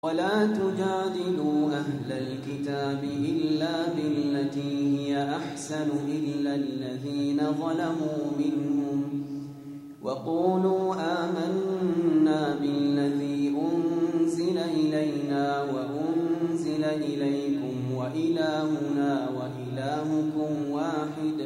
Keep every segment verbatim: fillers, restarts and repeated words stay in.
ولا تجادلوا أهل الكتاب إلا بالتي هي أحسن إلا الذين ظلموا منهم وقولوا آمنا بالذي أنزل إلينا وأنزل إليكم وإلهنا وإلهكم واحد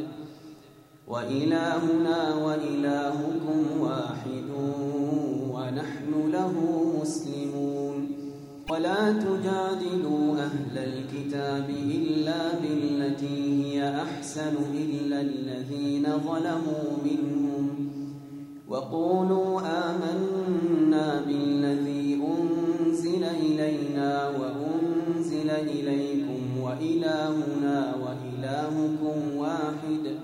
وإلهنا وإلهكم واحد ونحن له مسلمون. ولا تجادلوا أهل الكتاب إلا بالتي هي أحسن إلا الذين ظلموا منهم وقولوا آمنا بالذي أنزل إلينا وأنزل إليكم وإلهنا وإلهكم واحد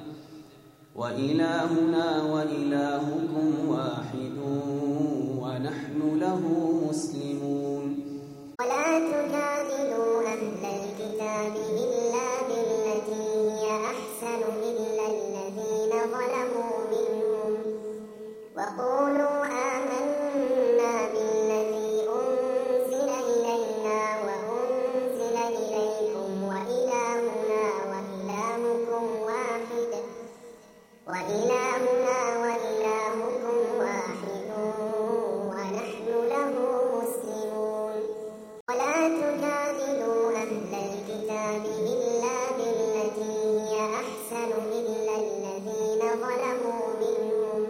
وإلهنا وإلهكم واحد ونحن له مسلمون. ولا تجادلوا أهل الكتاب إلا بالتي هي أحسن إلا الذين ظلموا منهم وقولوا آمنا بالذي أنزل إلينا وأنزل إليكم وإلهنا وإلهكم واحد وإلهنا وإلهكم واحد ونحن له مسلمون. ولا تجادلوا أهل الكتاب إلا بالتي هي أحسن إلا الذين ظلموا منهم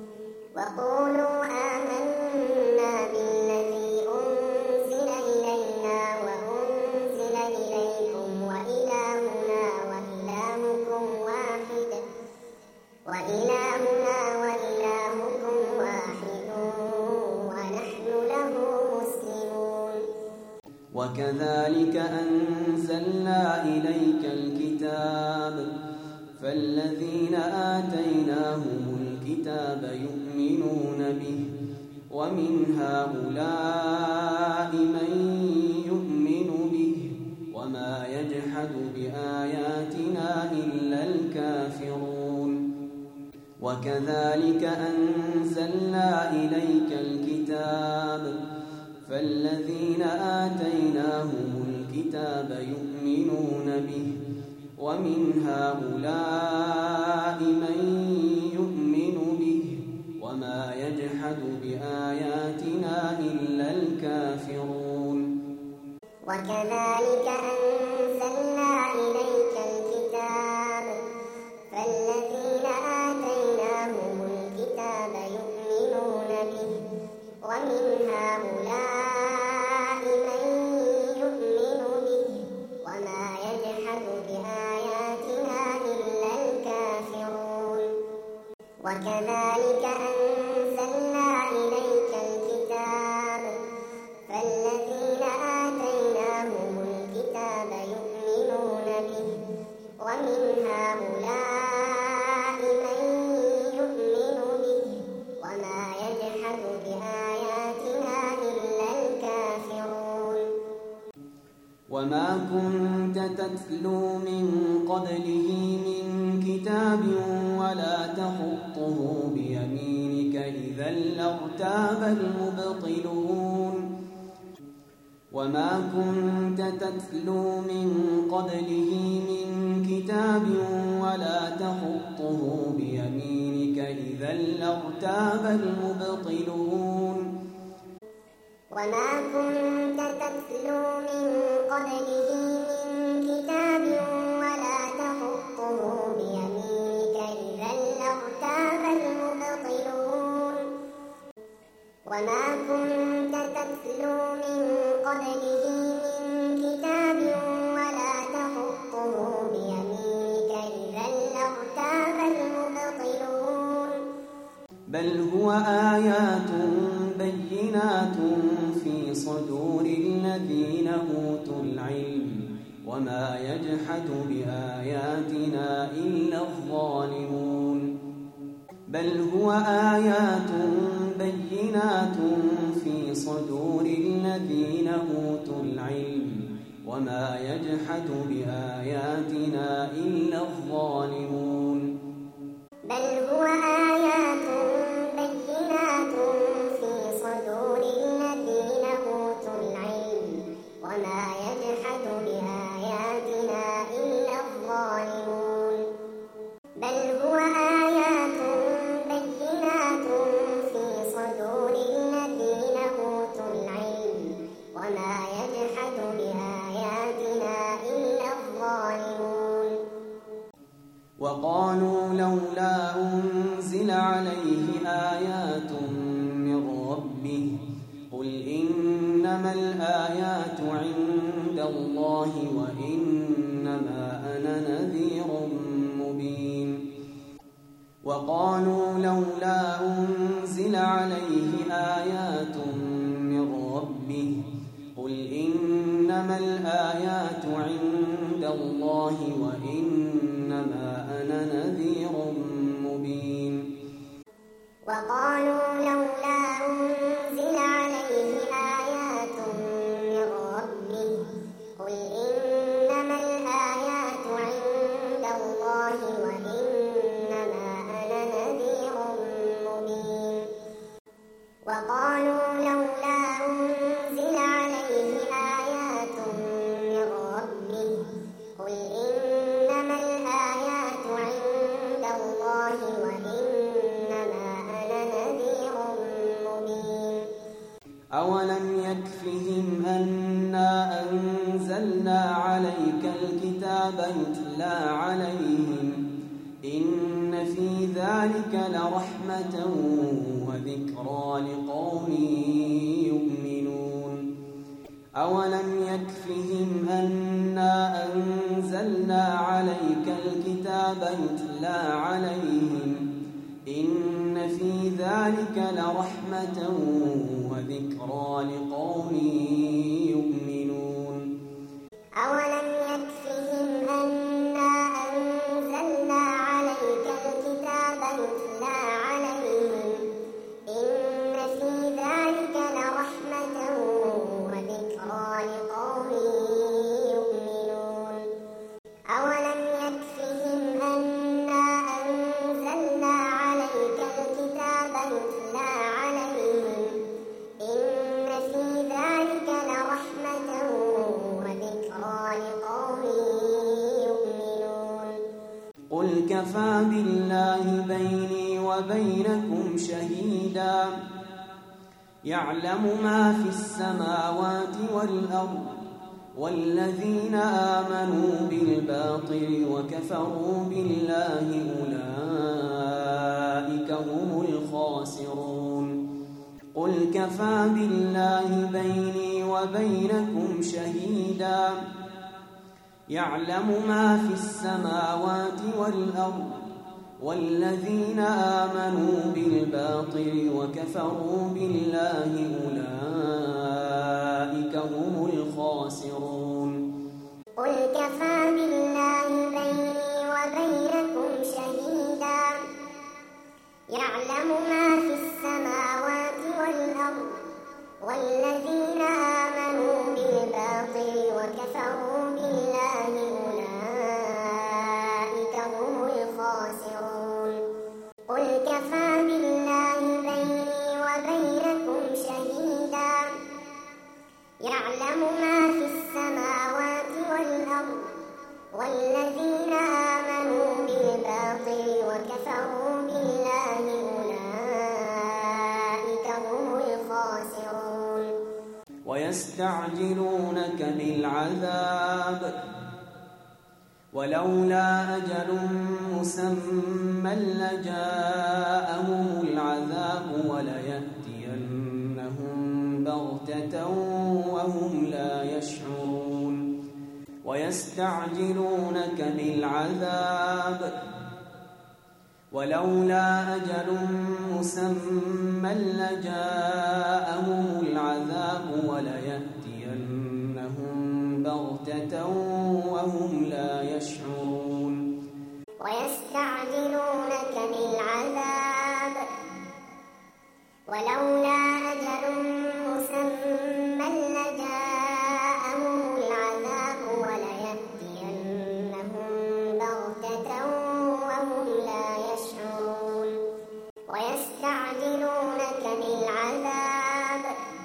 وقولوا آمنا بالذي أنزل إلينا وأنزل إليكم وإلهنا وإلهكم واحد وإلهنا وإلهكم واحد ونحن له مسلمون. وكذلك أنزلنا إليك الكتاب فالذين آتيناهم الكتاب يؤمنون به ومن هؤلاء من يؤمن به وما يجحد بآياتنا إلا الكافرون. وكذلك أنزلنا إليك الكتاب فالذين آتيناهم الكتاب يؤمنون به ومن هؤلاء من يؤمن به وما يجحد بآياتنا إلا الكافرون. وكذلك أنزلنا إليك الكتاب فالذين آتيناهم الكتاب يؤمنون به ومن هؤلاء من يؤمن به وما يجحد بآياتنا إلا الكافرون. وكذلك أنزلنا إليك الكتاب فالذين آتيناهم الكتاب يؤمنون به ومن هؤلاء من يؤمن به وما يجحد بآياتنا إلا الكافرون. وما كنت تتلو من قبله من كتاب ولا تخطه بيمينك إذا لارتاب المبطلون. وما كنت تتلو من قبله من كتاب ولا تخطه بيمينك إذا لارتاب المبطلون. وما كنت تتلو من قبله من كتاب ولا تخطه بيمينك إذا لارتاب المبطلون. وما كنت تتلو من قبله من كتاب ولا تخطه بيمينك إذا لارتاب المبطلون. بل هو آيات بينات في صدور الذين أوتوا العلم وما يجحد بآياتنا إلا الظالمون. بل هو آيات بينات في صدور الذين أوتوا العلم وما يجحد بآياتنا إلا الظالمون. بل هو آيات بينات في صدور الذين أوتوا العلم الآيات عند الله وإنما أنا نذير مبين وقالوا لولا أنزل عليه آيات من ربه قل إنما الآيات عند الله وإنما أنا نذير مبين وقالوا لولا أنزل عليه آيات من ربه قل إنما الآيات عند الله وإنما أنا نذير مبين وقالوا لولا أنزل عليه آيات من ربه قل إنما الآيات عند الله وإنما أنا نذير مبين أولم يكفهم أنا أنزلنا عليك الكتاب يتلى عليهم إن في ذلك لرحمة وذكرى لقوم يؤمنون أولم يكفهم أنا أنزلنا عليك الكتاب يتلى عليهم إن في ذلك لرحمة وذكرى لقوم يؤمنون أولم يكفهم أنا أنزلنا عليك الكتاب يتلى عليهم إن في ذلك لرحمة وذكرى لقوم يؤمنون أولم يكفهم أنا أنزلنا عليك الكتاب يتلى عليهم إن في ذلك لرحمة وذكرى لقوم يؤمنون قل كفى بالله بيني وبينكم شهيدا يعلم ما في السماوات والأرض والذين آمنوا بالباطل وكفروا بالله أولئك هم الخاسرون قل كفى بالله بيني وبينكم شهيدا يعلم ما في السماوات والأرض والذين آمنوا بالباطل وكفروا بالله أولئك هم الخاسرون قل كفى بالله بيني وبينكم شهيدا يعلم ما في السماوات والأرض والذين آمنوا بالباطل وكفروا بالله أولئك هم الخاسرون قل كفى بالله بيني وبينكم شهيدا يعلم ما في السماوات والأرض والذين آمنوا بالباطل وكفروا بالله أولئك هم الخاسرون ويستعجلونك بالعذاب ولولا أجل مسمى لجاءهم العذاب وليأتينهم بغتة وهم لا يشعرون ويستعجلونك بالعذاب ولولا أجل مسمى لجاءهم العذاب وليأتينهم بغتة وهم لا يشعرون ويستعجلونك بالعذاب ولولا أجل مسمى لجاءهم العذاب وليأتينهم بغتة وهم لا يشعرون ويستعجلونك بالعذاب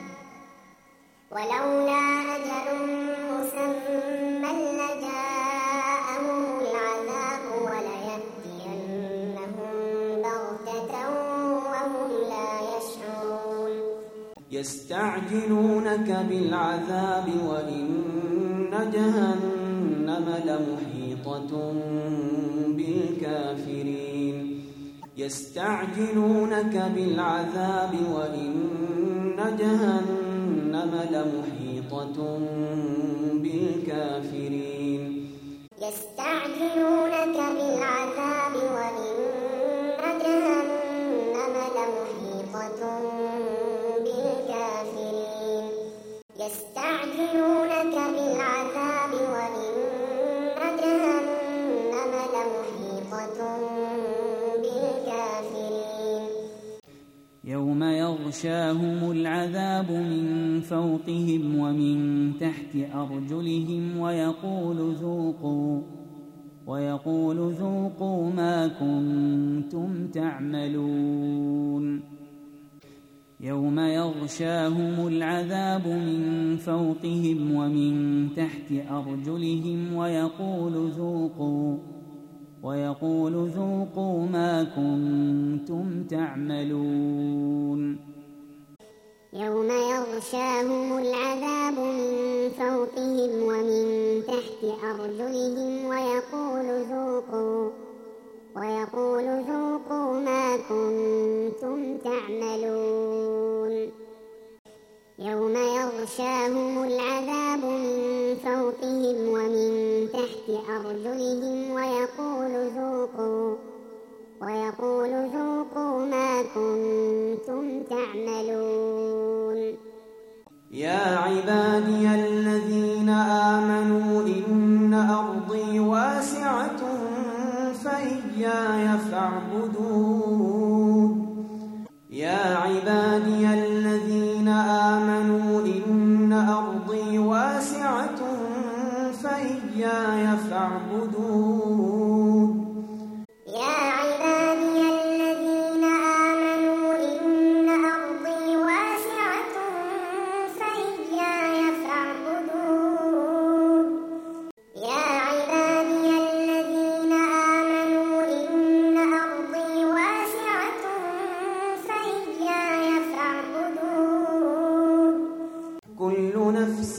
ولولا أجل مسمى لجاءهم العذاب وليأتينهم بغتة وهم لا يشعرون يستعجلونك بالعذاب وإن جهنم لمحيطة بالكافرين يستعجلونك بالعذاب وإن جهنم لمحيطة لمحيطة بالكافرين يستعجلونك بالعذاب وإن جهنم لمحيطة بالكافرين يستعجلونك بالعذاب وإن جهنم لمحيطة بالكافرين يوم يغشاهم العذاب من فوقهم ومن تحت أرجلهم ويقول ذوقوا ويقول ذوقوا ما كنتم تعملون يوم يغشاهم العذاب من فوقهم ومن تحت أرجلهم ويقول ذوقوا ويقول ذوقوا ما كنتم تعملون يوم يغشاهم العذاب من فوقهم ومن تحت أرجلهم ويقول ذوقوا ويقول ذوقوا ما كنتم تعملون يوم يغشاهم العذاب من فوقهم ومن تحت أرجلهم ويقول ذوقوا ويقول ذوقوا ما كنتم تعملون يا عبادي الذين آمنوا إن أرضي واسعة فإياي فاعبدون يا عبادي الذين آمنوا إن أرضي واسعة فإياي فاعبدون يا عبادي الذين آمنوا إن أرضي واسعة فإياي فاعبدون يا عبادي الذين آمنوا إن أرضي واسعة فإياي فاعبدون كل نفس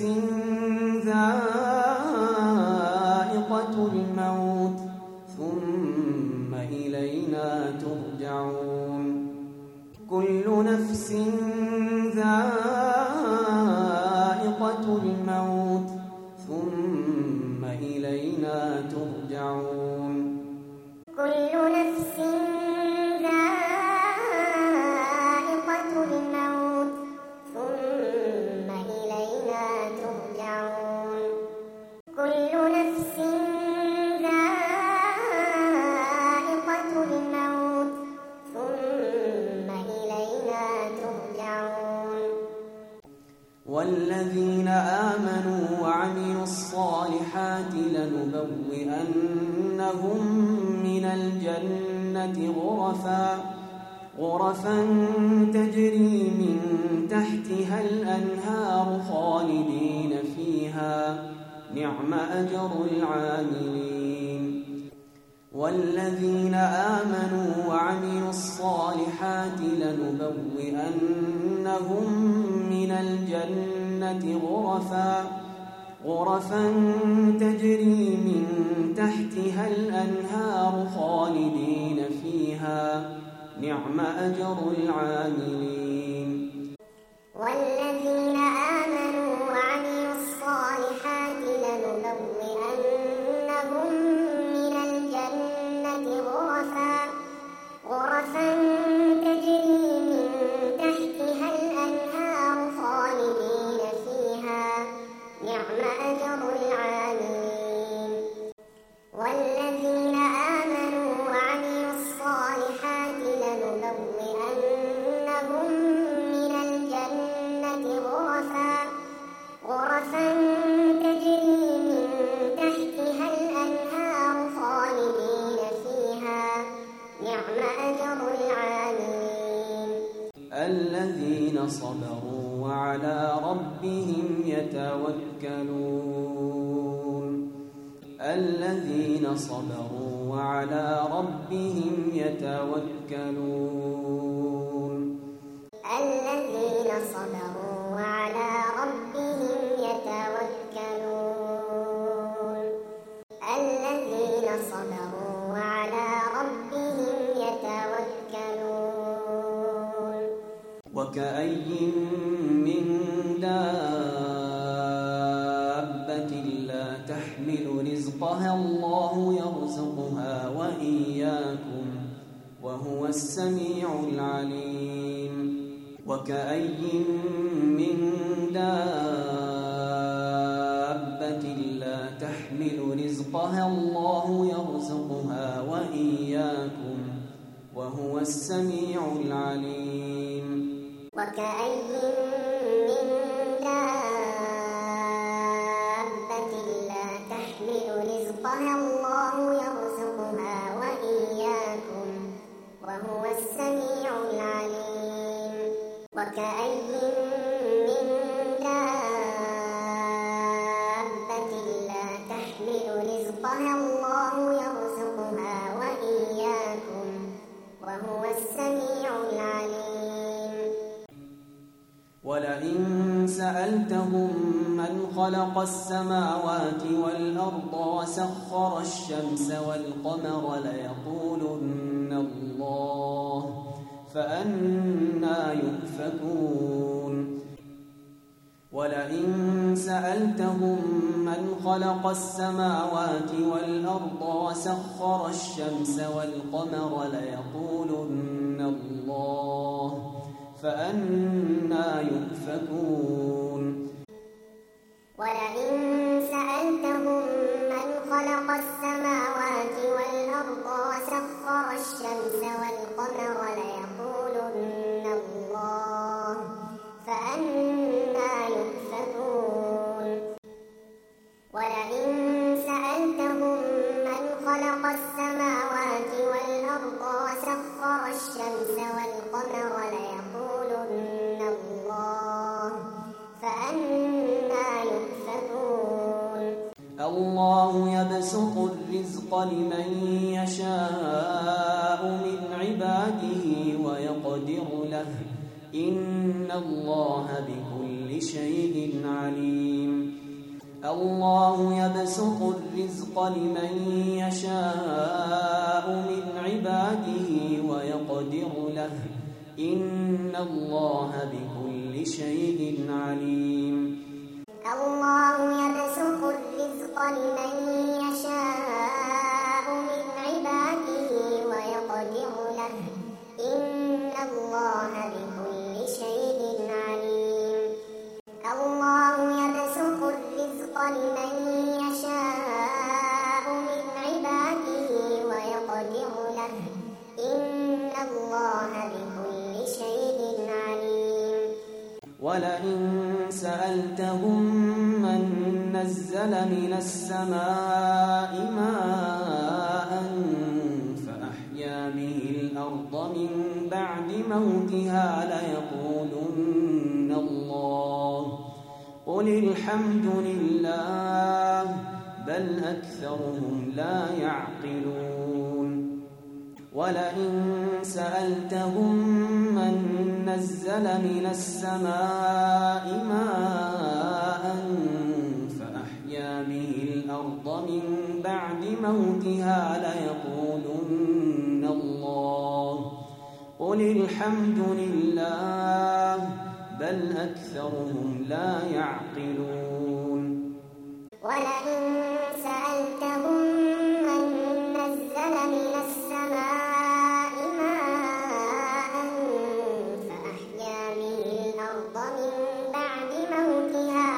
ذائقة الموت ثم إلينا ترجعون كل نفس ذائقة الموت ثم إلينا ترجعون كل نفس ذائقة الموت ثم إلينا ترجعون كل نفس ذائقة الموت ثم إلينا ترجعون والذين آمنوا وعملوا الصالحات لنبوئنهم من الجنة غرفا غرفا تجري من تحتها الأنهار خالدين فيها نعم أجر العاملين والذين آمنوا وعملوا الصالحات لنبوئنهم من الجنة غرفا غرفا تجري من تحتها الأنهار خالدين فيها نعم أجر العاملين والذين آمنوا وعملوا الصالحات لنبوئنهم من الجنة غرفا غرفا تجري من تحتها الأنهار خالدين فيها نعم أجر العاملين والذين آمنوا وعملوا الصالحات لنبوئنهم من الجنة غرفا غرفا تجري من تحتها الأنهار خالدين فيها نعم أجر العاملين الذين صبروا وعلى ربهم يتوكلون الذين صبروا وعلى ربهم يتوكلون الذين صبروا وعلى ربهم يتوكلون الذين صبروا وعلى ربهم يتوكلون وكأي من دابة تحمل رزقها الله يرزقها وإياكم وهو السميع العليم وكأي من دابة لا تحمل رزقها الله يرزقها وإياكم وهو السميع العليم وكأي من دابة لا تحمل رزقها الله يرزقها وإياكم وهو السميع العليم وكأي من دابة لا تحمل رزقها الله يرزقها وإياكم وهو السميع العليم ولئن سألتهم من خلق السماوات والأرض وسخر الشمس والقمر ليقولن الله فأنى يؤفكون ولئن سألتهم من خلق السماوات والأرض وسخر الشمس والقمر ليقولن الله فأنى يؤفكون ولئن سألتهم من خلق السماوات والأرض وسخر الشمس والقمر ليقولن الله فأنى يؤفكون ولئن سألتهم من خلق السماوات والأرض وسخر الشمس والقمر ليقولن الله فأنى يؤفكون الله يبسط الرزق لمن يشاء من عباده ويقدر له إن الله بكل شيء عليم الله يبسط الرزق لمن يشاء من عباده ويقدر له إن الله بكل شيء عليم الله يبسط الرزق لمن يشاء من عباده ويقدر له إن الله بكل شيء عليم الله يبسط الرزق لمن يشاء من عباده ويقدر له إن الله بكل شيء عليم ولئن سألتهم من نزل من السماء ماء فأحيا به الأرض من بعد موتها ليقولن الله قل الحمد لله بل أكثرهم لا يعقلون ولئن سألتهم من نزل من السماء ماء فأحيا به الأرض من بعد موتها ليقولن الله قل الحمد لله بل أكثرهم لا يعقلون ولئن سألتهم من نزل من السماء ماء فأحيا به الأرض من بعد موتها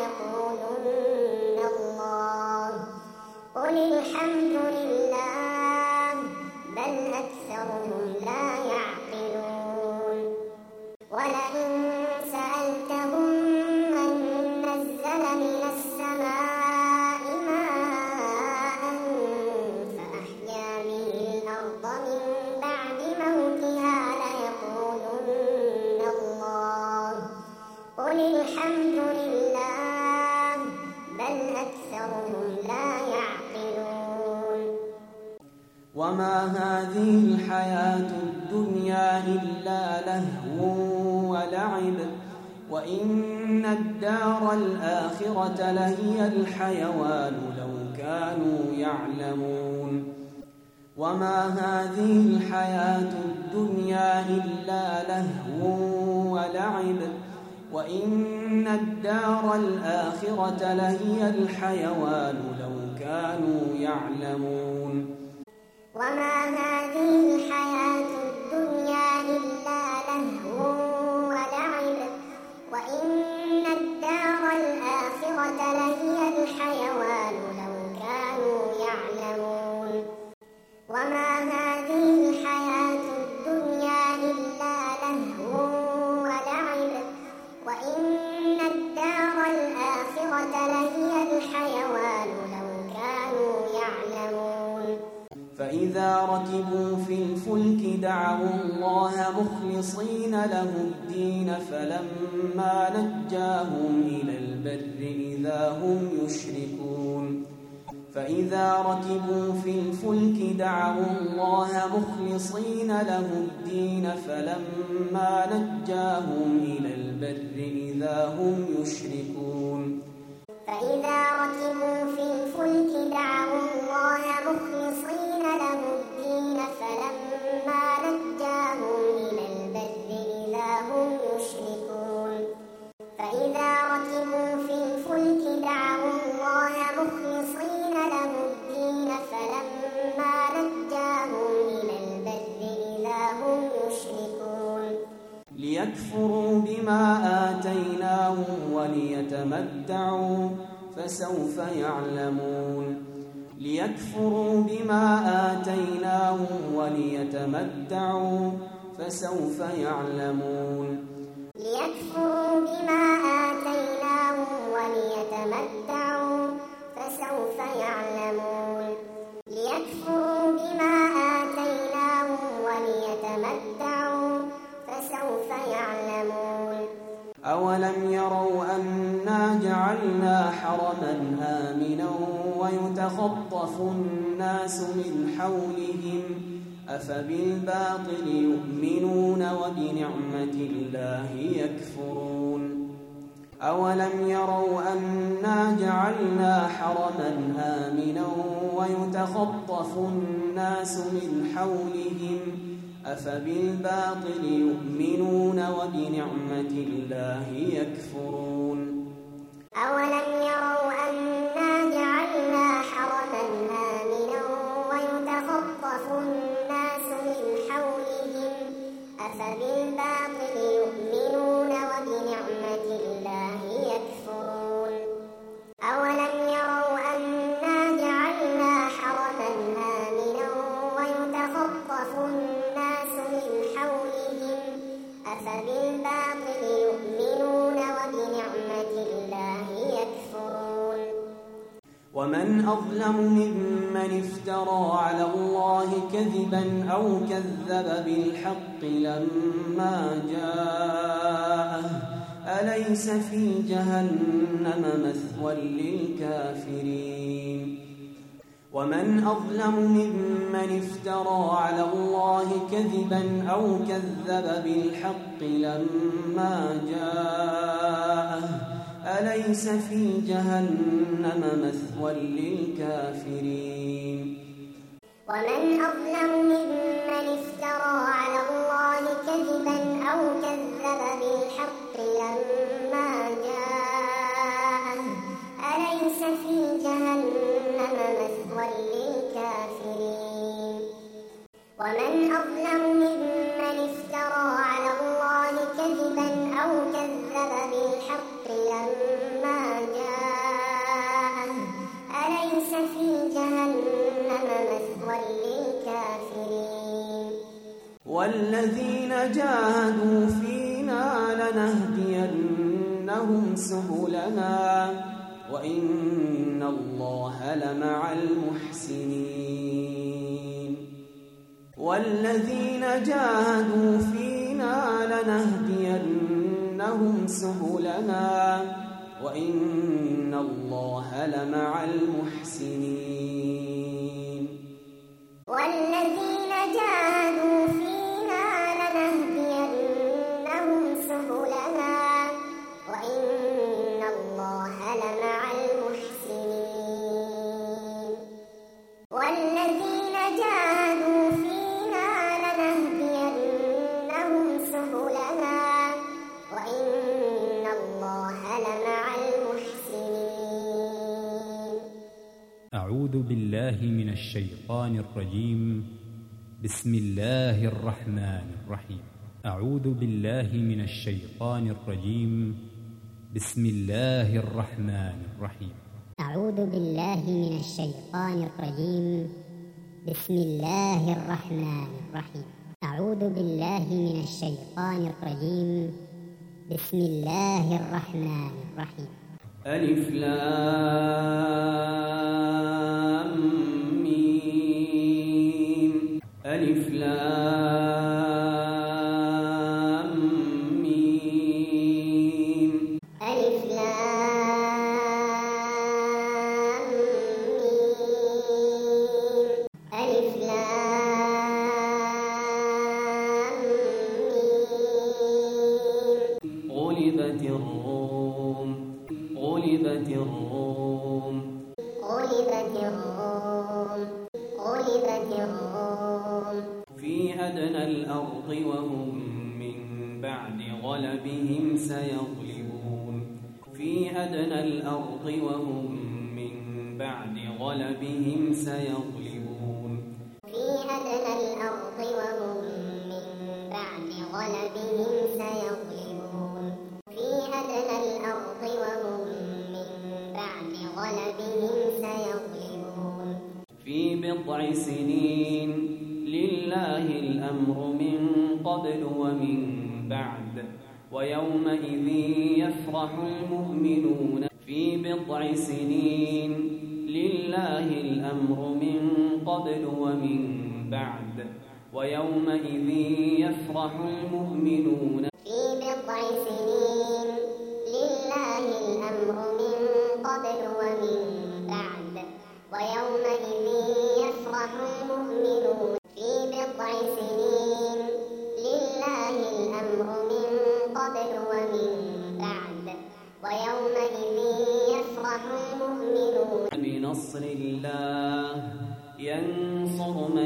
ليقولن الله قل الحمد لله بل أكثرهم لا يعقلون ولئن سألتهم من نزل من السماء ماء فأحيا به الأرض من بعد موتها ليقولن الله قل الحمد لله بل أكثرهم لا يعقلون وما هذه الحياة الدنيا إلا لهو ولعب وإن الدار الآخرة لهي الحيوان لو كانوا يعلمون وما هذه الحياة الدنيا إلا لهو ولعب وإن الدار الآخرة لهي الحيوان لو كانوا يعلمون وما هذه الحياة الدنيا إلا لهو ولعب وإن الدار الآخرة لهي الحيوان لو كانوا يعلمون وما هذه الحياة الدنيا إلا لهو ولعب وإن الدار الآخرة لهي الحيوان لو كانوا يعلمون فإذا ركبوا في الفلك دعوا الله مخلصين له الدين فلما نجاهم إلى البر إذا هم يشركون فإذا ركبوا في الفلك دعوا الله مخلصين له الدين فلما نجاهم إلى البر إذا هم يشركون فإذا ركبوا في الفلك دعوا الله مخلصين له الدين فلما نجاهم إلى البر إذا هم يشركون فإذا ركبوا في الفلك دعوا الله مخلصين له الدين فلما نجاهم إلى البر إذا هم يشركون ليكفروا بما آتيناهم وليتمتعوا فسوف يعلمون ليكفروا بما آتيناهم وليتمتعوا فسوف يعلمون ليكفروا بما آتيناهم وليتمتعوا فسوف يعلمون ليكفروا بما آتيناهم وليتمتعوا فسوف يعلمون أولم يروا أنا جعلنا حرما آمنا ويتخطف الناس من حولهم أفبالباطل يؤمنون وبنعمة الله يكفرون أولم يروا أنا جعلنا حرما آمنا ويتخطف الناس من حولهم أفبالباطل يؤمنون وبنعمة الله يكفرون أولم يروا أنا جعلنا حرما آمنا ويتخطف الناس من حولهم أفبالباطل يؤمنون وبنعمة الله يكفرون أولم يروا أنا جعلنا حرما آمنا ويتخطف الناس من حولهم أفبالباطل يؤمنون وبنعمة الله يكفرون ومن أظلم ممن افترى على الله كذبا أو كذب بالحق لما جاءه أليس في جهنم مثوى للكافرين ومن أظلم ممن افترى على الله كذبا أو كذب بالحق لما جاءه أليس في جهنم مثوى للكافرين ومن أظلم ممن افترى على الله كذبا أو كذب بالحق لما جاءه أليس في جهنم مثوى للكافرين ومن أظلم ممن افترى على الله كذبا أو كذب بالحق لما جاءه أليس في جهنم مثوى للكافرين والذين جاهدوا فينا لنهدينهم سبلنا وإن الله لمع المحسنين والذين جاهدوا فينا لنهدينهم سبلنا وإن الله لمع المحسنين والذين جاهدوا فينا لنهدينهم سبلنا وإن الله لمع المحسنين والذين جاهدوا فينا لنهدينهم سبلنا وإن أعوذ بالله من الشيطان الرجيم. بسم الله الرحمن الرحيم. أعوذ بالله من الشيطان الرجيم. بسم الله الرحمن الرحيم. أعوذ بالله من الشيطان الرجيم. بسم الله الرحمن الرحيم. أعوذ بالله من الشيطان الرجيم. بسم الله الرحمن الرحيم. ألف لام ميم. ألف لام ميم. ألف لام ميم. ألف لام ميم. غلبت الروم. غلبت الروم. غلبت الروم. غلبت الروم. في أدنى الأرض وهم من بعد غلبهم سيغلبون. في أدنى الأرض وهم من بعد غلبهم سيغلبون. في أدنى الأرض وهم من بعد غلبهم سيغلبون. في أدنى الأرض وهم من بعد غلبهم سيغلبون. في بضع سنين لله الأمر من قبل ومن بعد ويومئذ يفرح المؤمنون. في بضع سنين لله الأمر من قبل ومن بعد ويومئذ يفرح المؤمنون. في بضع سنين لله الأمر من قبل ومن بعد ويومئذ يفرح المؤمنون. في بضع سنين لله الأمر من قبل ومن بعد ويومئذ يفرح المؤمنون. بنصر الله ينصر من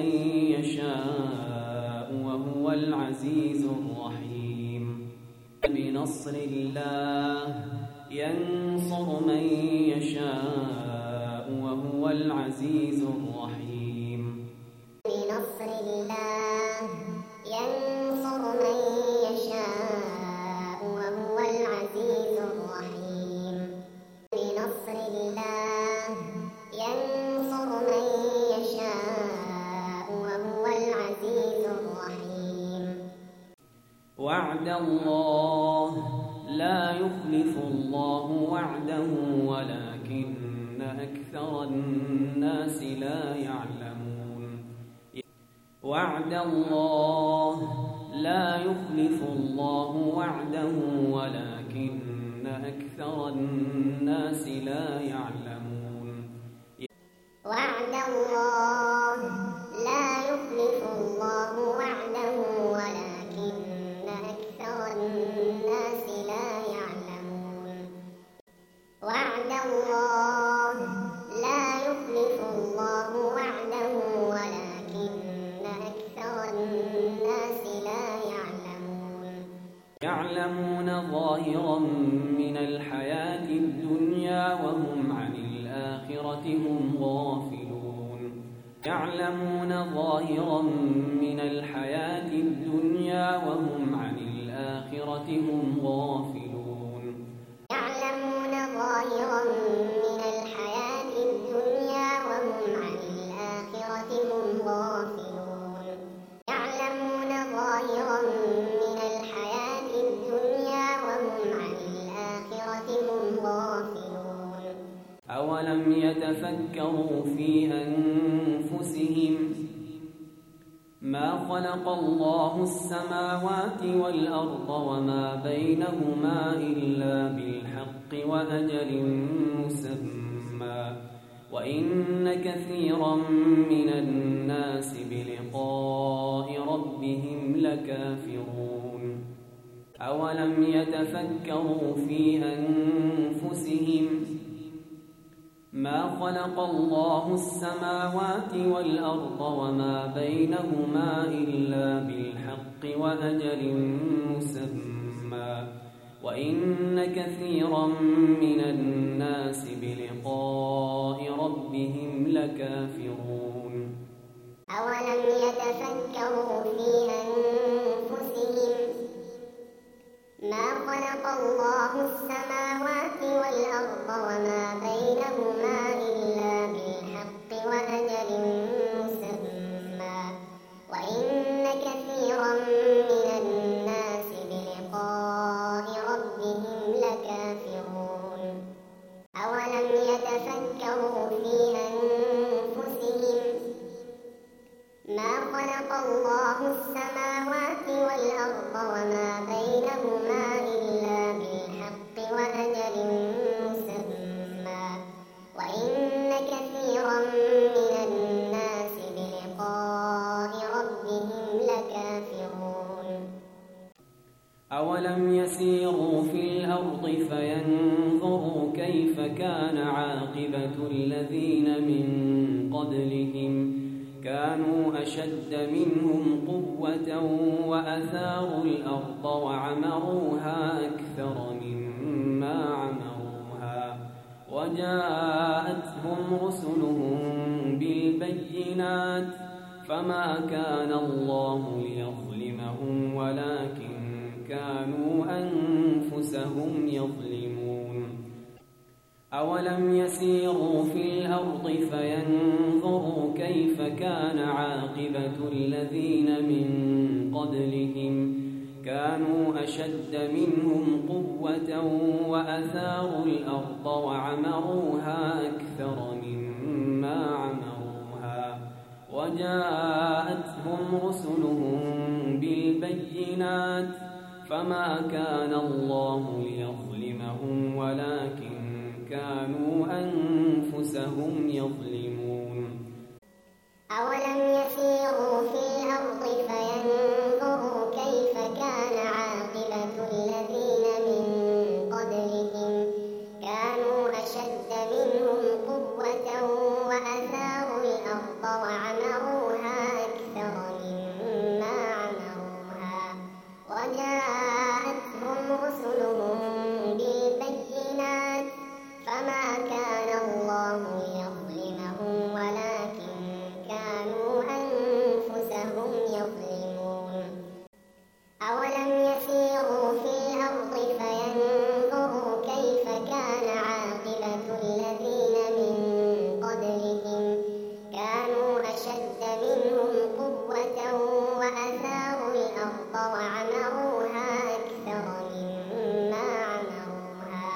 يشاء وهو العزيز الرحيم. بنصر الله ينصر من يشاء وهو العزيز الرحيم. بنصر الله ينصر من يشاء وهو العزيز الرحيم. بنصر الله ينصر من يشاء وهو العزيز الرحيم. وعد الله لا يخلف الله وعده ولكن أكثر الناس لا يعلمون. وعد الله لا يخلف الله وعده ولكن أكثر الناس لا يعلمون. وعد الله لا يخلف الله وعده ولكن أكثر الناس لا يعلمون. وعد الله لا يخلف الله وعده ولكن أكثر الناس لا يعلمون. يعلمون ظاهرا من الحياة الدنيا وهم عن الآخرة هم غافلون. يعلمون ظاهرا من الحياة الدنيا وهم عن الآخرة هم غافلون. يعلمون ظاهرا من الحياة الدنيا وهم عن الآخرة هم غافلون. يعلمون ظاهرا من الحياة الدنيا وهم عن الآخرة هم غافلون. أولم يتفكروا في أنفسهم ما خلق الله السماوات والأرض وما بينهما إلا بالحق وأجل مسمى وإن كثيرا من الناس بلقاء ربهم لكافرون. أولم يتفكروا في أنفسهم ما خلق الله السماوات والأرض وما بينهما إلا بالحق وأجل مسمى وإن كثيرا من الناس بلقاء ربهم لكافرون أولم يتفكروا في أنفسهم ما خلق الله السماوات والأرض وما بينهما إلا بالحق وأجل مسمى وإن كثيرا من الناس بلقاء ربهم لكافرون أولم يتفكروا في أنفسهم ما خلق الله السماوات والأرض وما بينهما إلا بالحق وأجل مسمى وإن كثيرا من الناس بلقاء ربهم لكافرون أولم يسيروا في الأرض فينظروا كيف كان عاقبة الذين من قبلهم كانوا أشد منهم قوة وأثاروا الأرض وعمروها أكثر مما عمروها وجاءتهم رسلهم بالبينات فما كان الله ليظلمهم ولكن كانوا أنفسهم يظلمون أولم يسيروا في الأرض فينظروا كيف كان عاقبة الذين من قبلهم كانوا أشد منهم قوة وأثاروا الأرض وعمروها أكثر مما عمروها وجاءتهم رسلهم بالبينات فما كان الله ليظلمهم ولكن كانوا أنفسهم يظلمون أولم يسيروا في الأرض فينظروا كيف كان عاقبة الذين من قبلهم كانوا أشد منهم قوة وأثاروا الأرض وعمروها أكثر مما عمروها وجاءتهم رسلهم بالبينات فما كان الله ليظلمهم ولكن كانوا أنفسهم يظلمون أولم يسيروا في الأرض فينظروا كيف كان عاقبة الذين من قبلهم كانوا أشد منهم قوة وأثاروا الأرض وعمروها أكثر مما عمروها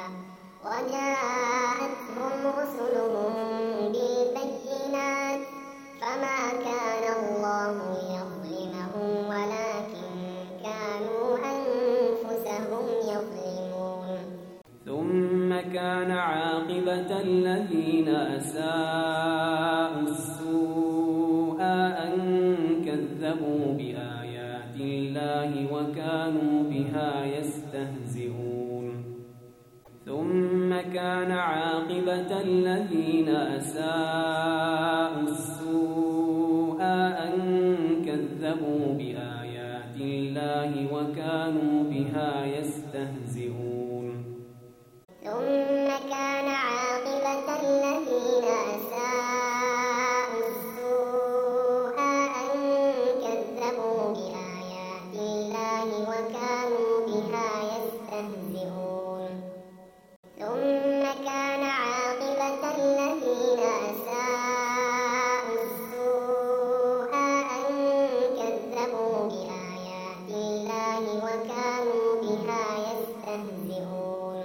وجاءتهم رسلهم بالبينات فما كان الله ليظلمهم ولكن كانوا أنفسهم يظلمون ثم كان عاقبة الذين أساءوا السوء أن كذبوا بآيات الله وكانوا بها يستهزئون ثم كان عاقبة الذين أساءوا السوء أن كذبوا بآيات الله وكانوا بها يستهزئون ثم كان عاقبة الذين أساءوا السوء أن كذبوا بآيات الله وكانوا بها يستهزئون ثم كان عاقبة الذين أساءوا السوء أن كذبوا بآيات الله وكانوا بها يستهزئون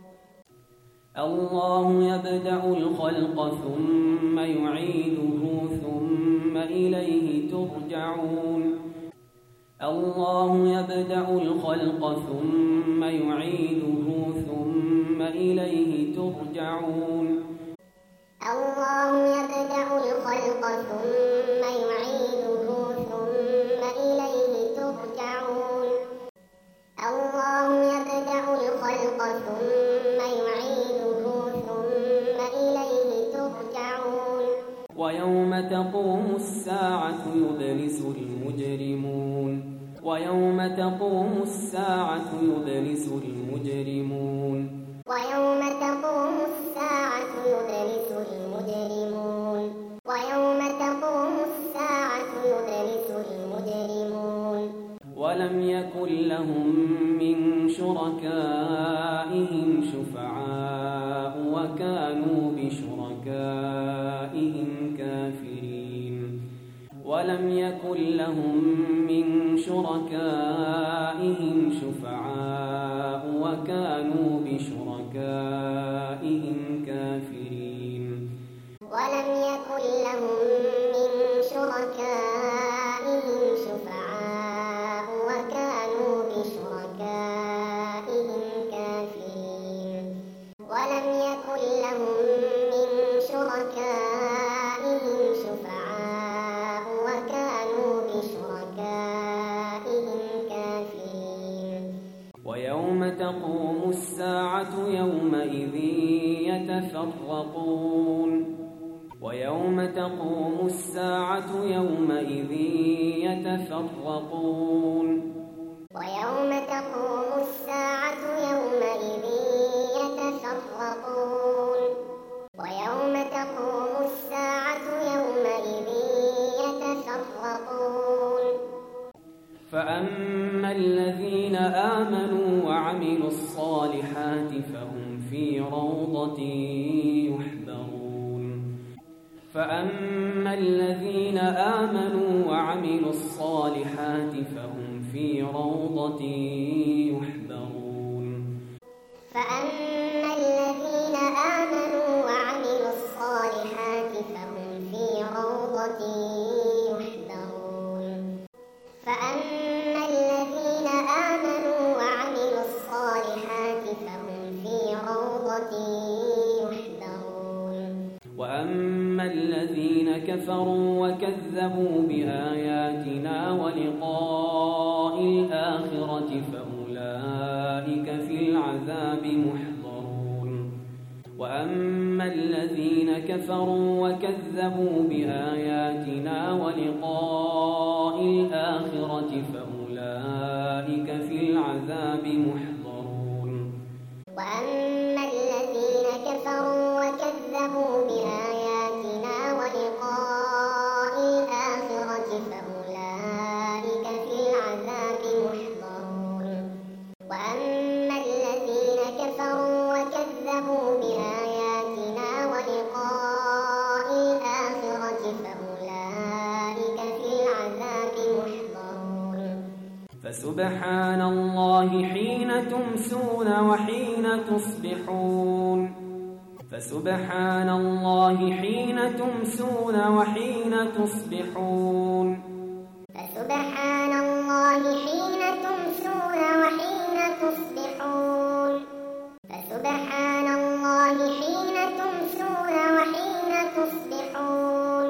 الله يبدأ الخلق ثم يعيده ثم إليه ترجعون الله يبدأ الخلق ثم يعيده ثم إليه ترجعون الله يبدأ الخلق ثم يعيده ثم إليه ترجعون الله يبدأ الخلق ثم يعيده ثم إليه ترجعون ويوم تقوم الساعة يبلس المجرمون ويوم تقوم الساعة يبلس المجرمون ويوم تقوم الساعة يبلس المجرمون بشركائهم كافرين ولم يكن لهم من شركائهم شفعاء وكانوا بشركائهم كافرين ولم يكن لهم من شركائهم شفعاء وكانوا بشركائهم كافرين ولم يكن لهم من شركائهم شفعاء وكانوا بشركائهم كافرين ويوم تقوم الساعة يومئذ يتفرقون ويوم تقوم الساعة يومئذ يتفرقون ويوم تقوم الساعة يومئذ يتفرقون ويوم تقوم الساعة يومئذ يتفرقون فأما الذين آمنوا وعملوا الصالحات فهم في روضة يحبرون فأما الذين آمنوا وعملوا الصالحات فهم في روضة يحبرون فأما الذين آمنوا وعملوا الصالحات فهم في روضة يحبرون فأما الذين آمنوا وعملوا الصالحات فهم في روضة يحبرون وأما الذين كفروا وكذبوا بآياتنا ولقاء الآخرة فأولئك في العذاب محضرون وأما الذين كفروا وكذبوا بآياتنا ولقاء الآخرة فأولئك في العذاب محضرون وأما الذين كفروا وكذبوا بآياتنا ولقاء الآخرة فأولئك في العذاب محضرون وأما الذين كفروا وكذبوا بآياتنا ولقاء الآخرة فأولئك في العذاب محضرون فسبحان الله حين تمسون وحين تصبحون فسبحان الله حين تمسون وحين تصبحون فسبحان الله حين تمسون وحين تصبحون فسبحان الله حين تمسون وحين تصبحون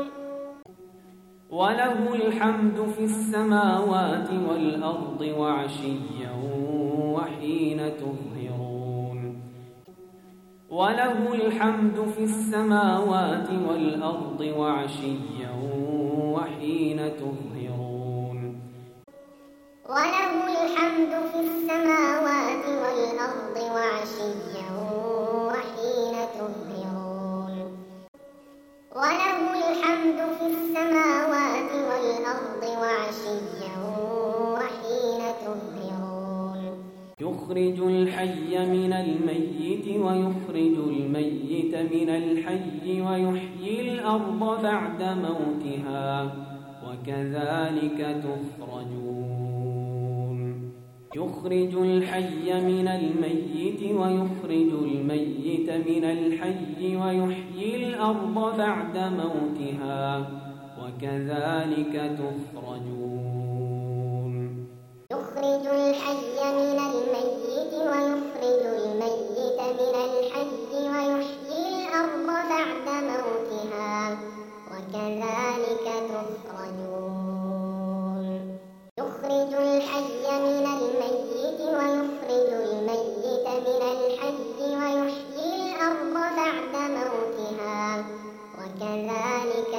وله الحمد في السماوات والأرض وعشيا وحين تظهرون وله الحمد في السماوات والأرض وعشيا وحين تظهرون وله الحمد في السماوات والأرض وعشيا وحين تظهرون وله الحمد في السماوات والأرض وعشيا وحين تظهرون يخرج الحي من الميت ويخرج الميت من الحي ويحيي الأرض بعد موتها وكذلك تخرجون يخرج الحي من الميت ويخرج الميت من الحي ويحيي الأرض بعد موتها وكذلك تخرجون يخرج الحي من الميت ويخرج الميت من الحي ويحيي الأرض بعد موتها وكذلك تخرجون يخرج الحي من الميت ويخرج الميت من الحي ويحيي الأرض بعد موتها وكذلك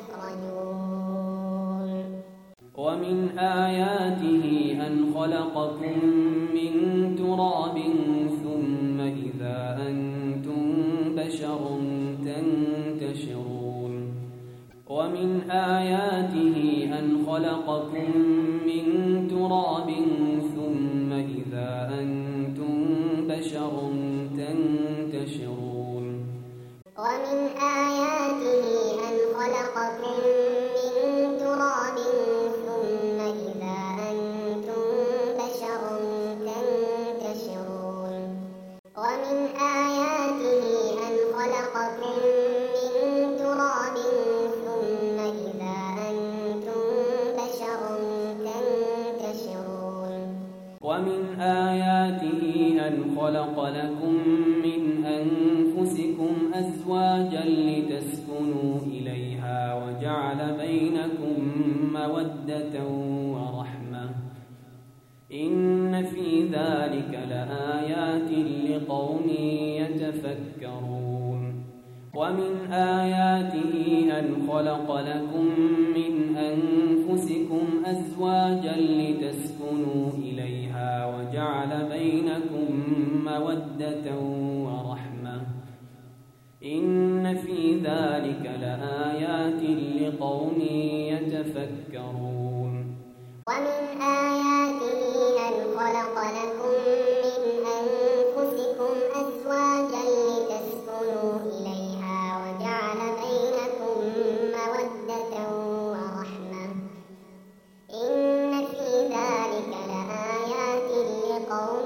تخرجون ومن آياته أن خلقكم من تراب ثم إذا أنتم بشر تنتشرون ومن آياته أن خلقكم من تراب ثم إذا أنتم بشر تنتشرون ومن خلق لكم من أنفسكم أزواجا لتسكنوا إليها وجعل بينكم مودة ورحمة إن في ذلك لآيات لقوم يتفكرون ومن آياته أن خلق لكم من أنفسكم أزواجا لتسكنوا إليها وجعل بينكم مودة ورحمة إن في ذلك لآيات لقوم يتفكرون ومن آياته أن خلق لكم من أنفسكم أزواجا لتسكنوا إليها وجعل بينكم مودة ورحمة إن في ذلك لآيات لقوم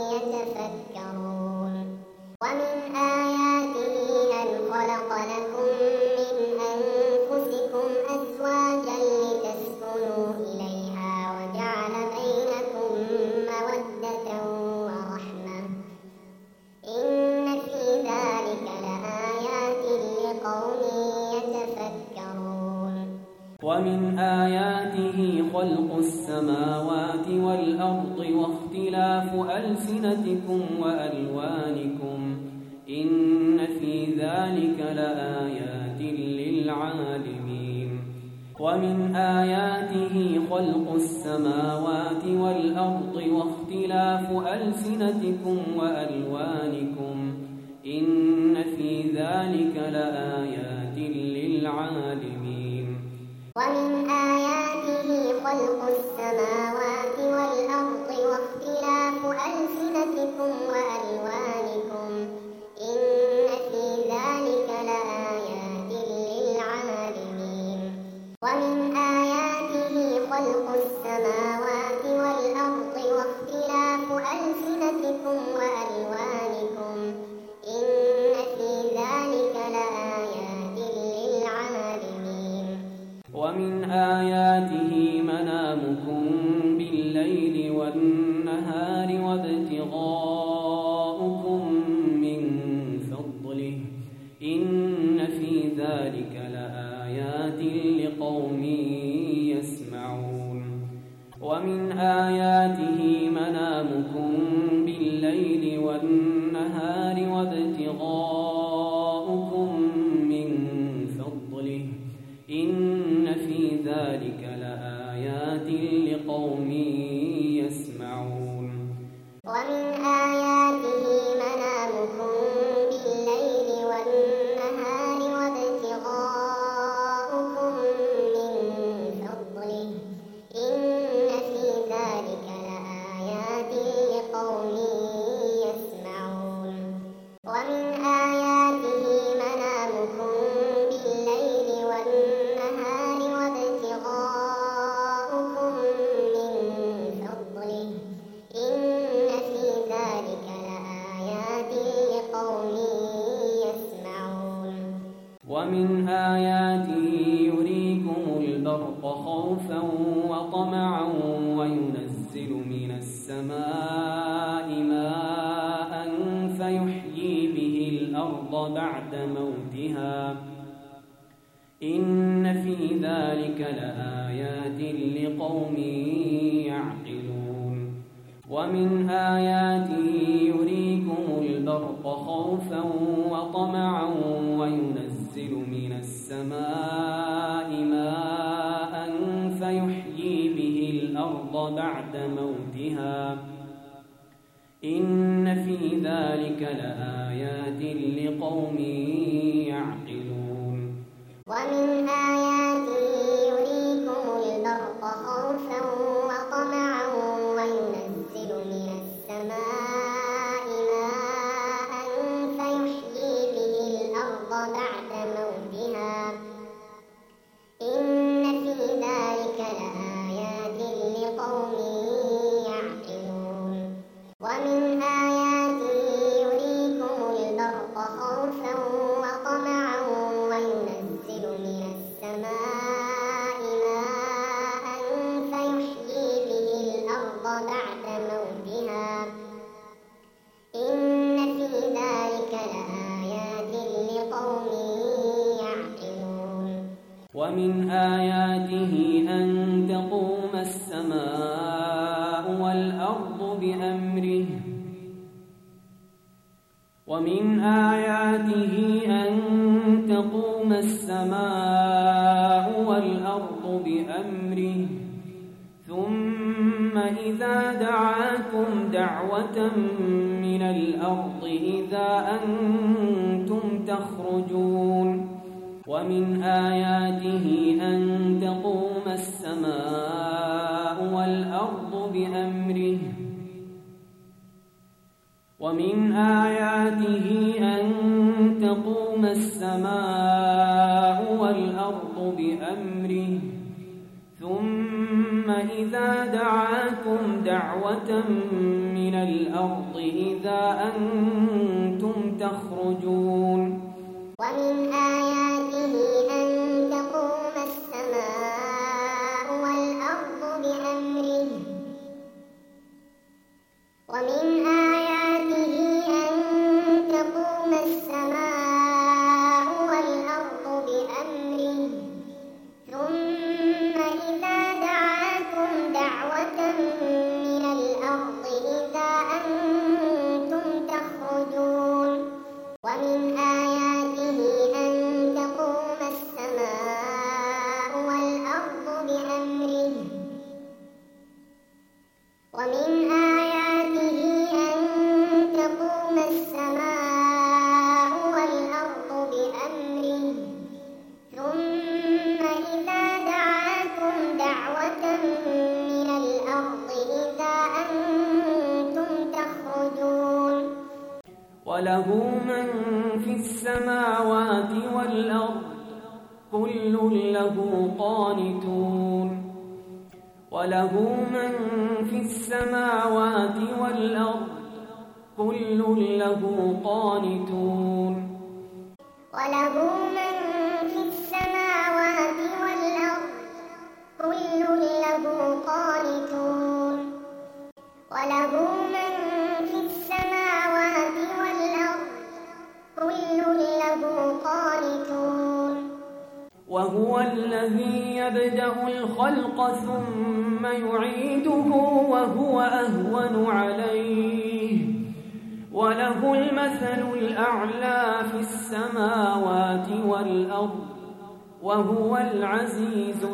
يتفكرون ومن آياته أن خلق لكم من أنفسكم أزواجا لتسكنوا إليها وجعل بينكم مودة ورحمة إن في ذلك لآيات لقوم يتفكرون ومن آياته خلق السماوات والأرض واختلاف ألسنتكم وألوانكم إن في ذلك لآيات للعالمين ومن آياته خلق السماوات والأرض واختلاف ألسنتكم وألوانكم إن في ذلك لآيات للعالمين ومن آياته خلق السماوات والأرض واختلاف ألسنتكم وألوانكم إن في ذلك لآيات للعالمين ومن آياته خلق السماوات والأرض واختلاف ألسنتكم وألوانكم إن في ذلك لآيات للعالمين ومن آياته منامكم بالليل والنهار وابتغاؤكم من فضله إن في ذلك لآيات لقوم يسمعون ومن آياته منامكم بالليل والنهار وابتغاؤكم من فضله إن في ذلك لآيات لقوم يسمعون ومن آياته منامكم بالليل والنهار وابتغاؤكم من فضله إن في ذلك لآيات لقوم يسمعون ومن آياته منامكم بالليل والنهار وابتغاؤكم من فضله إن في ذلك لآيات لقوم يسمعون ومن آياته يريكم البرق خوفا وطمعا وينزل من السماء ماء فيحيي به الأرض بعد موتها إن في ذلك لآيات لقوم يعقلون ومن آياته يريكم البرق خوفا وطمعا وينزل من السماء ماء فيحيي به الأرض بعد موتها إن في ذلك لآيات لقوم يعقلون ومن آياته يريكم البرق خوفا وطمعا وينزل من السماء ماء فيحيي به الأرض بعد موتها إن في ذلك لآيات لقوم يعقلون ومن آياته يريكم البرق خوفا وطمعا وينزل من السماء ماء فيحيي به الأرض بعد موتها إن ومن آياته أن تقوم السماء والأرض بأمره ومن آياته أن تقوم السماء والأرض بأمره ثم إذا دعاكم دعوة من الأرض إذا أنتم تخرجون ومن آياته أن تقوم السماء والأرض بأمره ومن آياته أن تقوم السماء والأرض بأمره ثم إذا دعاكم دعوة من الأرض إذا أنتم تخرجون ومن آياته أن تقوم السماء والأرض بأمره ومن آياته أن تقوم السماء والأرض بأمره ثم إذا دعاكم دعوة من الأرض إذا أنتم تخرجون ومن آياته أن تقوم السماء والأرض بأمره ومن آياته أن تقوم السماء والأرض بأمره ثم إذا دعاكم دعوة من الأرض إذا أنتم تخرجون وله من في السماوات والأرض كل له قانتون وله من في السماوات والأرض كل له قانتون وله من في السماوات والأرض كل له قانتون وله من في السماوات والأرض كل له قانتون وهو الذي يبدأ الخلق ثم يعيده وهو أهون عليه وله المثل الأعلى في السماوات والأرض وهو العزيز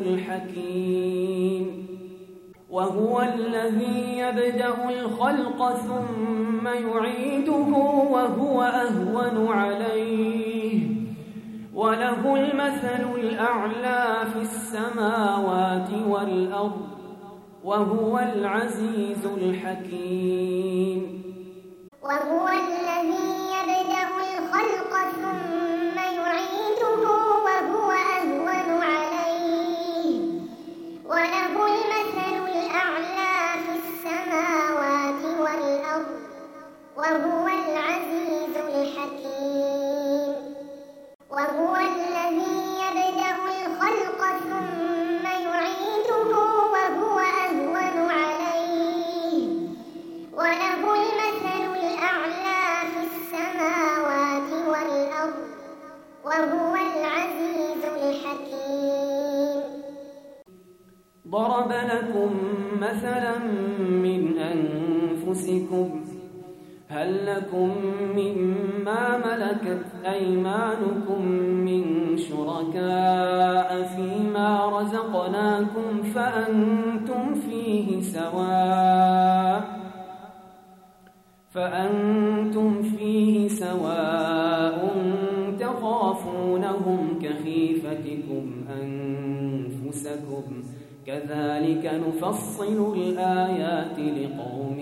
الحكيم وهو الذي يبدأ الخلق ثم يعيده وهو أهون عليه وله المثل الأعلى في السماوات والأرض وهو العزيز الحكيم وهو الذي يبدأ الخلق ثم يعيده وهو أهون عليه وله المثل الأعلى في السماوات والأرض وهو العزيز الحكيم وهو الذي يبدأ الخلق ثم يعيده وهو أهون عليه وله المثل الأعلى في السماوات والأرض وهو العزيز الحكيم ضرب لكم مثلا من أنفسكم هل لكم مما ملكت أيمانكم من شركاء فيما رزقناكم فأنتم فيه سواء فأنتم فيه سواء تخافونهم كخيفتكم أنفسكم كذلك نفصل الآيات لقوم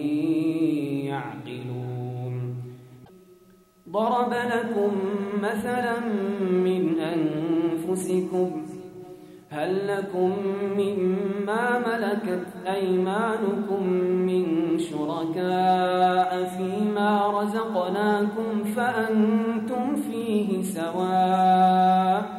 يعقلون ضرب لكم مثلا من أنفسكم هل لكم مما ملكت أيمانكم من شركاء فيما رزقناكم فأنتم فيه سواء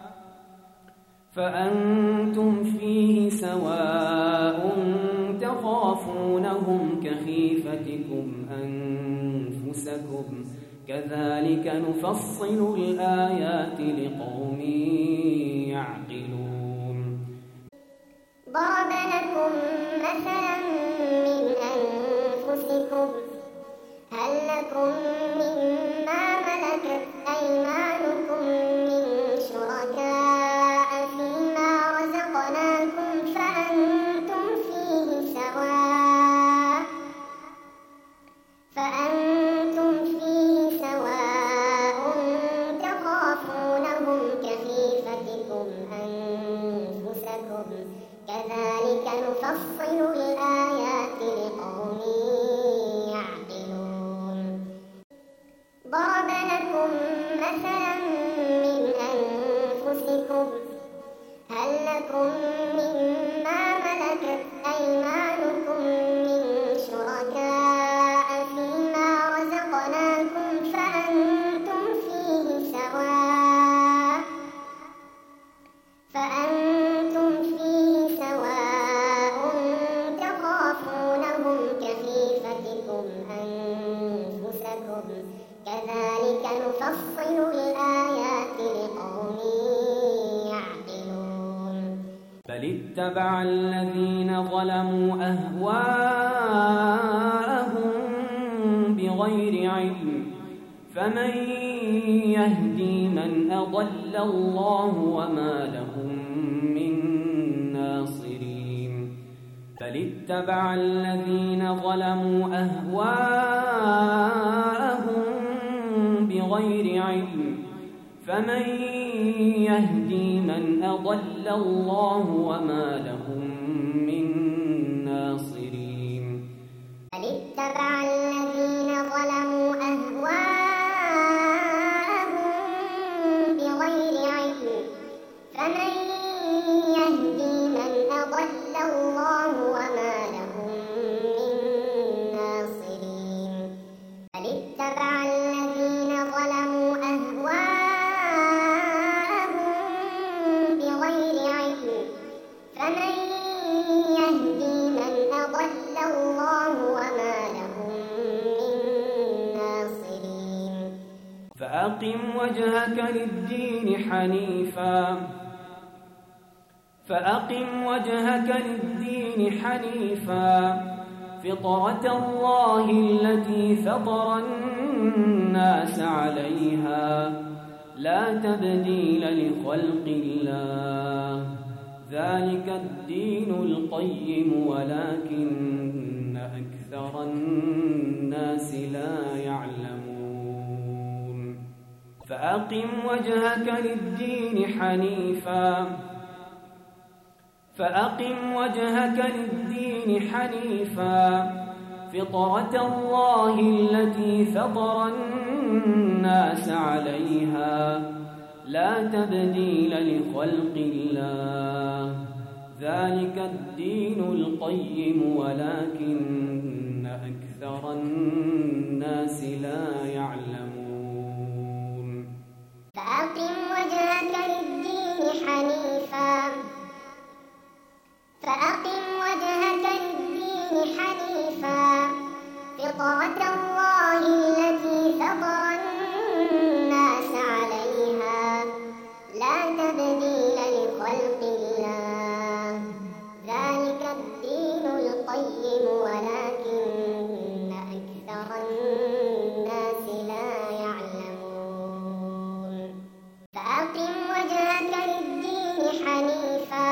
فأنتم فيه سواء تخافونهم كخيفتكم أنفسكم كذلك نفصل الآيات لقوم يعقلون اتبع الذين ظلموا أهواءهم بغير علم فمن يهدي من أضل الله وما لهم من ناصرين بل اتبع الذين ظلموا أهواءهم بغير علم فمن يهدي من أضل الله وما لهم من ناصرين بل اتبع الذين ظلموا أهواءهم بغير علم فمن يهدي من أضل الله وما لهم من ناصرين بل اتبع الذين ظلموا أهواءهم بغير علم فمن يهدي من أضل الله وما لهم من ناصرين فأقم وجهك للدين حنيفا فأقم وجهك للدين حنيفا فطرة الله التي فطر الناس عليها لا تبديل لخلق الله ذلك الدين القيم ولكن أكثر الناس لا يعلمون فأقم وجهك للدين حنيفا فأقم وجهك للدين حنيفا فطرة الله التي فطر الناس عليها لا تبديل لخلق الله ذلك الدين القيم ولكن أكثر الناس لا يعلمون فأقم وجهك للدين حنيفا فأقم وجهك للدين حنيفا فطرة الله التي فطر الناس عليها لا تبديل لخلق الله ذلك الدين القيم ولكن أكثر الناس لا يعلمون فأقم وجهك للدين حنيفا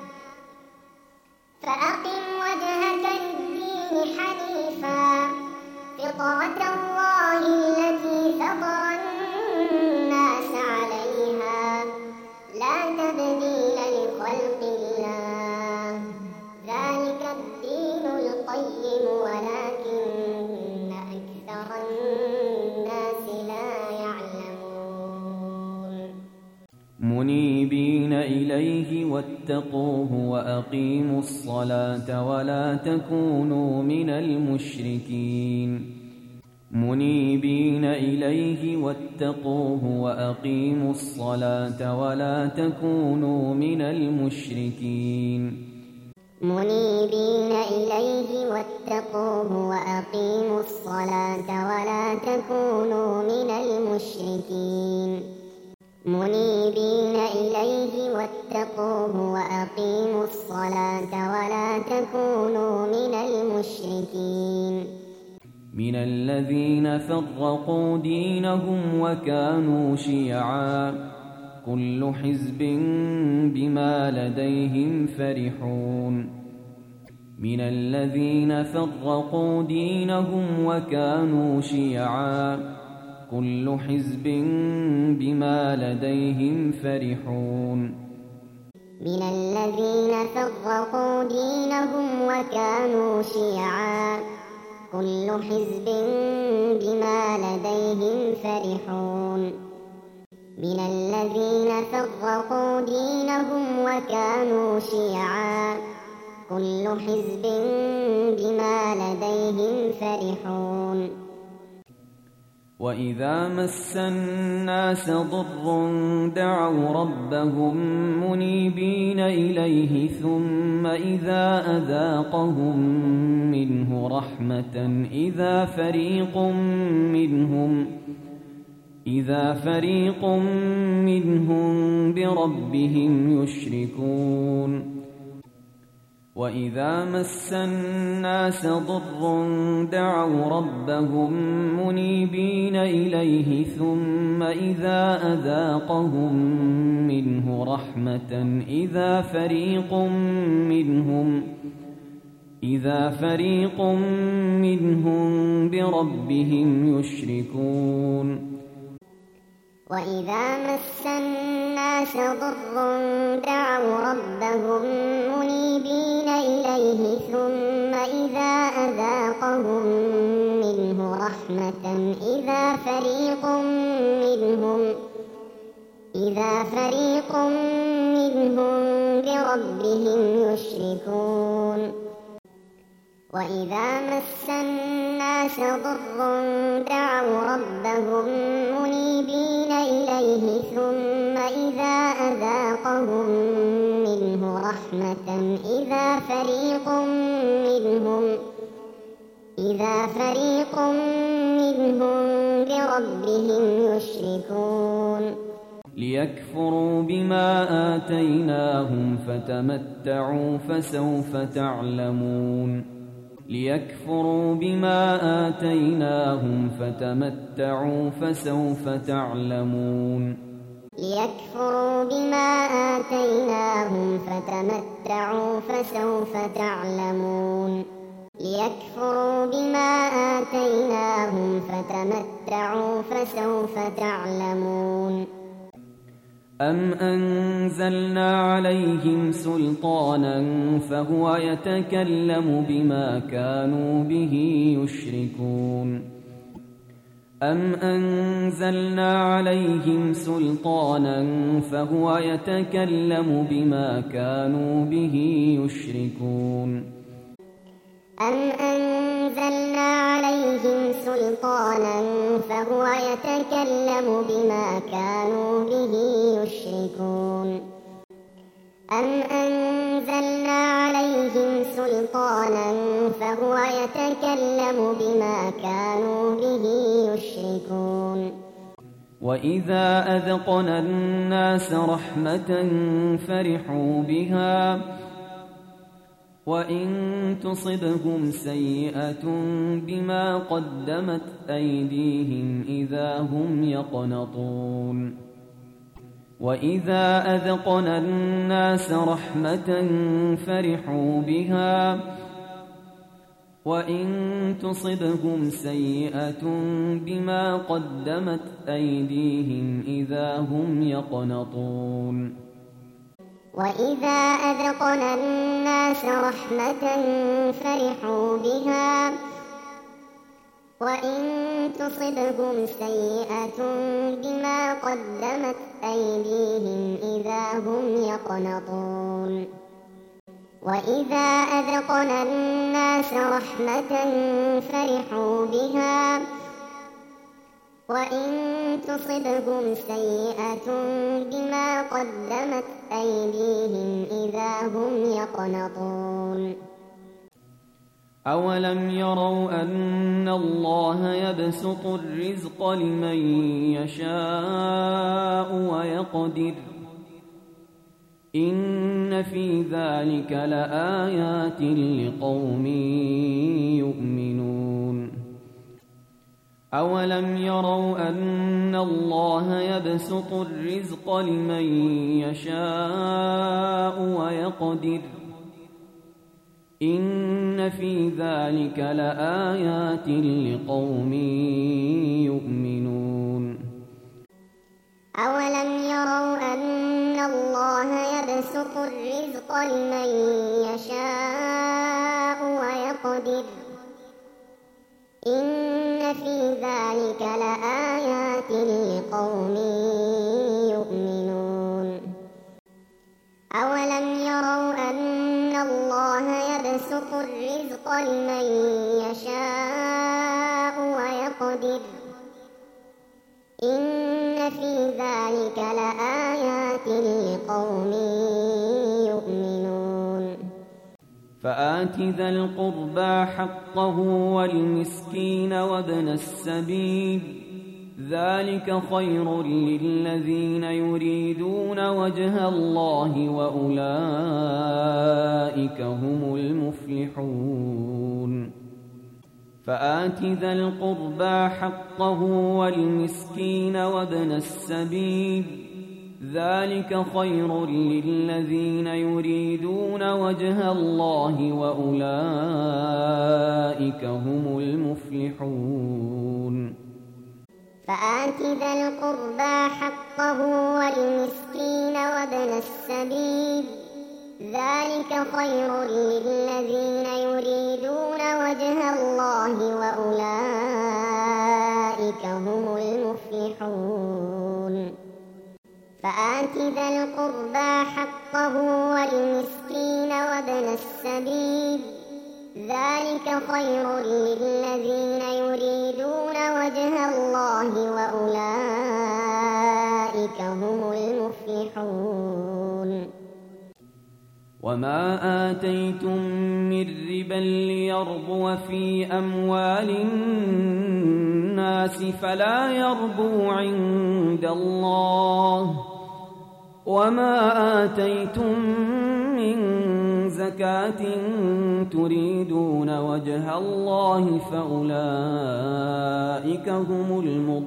فأقم وجهك للدين حنيفا فطرة الله التي فطر الناس عليها لا تبديل لخلق الله ذلك الدين القيم ولكن أكثر الناس لا يعلمون منيبين إليه واتقوه وأقيموا الصلاة ولا تكونوا من المشركين منيبين إليه واتقوه وأقيموا الصلاة ولا تكونوا من المشركين منيبين إليه واتقوه وأقيموا الصلاة ولا تكونوا من المشركين منيبين إليه واتقوه وأقيموا الصلاة ولا تكونوا من المشركين من الذين فرقوا دينهم وكانوا شيعا كل حزب بما لديهم فرحون من الذين فرقوا دينهم وكانوا شيعا كل حزب بما لديهم فرحون من الذين فرقوا دينهم وكانوا شيعا كل حزب بما لديهم فرحون من الذين فرقوا دينهم وكانوا شيعا كل حزب بما لديهم فرحون وإذا مس الناس ضر دعوا ربهم منيبين إليه ثم إذا أذاقهم منه رحمة إذا فريق منهم إذا فريق منهم بربهم يشركون وإذا مس الناس ضر دعوا ربهم منيبين إليه ثم إذا أذاقهم منه رحمة إذا فريق منهم إذا فريق منهم بربهم يشركون وإذا مس الناس ضر دعوا ربهم منيبين إليه ثم إذا أذاقهم منه رحمة إذا فريق منهم إذا فريق منهم بربهم يشركون وإذا مس الناس ضر دعوا ربهم منيبين إليه ثم إذا أذاقهم منه رحمة إذا فريق منهم إذا فريق منهم بربهم يشركون ليكفروا بما آتيناهم فتمتعوا فسوف تعلمون ليكفروا بما آتيناهم فتمتعوا فسوف تعلمون ليكفروا بما آتيناهم فتمتعوا فسوف تعلمون ليكفروا بما آتيناهم فتمتعوا فسوف تعلمون أم أنزلنا عليهم سلطانا فهو يتكلم بما كانوا به يشركون أم أنزلنا عليهم سلطانا فهو يتكلم بما كانوا به يشركون أم أنزلنا عليهم سلطانا فهو يتكلم بما كانوا به يشركون أم أنزلنا عليهم سلطانا فهو يتكلم بما كانوا به يشركون وإذا أذقنا الناس رحمة فرحوا بها وإن تصبهم سيئة بما قدمت أيديهم إذا هم يقنطون وإذا أذقنا الناس رحمة فرحوا بها وإن تصبهم سيئة بما قدمت أيديهم إذا هم يقنطون وإذا أذقنا الناس رحمة فرحوا بها وإن تصبهم سيئة بما قدمت أيديهم إذا هم يقنطون وإذا أذقنا الناس رحمة فرحوا بها وإن تصبهم سيئة بما قدمت أيديهم إذا هم يقنطون أولم يروا أن الله يبسط الرزق لمن يشاء ويقدر إن في ذلك لآيات لقوم يؤمنون أولم يروا أن الله يبسط الرزق لمن يشاء ويقدر إن في ذلك لآيات لقوم يؤمنون أولم يروا أن الله يبسط الرزق لمن يشاء ويقدر إن في ذلك لآيات لقوم يؤمنون أولم يروا أن الله يبسط الرزق لمن يشاء ويقدر إن في ذلك لآيات لقوم يؤمنون فآت ذا القربى حقه والمسكين وابن السبيل ذلك خير للذين يريدون وجه الله وأولئك هم المفلحون فآت ذا القربى حقه والمسكين وابن السبيل ذلك خير للذين يريدون وجه الله وأولئك هم المفلحون فآت ذا القربى حقه والمسكين وابن السبيل ذلك خير للذين يريدون وجه الله وأولئك هم المفلحون فآت ذا القربى حقه والمسكين وابن السبيل ذلك خير للذين يريدون وجه الله وأولئك هم المفلحون وما آتيتم من ربا ليربو في أموال الناس فلا يربو عند الله وما آتيتم من زكاة تريدون وجه الله فأولئك هم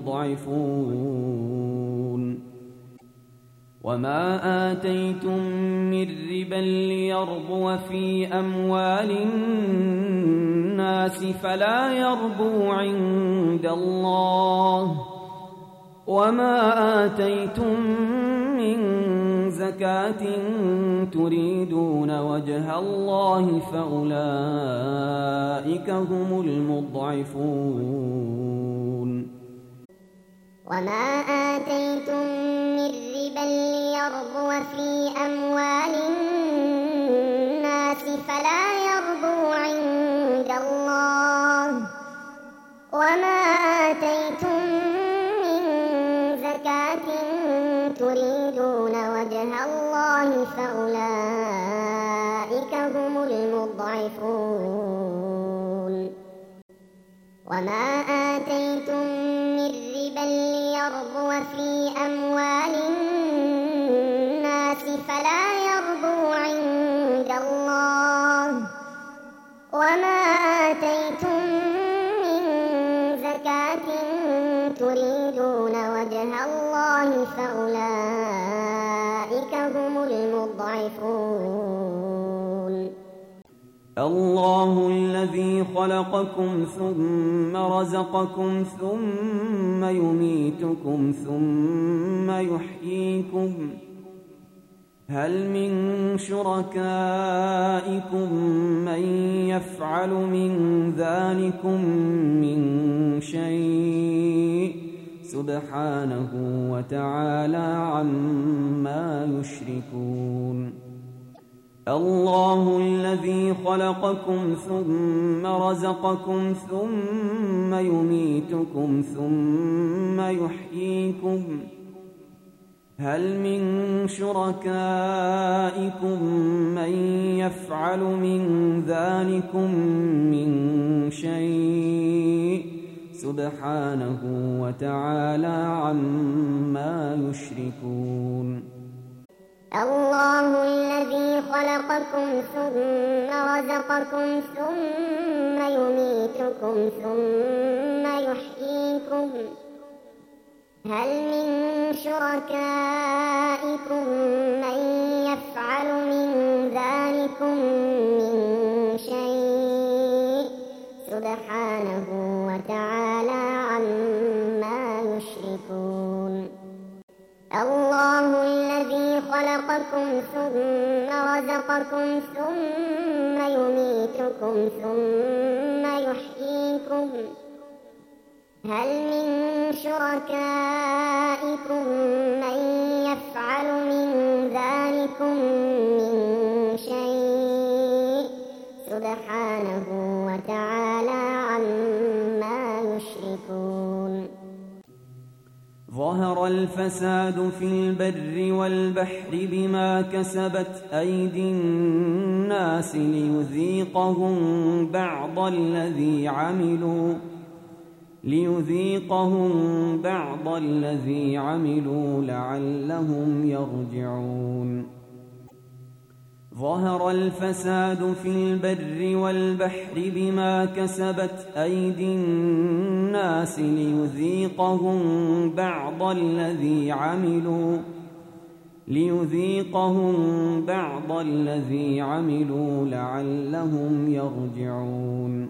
المضعفون وما آتيتم من ربا ليربو في أموال الناس فلا يربو عند الله وما آتيتم من زكاة تريدون وجه الله فأولئك هم المضعفون وما آتيتم من ربا ليربو في أموال الناس فلا يربو عند الله وما آتيتم من زكاة تريدون وجه الله فأولئك هم المضعفون وما آتيتم من ربا ليربو في أموال الناس فلا يربو عند الله وما آتيتم من زكاة تريدون وجه الله فأولئك هم المضعفون الله الذي خلقكم ثم رزقكم ثم يميتكم ثم يحييكم هل من شركائكم من يفعل من ذلكم من شيء سبحانه وتعالى عما يشركون الله الذي خلقكم ثم رزقكم ثم يميتكم ثم يحييكم هل من شركائكم من يفعل من ذلكم من شيء سبحانه وتعالى عما يشركون الله الذي خلقكم ثم رزقكم ثم يميتكم ثم يحييكم هل من شركائكم من يفعل من ذلكم من شيء سبحانه وتعالى عما يشركون الله الذي خلقكم ثم رزقكم ثم يميتكم ثم يحييكم هل من شركائكم من يفعل من ذلكم من شيء سبحانه وتعالى عما يشركون ظهر الفساد في البر والبحر بما كسبت أيدي الناس ليذيقهم بعض الذي عملوا ليذيقهم بعض الذي عملوا لعلهم يرجعون ظهر الفساد في البر والبحر بما كسبت أيدي الناس ليذيقهم بعض الذي عملوا ليذيقهم بعض الذي عملوا لعلهم يرجعون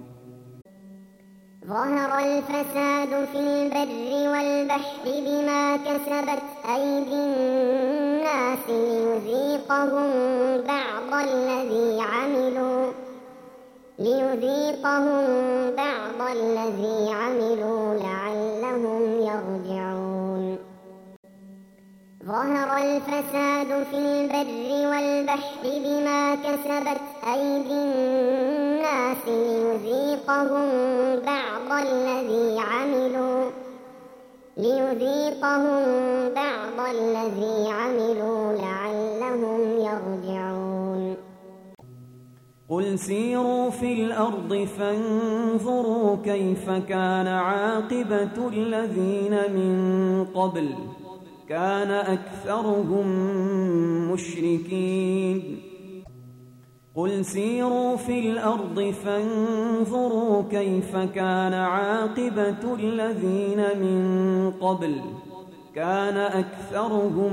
ظهر الفساد في البر والبحر بما كسبت أيدي الناس ليذيقهم بعض الذي عملوا ليذيقهم بعض الذي عملوا لعلهم يرجعون ظهر الفساد في البر والبحر بما كسبت أيدي الناس ليذيقهم بعض الذي عملوا ليذيقهم بعض الذي عملوا لعلهم يرجعون قل سيروا في الأرض فانظروا كيف كان عاقبة الذين من قبل كان أكثرهم مشركين قل سيروا في الأرض فانظروا كيف كان عاقبة الذين من قبل كان أكثرهم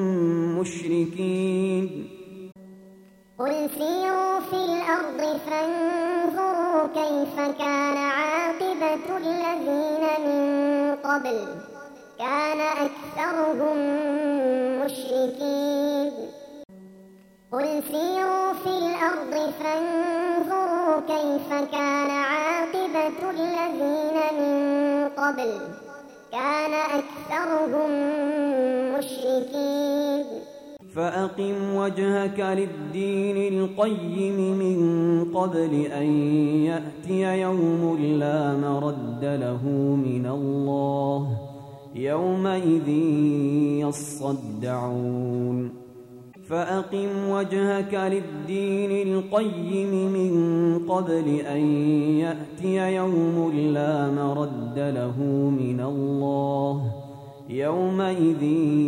مشركين قل سيروا في الأرض فانظروا كيف كان عاقبة الذين من قبل كان أكثرهم مشركين قل سيروا في الأرض فانظروا كيف كان عاقبة الذين من قبل كان أكثرهم مشركين فأقم وجهك للدين القيم من قبل أن يأتي يوم لا مرد له من الله يومئذ يصدعون فأقم وجهك للدين القيم من قبل أن يأتي يوم لا مرد له من الله يومئذ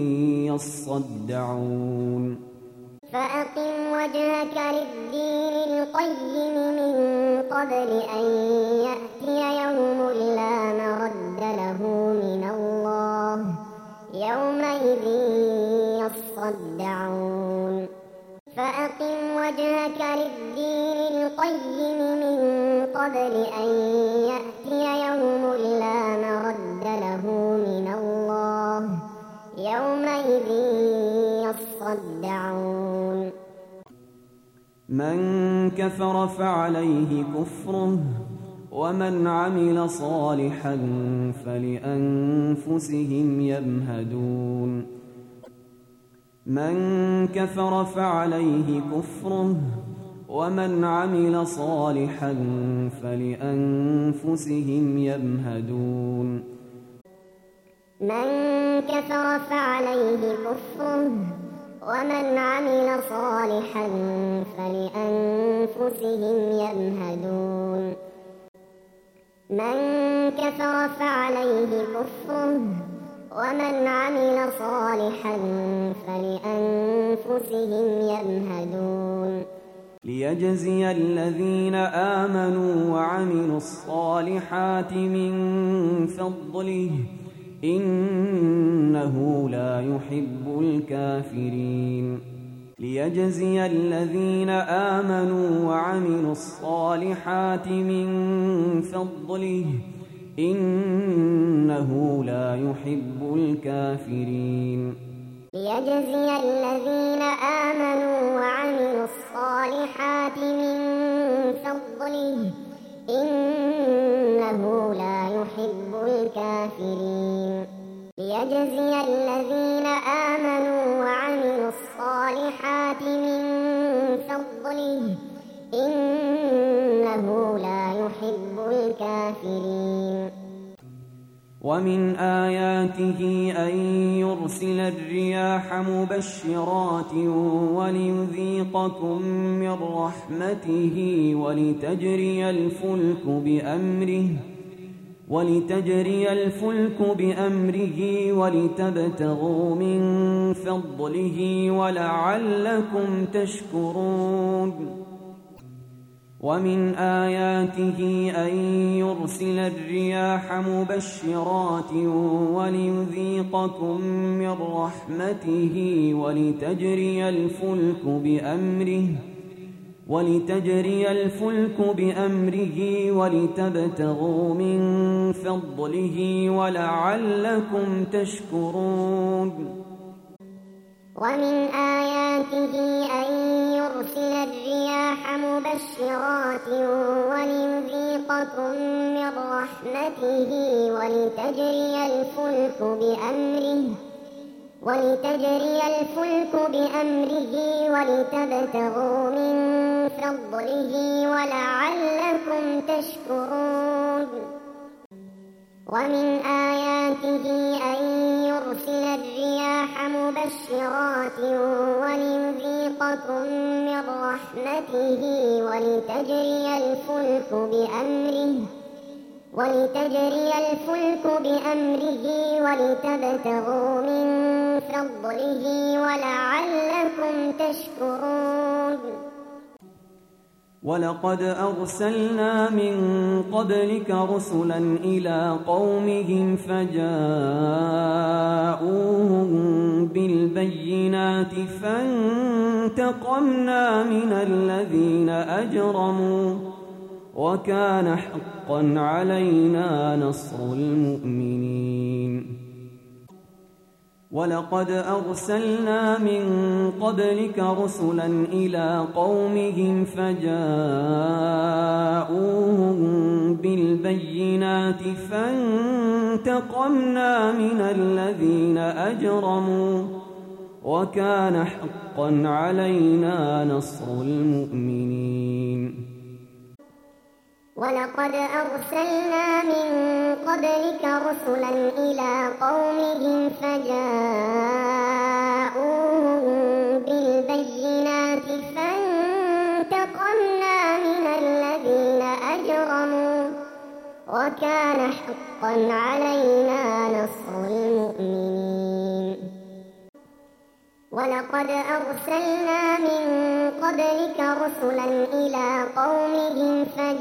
يصدعون فأقم وجهك للدين القيم من قبل أن يأتي يوم لا مرد له من الله يومئذ يصدعون فأقم وجهك للدين القيم من قبل أن يأتي يوم لا مرد له من الله يومئذ يصدعون من كفر فعليه كفره ومن عمل صالحا فلأنفسهم يمهدون من كفر فعليه كفره ومن عمل صالحا فلأنفسهم يمهدون من كفر فعليه كفره ومن عمل صالحا فلأنفسهم يمهدون من كفر فعليه كفره ومن عمل صالحا فلأنفسهم يمهدون ليجزي الذين آمنوا وعملوا الصالحات من فضله إنه لا يحب الكافرين ليجزي الذين آمنوا وعملوا الصالحات من فضله إنه لا يحب الكافرين ليجزي الذين آمنوا وعملوا الصالحات من فضله إنه لا يحب الكافرين ليجزي الذين آمنوا وعملوا الصالحات من فضله إنه لا يحب الكافرين ومن آياته أن يرسل الرياح مبشرات وليذيقكم من رحمته ولتجري الفلك بأمره ولتجري الفلك بأمره ولتبتغوا من فضله ولعلكم تشكرون ومن آياته أن يرسل الرياح مبشرات وليذيقكم من رحمته ولتجري الفلك بأمره ولتجري الفلك بأمره ولتبتغوا من فضله ولعلكم تشكرون ومن آياته أن يرسل الرياح مبشرات وليذيقكم من رحمته ولتجري الفلك بأمره ولتجري الفلك بأمره ولتبتغوا من فضله ولعلكم تشكرون ومن آياته أن يرسل الرياح مبشرات وليذيقكم من رحمته ولتجري الفلك بأمره ولتجري الفلك بأمره ولتبتغوا من فضله ولعلكم تشكرون ولقد أرسلنا من قبلك رسلا إلى قومهم فجاءوهم بالبينات فانتقمنا من الذين أجرموا وكان حقا علينا نصر المؤمنين ولقد أرسلنا من قبلك رسلا إلى قومهم فجاءوهم بالبينات فانتقمنا من الذين أجرموا وكان حقا علينا نصر المؤمنين ولقد أرسلنا من قبلك رسلا إلى قومهم فجاءوهم بالبينات فانتقمنا من الذين أجرموا وكان حقا علينا نصر المؤمنين ولقد أرسلنا من قبلك رسلا إلى قومهم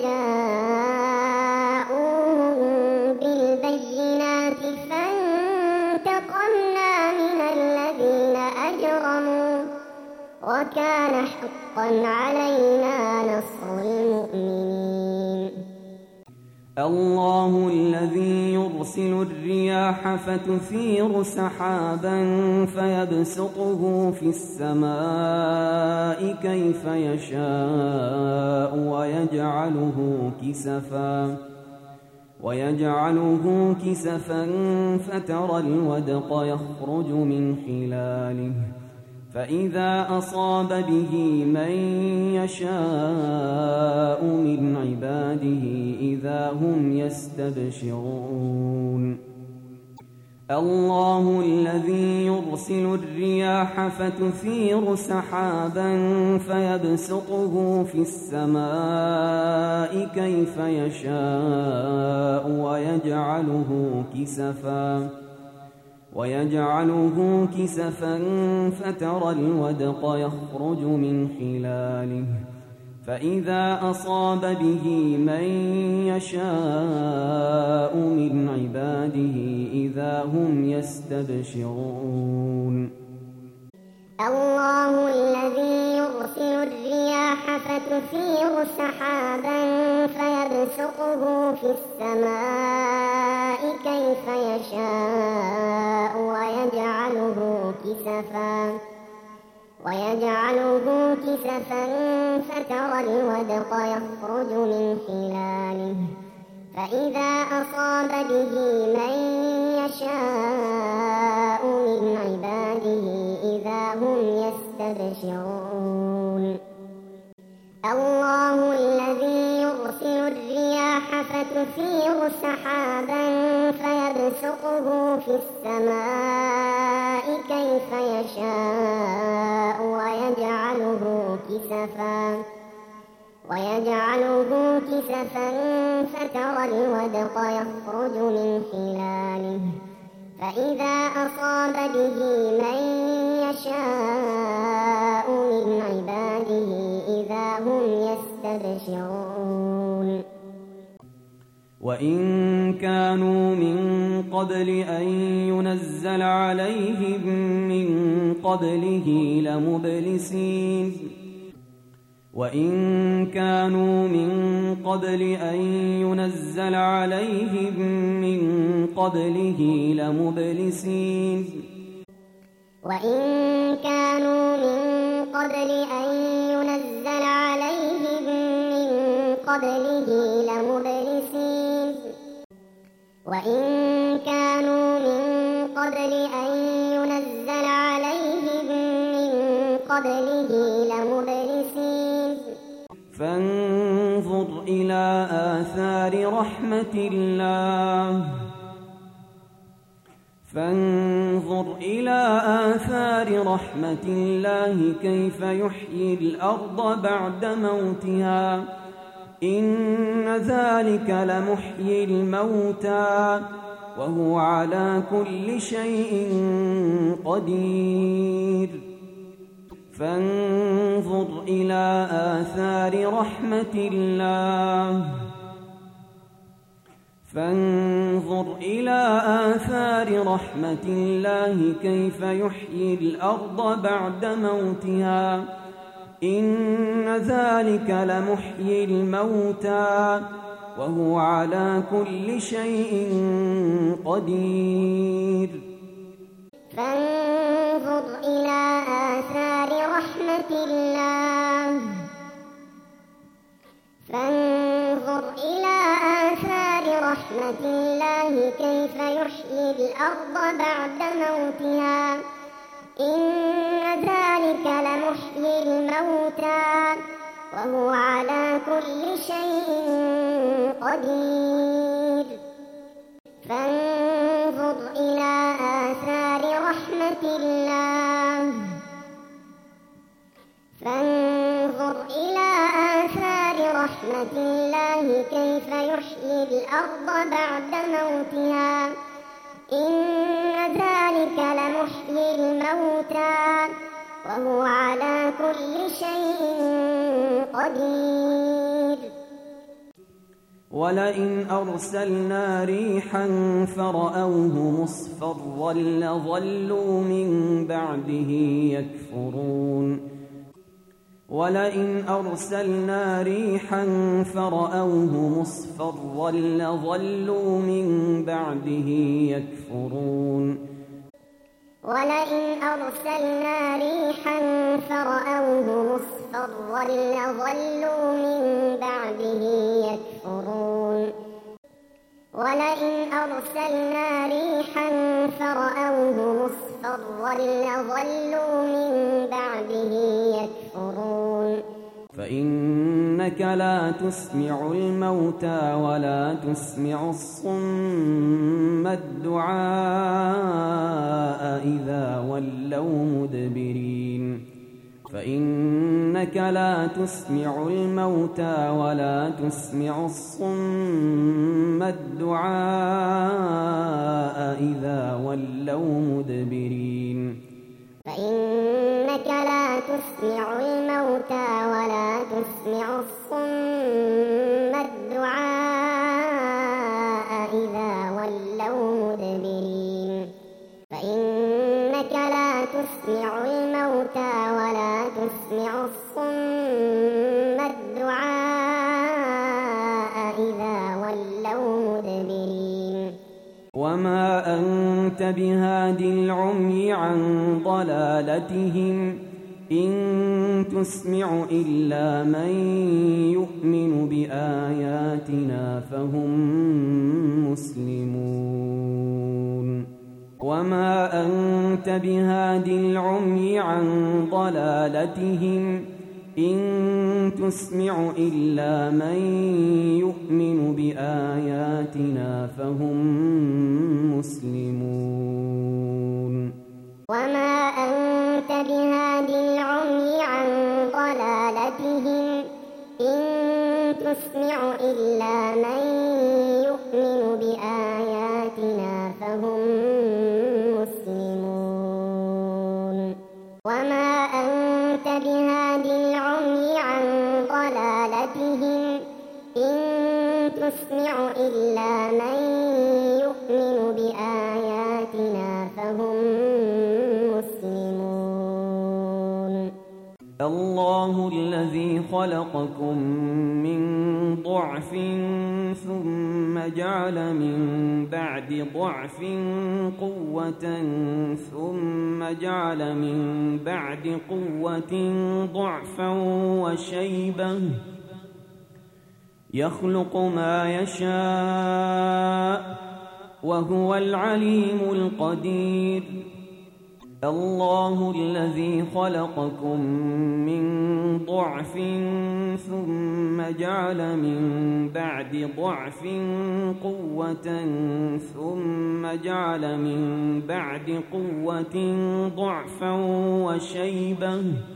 فجاءوهم بالبينات فانتقمنا من الذين أجرموا وكان حقا علينا نصر المؤمنين الله الذي يرسل الرياح فتثير سحابا فيبسطه في السماء كيف يشاء ويجعله كسفا ويجعله كسفا فترى الودق يخرج من خلاله فإذا أصاب به من يشاء من عباده إذا هم يستبشرون الله الذي يرسل الرياح فتثير سحابا فيبسطه في السماء كيف يشاء ويجعله كسفا ويجعله كسفا فترى الودق يخرج من خلاله فإذا أصاب به من يشاء من عباده إذا هم يستبشرون الله الذي يرسل الرياح فتثير سحابا فيبسطه في السماء كيف يشاء ويجعله كسفا ويجعله كسفا فترى الودق يخرج من خلاله فإذا أصاب به من يشاء من عباده إذا هم يستبشرون الله الذي يرسل الرياح فتثير سحابا فيبسطه في السماء كيف يشاء ويجعله كسفا ويجعله كسفا فترى الودق يخرج من خلاله فإذا أصاب به من يشاء من عباده إذا هم يستبشرون وإن كانوا من قبل أن ينزل عليهم من قبله لمبلسين وإن كانوا من قبل أن ينزل عليهم من قبله لمبلسين وإن كانوا من قبل أن ينزل عليهم من قبله لمبلسين وإن كانوا من قبل أن ينزل عليهم من قبله لمبلسين فانظر إلى آثار رحمة الله فانظر إلى آثار رحمة الله كيف يحيي الأرض بعد موتها إن ذلك لمحيي الموتى وهو على كل شيء قدير فانظر إلى آثار رحمة الله فانظر إلى آثار رحمة الله كيف يحيي الأرض بعد موتها إن ذلك لمحيي الموتى وهو على كل شيء قدير فانظر إلى آثار رحمة الله فانظر إلى آثار رحمة الله كيف يحيي الأرض بعد موتها إن ذلك لمحيي الموتى وهو على كل شيء قدير فانظر إلى آثار رحمة الله فانظر إلى آثار رحمة الله كيف يحيي الأرض بعد موتها إن ذلك لمحيي الموتى وهو على كل شيء قدير ولئن أرسلنا ريحا فرأوه مصفرا لظلوا من بعده يكفرون ولئن أرسلنا ريحا فرأوه مصفرا لظلوا من بعده يكفرون ولئن أرسلنا ريحا فرأوه مصفرا لظلوا من بعده يكفرون ولئن أرسلنا ريحا فرأوه مصفرا لظلوا من بعده يكفرون فإنك لا تسمع الموتى ولا تسمع الصم الدعاء إذا ولوا مدبرين فإنك لا تسمع الموتى ولا تسمع الصم الدعاء إذا ولوا مدبرين فإنك لا تسمع الموتى ولا تسمع الصم الدعاء إذا ولوا مدبرين فإنك لا تسمع الموتى ولا تسمع الصم الدعاء إذا ولوا مدبرين وما أنت بهاد العمي عن ضلالتهم إن تسمع إلا من يؤمن بآياتنا فهم مسلمون وما أنت بهاد العمي عن ضلالتهم إن تسمع إلا من يؤمن بآياتنا فهم مسلمون وما أنت بهاد العمي عن ضلالتهم إن تسمع إلا من يؤمن بآياتنا فهم مسلمون وما أنت بهادي العمي عن ضلالتهم إن تسمع إلا من يؤمن بآياتنا فهم مسلمون الله الذي خلقكم من ضعف ثم جعل من بعد ضعف قوة ثم جعل من بعد قوة ضعفا وشيبة يخلق ما يشاء وهو العليم القدير الله الذي خلقكم من ضعف ثم جعل من بعد ضعف قوة ثم جعل من بعد قوة ضعفا وشيبة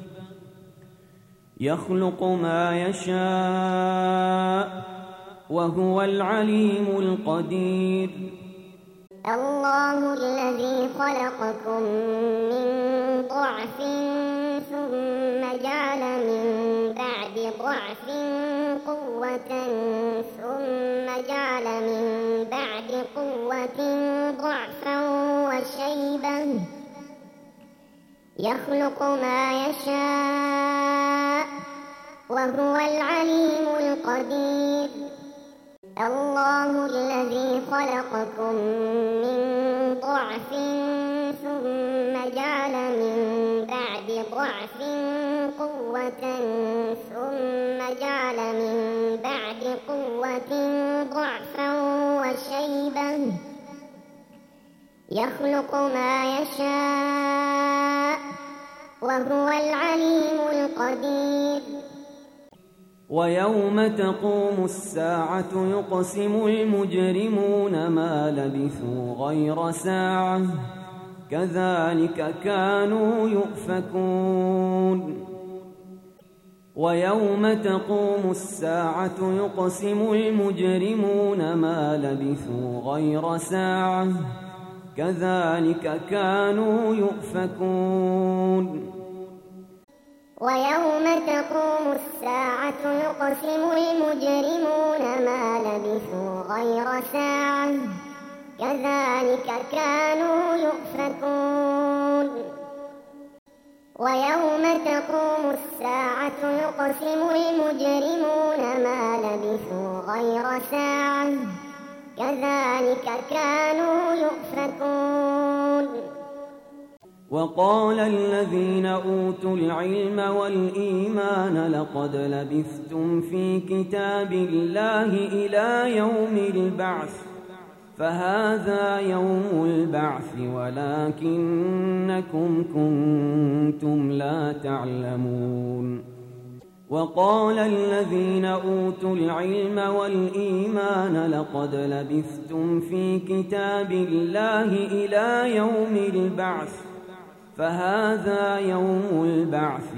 يخلق ما يشاء وهو العليم القدير الله الذي خلقكم من ضعف ثم جعل من بعد ضعف قوة ثم جعل من بعد قوة ضعفا وشيبة يخلق ما يشاء وهو العليم القدير الله الذي خلقكم من ضعف ثم جعل من بعد ضعف قوة ثم جعل من بعد قوة ضعفا وشيبة يخلق ما يشاء وهو العليم القدير ويوم تقوم الساعة يقسم المجرمون ما لبثوا غير ساعة كذلك كانوا يؤفكون ويوم تقوم الساعة يقسم المجرمون ما لبثوا غير ساعة كذلك كانوا يؤفكون ويوم تقوم الساعة يقسم المجرمون ما لبثوا غير ساعة كذلك كانوا يؤفكون ويوم تقوم الساعة يقسم المجرمون ما لبثوا غير ساعة كذلك كانوا يؤفكون وقال الذين أوتوا العلم والإيمان لقد لبثتم في كتاب الله إلى يوم البعث فهذا يوم البعث ولكنكم كنتم لا تعلمون وقال الذين أوتوا العلم والإيمان لقد لبثتم في كتاب الله إلى يوم البعث فهذا يوم البعث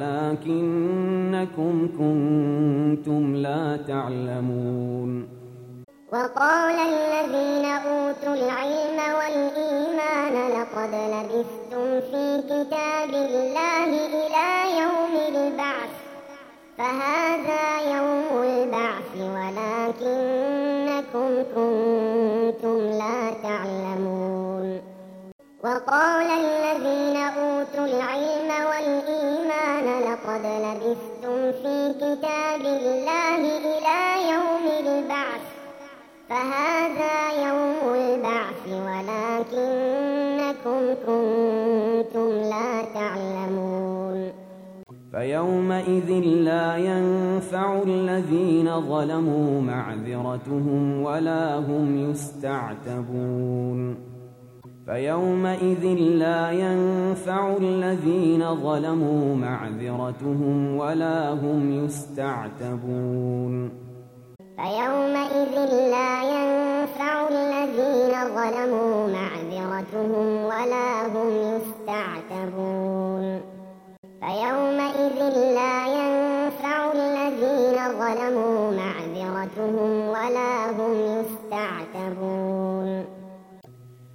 ولكنكم كنتم لا تعلمون وقال الذين أوتوا العلم والإيمان لقد لبثتم في كتاب الله إلى يوم البعث فهذا يوم البعث ولكنكم كنتم لا تعلمون وقال الذين أوتوا العلم والإيمان لقد لبثتم في كتاب الله إلى يوم البعث فهذا يوم البعث ولكنكم كنتم لا تعلمون فيومئذ لا ينفع الذين ظلموا معذرتهم ولا هم يستعتبون فيومئذ لا ينفع الذين ظلموا معذرتهم ولا هم يستعتبون فيومئذ لا ينفع الذين ظلموا معذرتهم ولا هم يستعتبون فيومئذ لا ينفع الذين ظلموا معذرتهم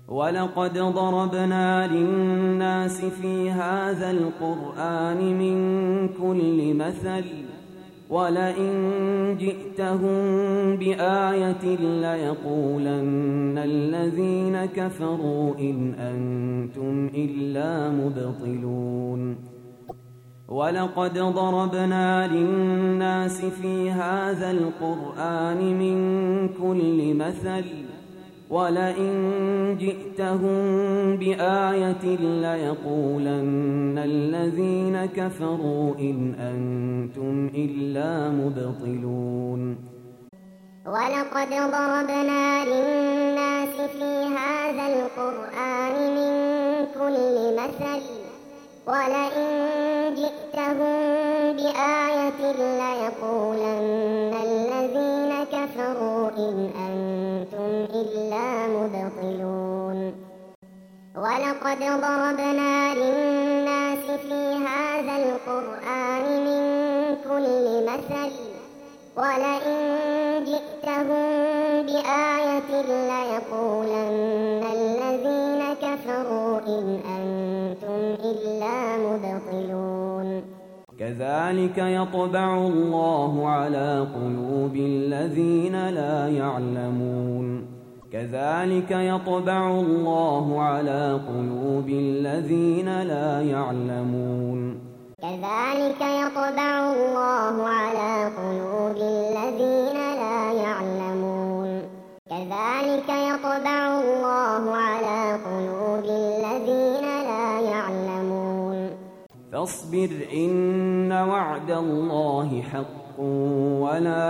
ولقد ضربنا للناس في هذا القرآن من كل مثل ولئن جئتهم بآية ليقولن الذين كفروا إن أنتم إلا مبطلون ولقد ضربنا للناس في هذا القرآن من كل مثل ولئن جئتهم بآية ليقولن الذين كفروا إن أنتم إلا مبطلون ولقد ضربنا للناس في هذا القرآن من كل مثل ولئن جئتهم بآية ليقولن الذين كفروا إن أنتم إلا مبطلون ولقد ضربنا للناس في هذا القرآن من كل مثل ولئن جئتهم بآية ليقولن الذين كفروا إن أنتم إلا مبطلون كذلك يطبع الله على قلوب الذين لا يعلمون كذلك يطبع الله على قلوب الذين لا يعلمون كذلك يطبع الله على قلوب الذين لا يعلمون كذلك يطبع الله على قلوب الذين لا يعلمون فاصبر إن وعد الله حق ولا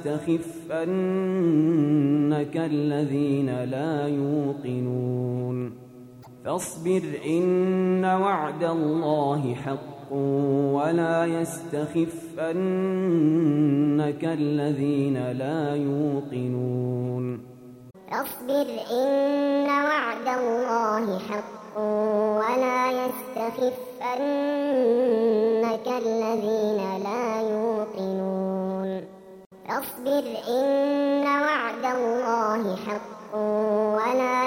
يستخفنك الذين لا يوقنون فاصبر إن وعد الله حق ولا يستخفنك الذين لا يوقنون فاصبر إن وعد الله حق ولا يستخفنك الذين لا يوقنون فاصبر إن وعد الله حق ولا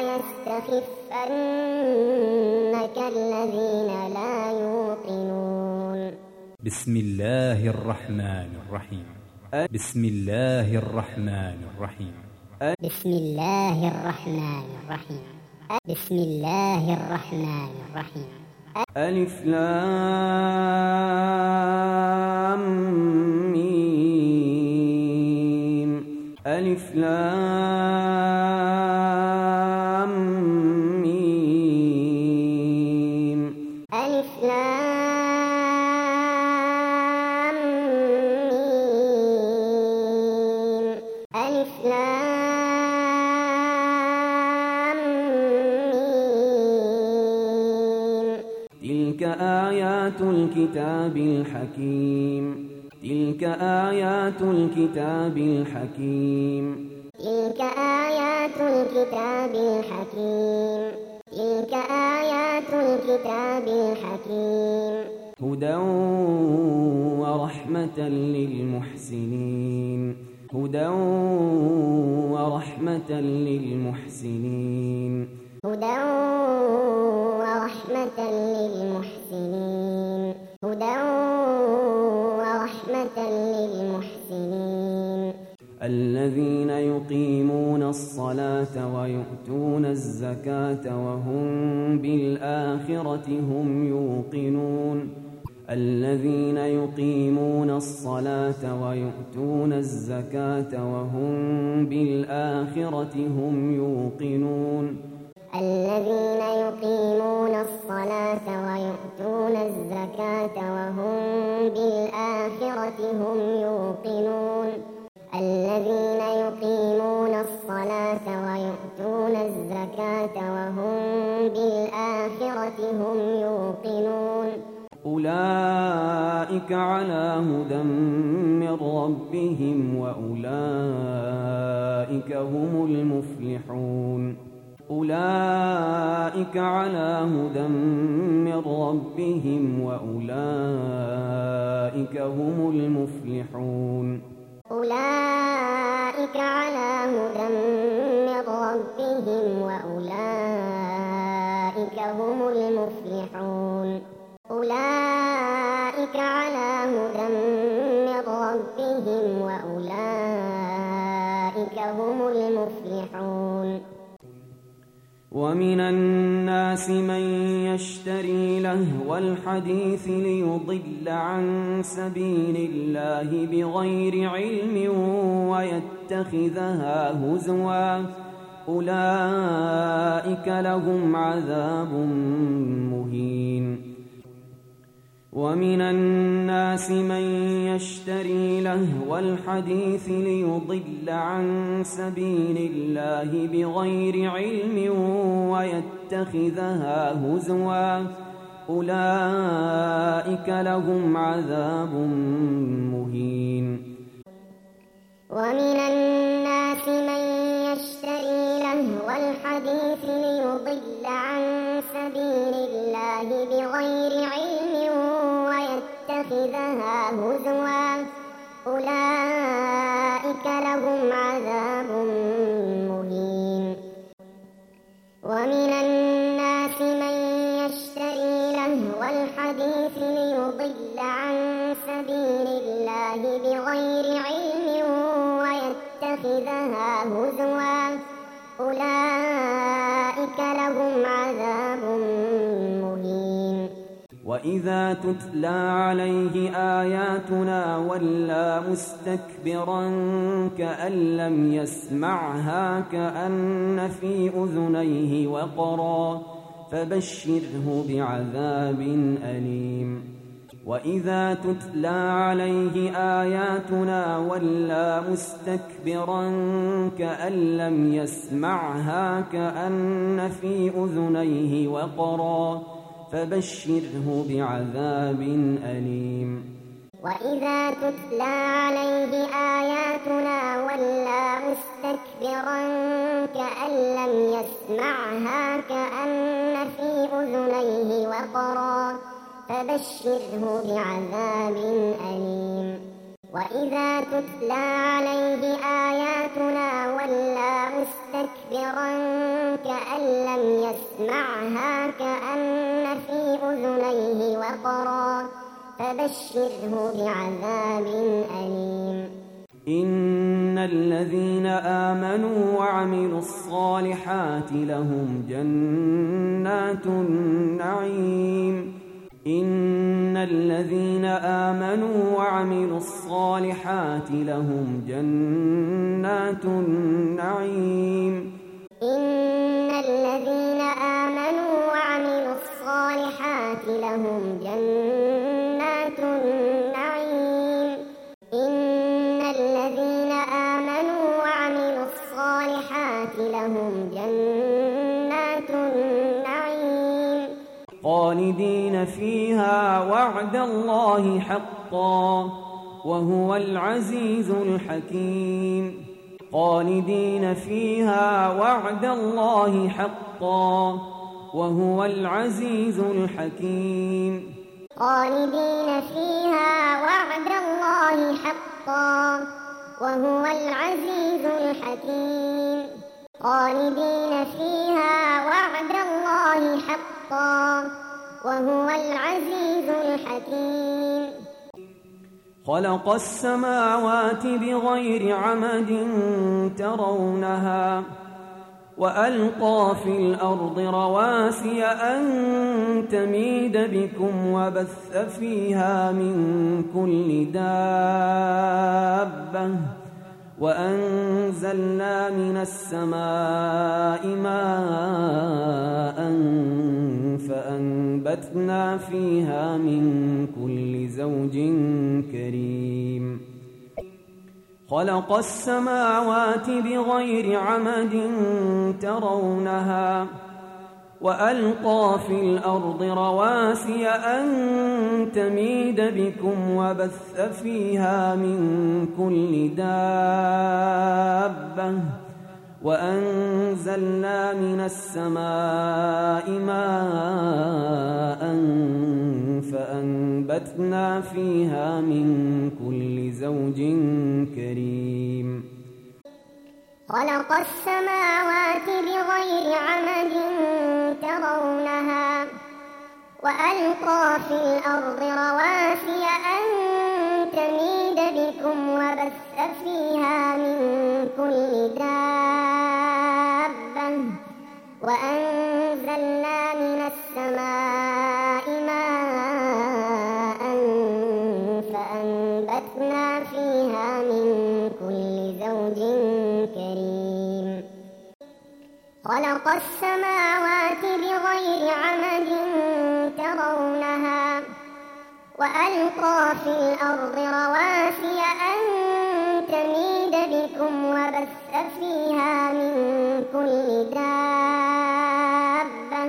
يستخفنك الذين لا يوقنون بسم الله الرحمن الرحيم بسم الله الرحمن الرحيم بسم الله الرحمن الرحيم بسم الله الرحمن الرحيم ألف لام ميم ألف لام ميم ألف لام ميم ألف لام ميم تلك آيات الكتاب الحكيم تلك آيات الكتاب الحكيم تلك آيات الكتاب الحكيم تلك آيات الكتاب الحكيم هدى ورحمة للمحسنين هدى ورحمة للمحسنين هدى ورحمة للمحسنين هدى ورحمة للمحسنين الذين يقيمون الصلاة ويؤتون الزكاة وهم بالآخرة هم يوقنون الذين يقيمون الصلاة ويؤتون الزكاة وهم بالآخرة هم يوقنون الذين يقيمون الصلاة ويؤتون الزكاة وهم بالآخرة هم يوقنون الذين يقيمون الصلاة ويؤتون الزكاة وهم بالآخرة هم يوقنون أولئك على هدى من ربهم وأولئك هم المفلحون أولئك على هدى من ربهم وأولئك هم المفلحون أولئك على هدى من ربهم وأولئك أولئك على هدى من ربهم وأولئك هم المفلحون. ومن الناس من يشتري لهو الحديث ليضل عن سبيل الله بغير علم ويتخذها هزوا أولئك لهم عذاب مهين. ومن الناس من يشتري لهو الحديث ليضل عن سبيل الله بغير علم ويتخذها هزوا أولئك لهم عذاب مهين. ومن الناس من يشتري لهو الحديث ليضل عن سبيل الله بغير علم ويتخذها هزوا أولئك لهم عذاب مهين. ومن الناس من يشتري لهو الحديث ليضل عن سبيل الله بغير علم ويتخذها هزوا أولئك لهم عذاب مهين. وإذا تتلى عليه آياتنا ولى مستكبرا كأن لم يسمعها كأن في أذنيه وقرا فبشره بعذاب أليم. وإذا تتلى عليه آياتنا ولى مستكبرا كأن لم يسمعها كأن في أذنيه وقرا فبشره بعذاب أليم. وإذا تتلى عليه آياتنا ولى مستكبرا كأن لم يسمعها كأن في أذنيه وقرا فبشره بعذاب أليم. وإذا تتلى عليه آياتنا ولى مستكبرا كأن لم يسمعها كأن في أذنيه وقرا فبشره بعذاب أليم. إن الذين آمنوا وعملوا الصالحات لهم جنات النعيم. إن الذين آمنوا وعملوا الصالحات لهم جنات النعيم. إن الذين آمنوا وعملوا الصالحات لهم جنات النعيم. إن الذين آمنوا وعملوا الصالحات لهم جنات النعيم خالدين فيها وعد الله حقا وهو العزيز الحكيم. خالدين فيها وعد الله حقا وهو العزيز الحكيم. خالدين فيها وعد الله حقا وهو العزيز الحكيم. خالدين فيها وعد الله حقا وهو العزيز الحكيم. خلق السماوات بغير عمد ترونها وألقى في الأرض رواسي أن تميد بكم وبث فيها من كل دابة وأنزلنا من السماء ماء فأنبتنا فيها من كل زوج كريم. خلق السماوات بغير عمد ترونها وألقى في الأرض رواسي أن تميد بكم وبث فيها من كل دابة وأنزلنا من السماء ماء فأنبتنا فيها من كل زوج كريم. خلق السماوات بغير عمد ترونها وألقى في الأرض رواسي أن تميد بكم وبث فيها من كل دابة وأنزلنا من السماء ماء فأنبتنا فيها من كل زوج كريم خلق السماوات بغير عمد ترونها وألقى في الأرض رواسي أن تميد بكم وبث فيها من كل دابة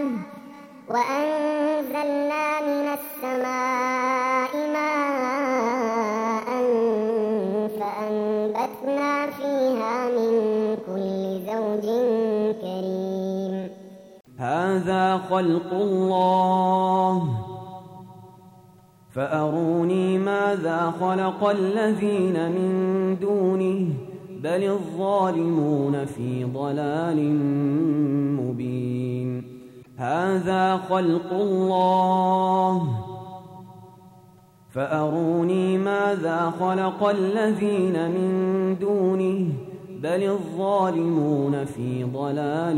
وأنزلنا من السماء ماء فأنبتنا فيها من كل زوج كريم هذا خلق الله فأروني ماذا خلق الذين من دونه بل الظالمون في ضلال مبين هذا خلق الله فأروني ماذا خلق الذين من دونه بل الظالمون في ضلال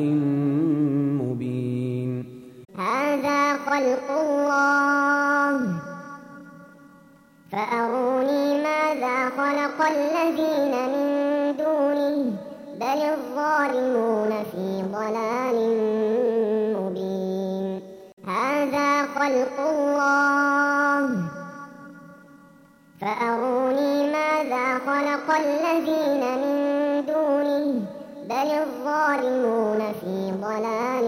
مبين هذا خلق الله فأروني ماذا خلق الذين من دونه بل الظالمون في ضلال مبين هذا خلق الله فأروني ماذا خلق الذين من دونه بل الظالمون في ضلال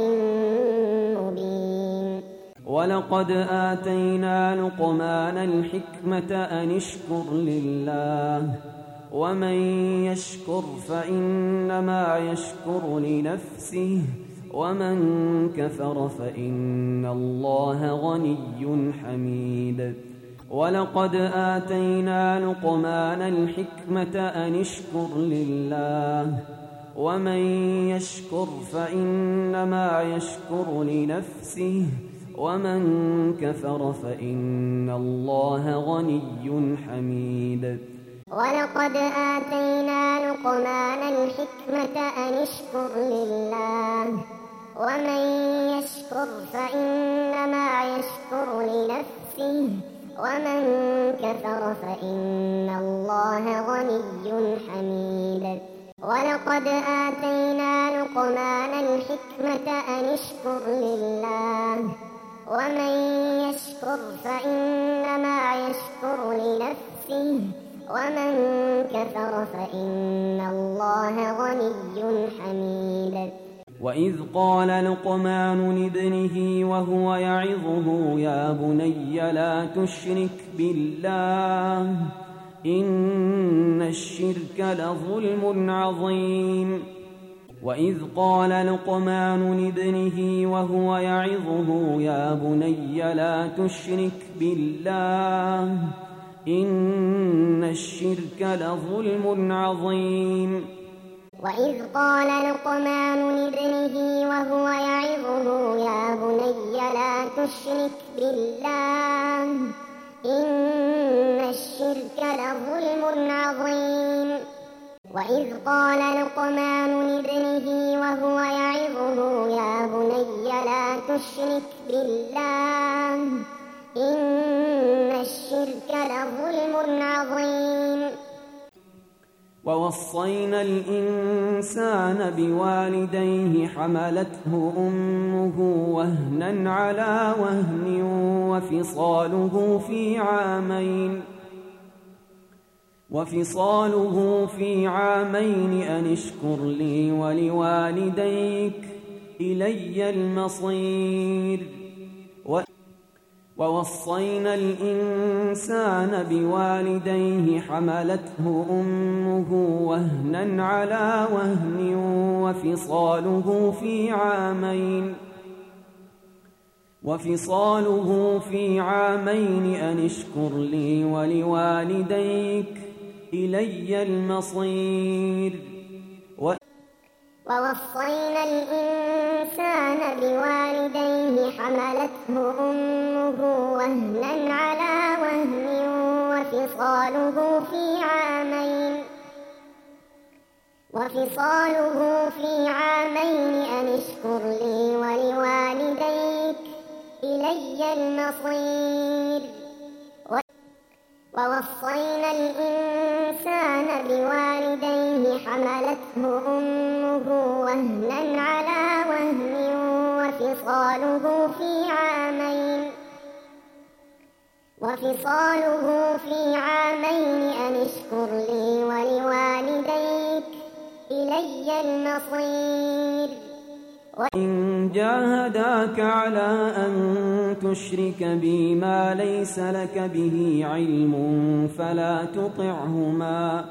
مبين ولقد آتينا لقمان الحكمة أن اشكر لله ومن يشكر فإنما يشكر لنفسه ومن كفر فإن الله غني حميد ولقد آتينا لقمان الحكمة أن اشكر لله ومن يشكر فإنما يشكر لنفسه ومن كفر فإن الله غني حميد ولقد آتينا لقمان الحكمة أن اشكر لله ومن يشكر فإنما يشكر لنفسه ومن كفر فإن الله غني حميد ولقد آتينا لقمان الحكمة أن اشكر لله ومن يشكر فإنما يشكر لنفسه ومن كفر فإن الله غني حميد وإذ قال لقمان لابنه وهو يعظه يا بني لا تشرك بالله إن الشرك لظلم عظيم وإذ قال لقمان لابنه وهو يعظه يا بني لا تشرك بالله إن الشرك لظلم عظيم وإذ قال لقمان لابنه وهو يعظه يا بني لا تشرك بالله إن الشرك لظلم عظيم وإذ قال لقمان لابنه وهو يعظه يا بني لا تشرك بالله إن الشرك لظلم عظيم ووصينا الإنسان بوالديه حملته أمه وهنا على وهن وفصاله في عامين وفصاله في عامين أن اشكر لي ولوالديك إلي المصير ووصينا الإنسان بوالديه حملته أمه وهنا على وهن وفصاله في عامين وفصاله في عامين أن اشكر لي ولوالديك إلي المصير ووصينا الإنسان بوالديه حملته أمه وهنا على وهن وفصاله في عامين وفصاله في عامين أن اشكر لي ولوالديك إلي المصير. ووصينا الإنسان بوالديه حملته أمه وهنا على وهن وفصاله في عامين وفصاله في عامين أن اشكر لي ولوالديك إلي المصير. وإن جاهداك على أن تشرك بي ما ليس لك به علم فلا تطعهما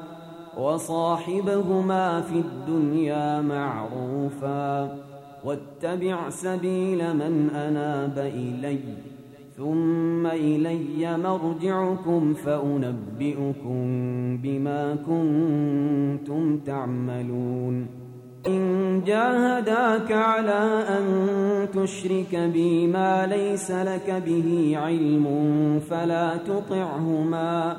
وصاحبهما في الدنيا معروفا واتبع سبيل من أناب إلي ثم إلي مرجعكم فأنبئكم بما كنتم تعملون. إن جاهداك على أن تشرك بي ما ليس لك به علم فلا تطعهما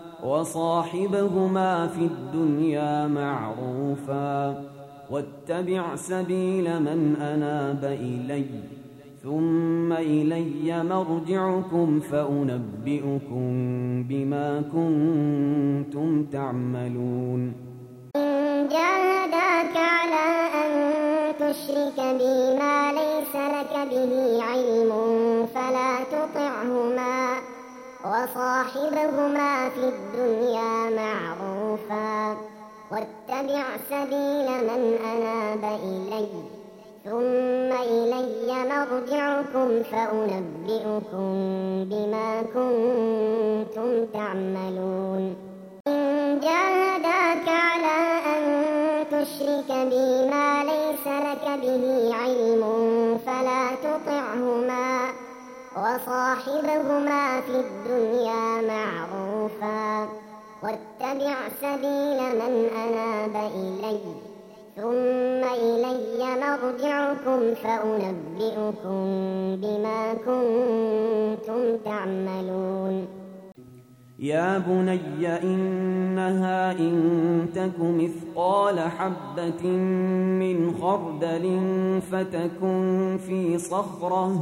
وصاحبهما في الدنيا معروفا واتبع سبيل من أناب إلي ثم إلي مرجعكم فأنبئكم بما كنتم تعملون. إن جاهداك على أن تشرك بي ما ليس لك به علم فلا تطعهما وصاحبهما في الدنيا معروفا واتبع سبيل من أناب إلي ثم إلي مرجعكم فأنبئكم بما كنتم تعملون. إن جاهداك على أن تشرك بي ما ليس لك به علم فلا تطعهما وصاحبهما في الدنيا معروفا واتبع سبيل من أناب إلي ثم إلي مرجعكم فأنبئكم بما كنتم تعملون. يا بني إنها إن تك مثقال حبة من خردل فتكن في صخرة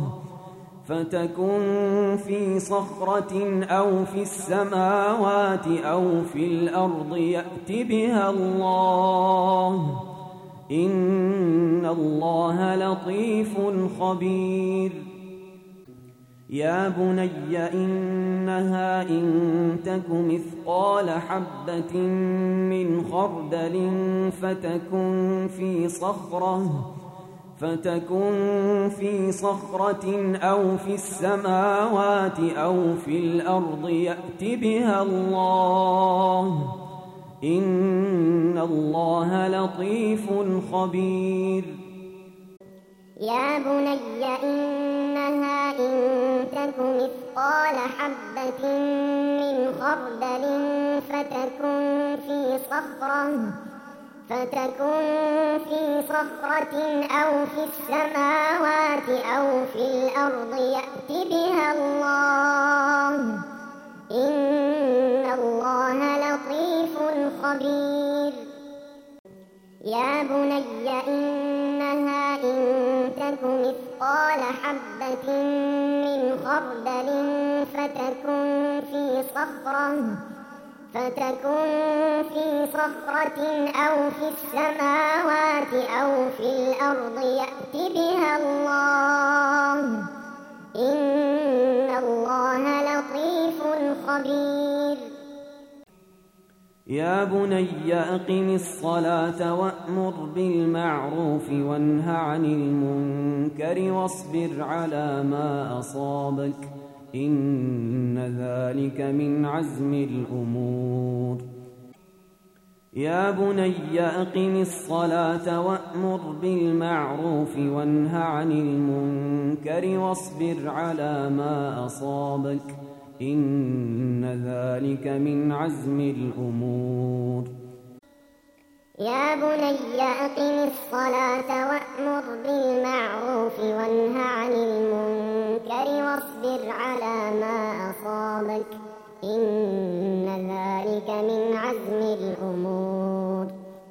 فتكن في صخرة أو في السماوات أو في الأرض يأت بها الله إن الله لطيف خبير. يا بني إنها إن تك مثقال حبة من خردل فتكن في صخرة فتكن في صخرة أو في السماوات أو في الأرض يأت بها الله إن الله لطيف خبير. يا بني إنها إن تك مثقال حبة من خردل فتكن في صخرة فتكن في صخرة أو في السماوات أو في الأرض يأت بها الله إن الله لطيف خبير. يا بني إنها إن تك مثقال حبة من خردل فتكن في صخرة فتكن في صخرة أو في السماوات أو في الأرض يأت بها الله إن الله لطيف خبير. يا بني أقم الصلاة وأمر بالمعروف وانه عن المنكر واصبر على ما أصابك إن ذلك من عزم الأمور. يا بني أقم الصلاة وأمر بالمعروف وانه عن المنكر واصبر على ما أصابك إن ذلك من عزم الأمور. يا بني أقم الصلاة وأمر بالمعروف وانه عن المنكر واصبر على ما أصابك إن ذلك من عزم الأمور.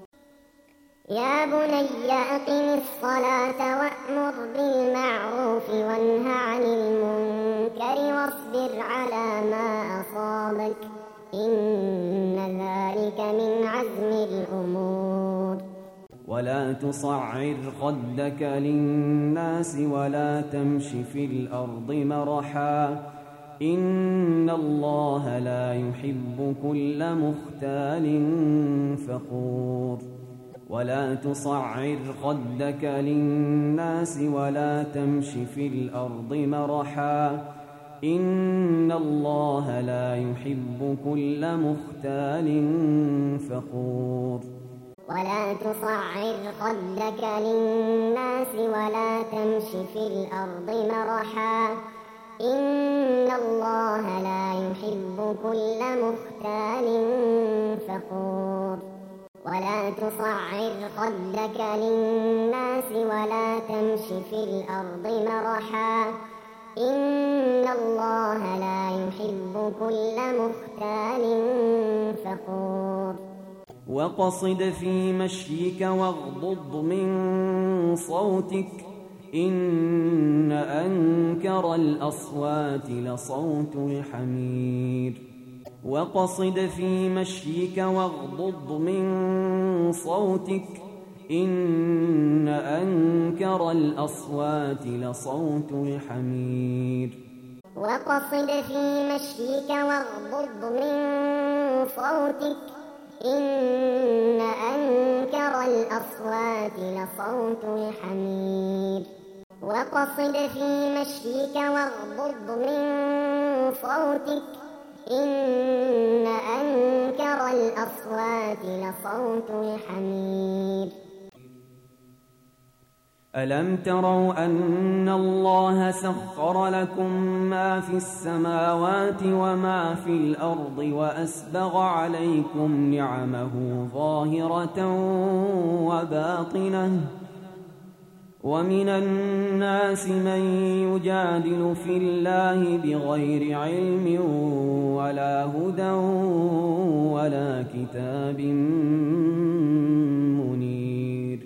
يا بني أقم الصلاة وأمر بالمعروف وانه عن المنكر واصبر على ما أصابك إن ذلك من عزم الأمور. ولا تصعر خدك للناس ولا تمش في الأرض مرحا إن الله لا يحب كل مختال فخور. ولا تصعر خدك للناس ولا تمش في الأرض مرحا إن الله لا يحب كل مختال فخور. ولا تصعر خدك للناس ولا تمش في الأرض مرحا إن الله لا يحب كل مختال فخور. ولا تصعر خدك للناس ولا تمش في الأرض مرحا إن الله لا يحب كل مختال فخور. وقصد في مشيك واغضض من صوتك إن أنكر الأصوات لصوت الحمير. وقصد في مشيك واغضض من صوتك إن أنكر الأصوات لصوت الحمير. وقصد في مشيك واغضض من صوتك إن أنكر الأصوات لصوت الحمير. وقصد في مشيك واغضض من صوتك إن أنكر الأصوات لصوت الحمير. ألم تروا أن الله سخر لكم ما في السماوات وما في الأرض وأسبغ عليكم نعمه ظاهرة وباطنة ومن الناس من يجادل في الله بغير علم ولا هدى ولا كتاب منير.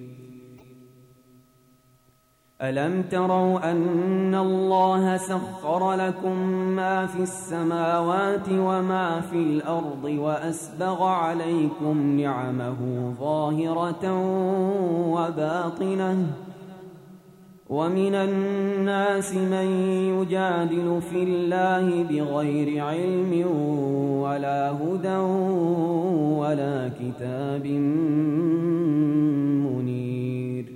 ألم تروا أن الله سخر لكم ما في السماوات وما في الأرض وأسبغ عليكم نعمه ظاهرة وباطنة ومن الناس من يجادل في الله بغير علم ولا هدى ولا كتاب منير.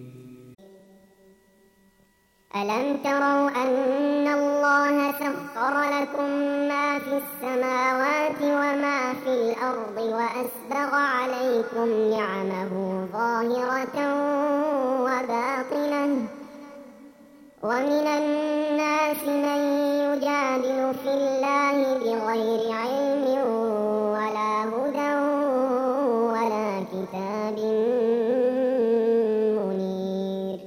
ألم تروا أن الله سخر لكم ما في السماوات وما في الأرض وأسبغ عليكم نعمه ظاهرة وباطنة ومن الناس من يجادل في الله بغير علم ولا هدى ولا كتاب منير.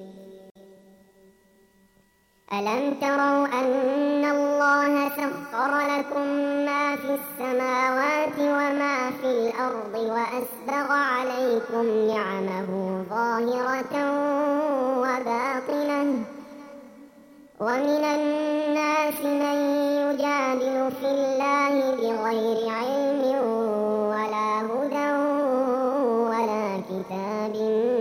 ألم تروا أن الله سخر لكم ما في السماوات وما في الأرض وأسبغ عليكم نعمه ظاهرة وباطنة ومن الناس من يجادل في الله بغير علم ولا هدى ولا كتاب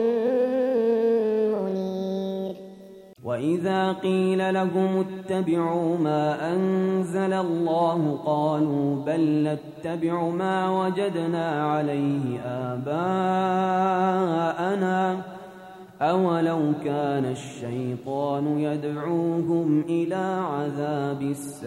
منير. وإذا قيل لهم اتبعوا ما أنزل الله قالوا بل نتبع ما وجدنا عليه آباءنا أولو كان الشيطان يدعوهم إلى عذاب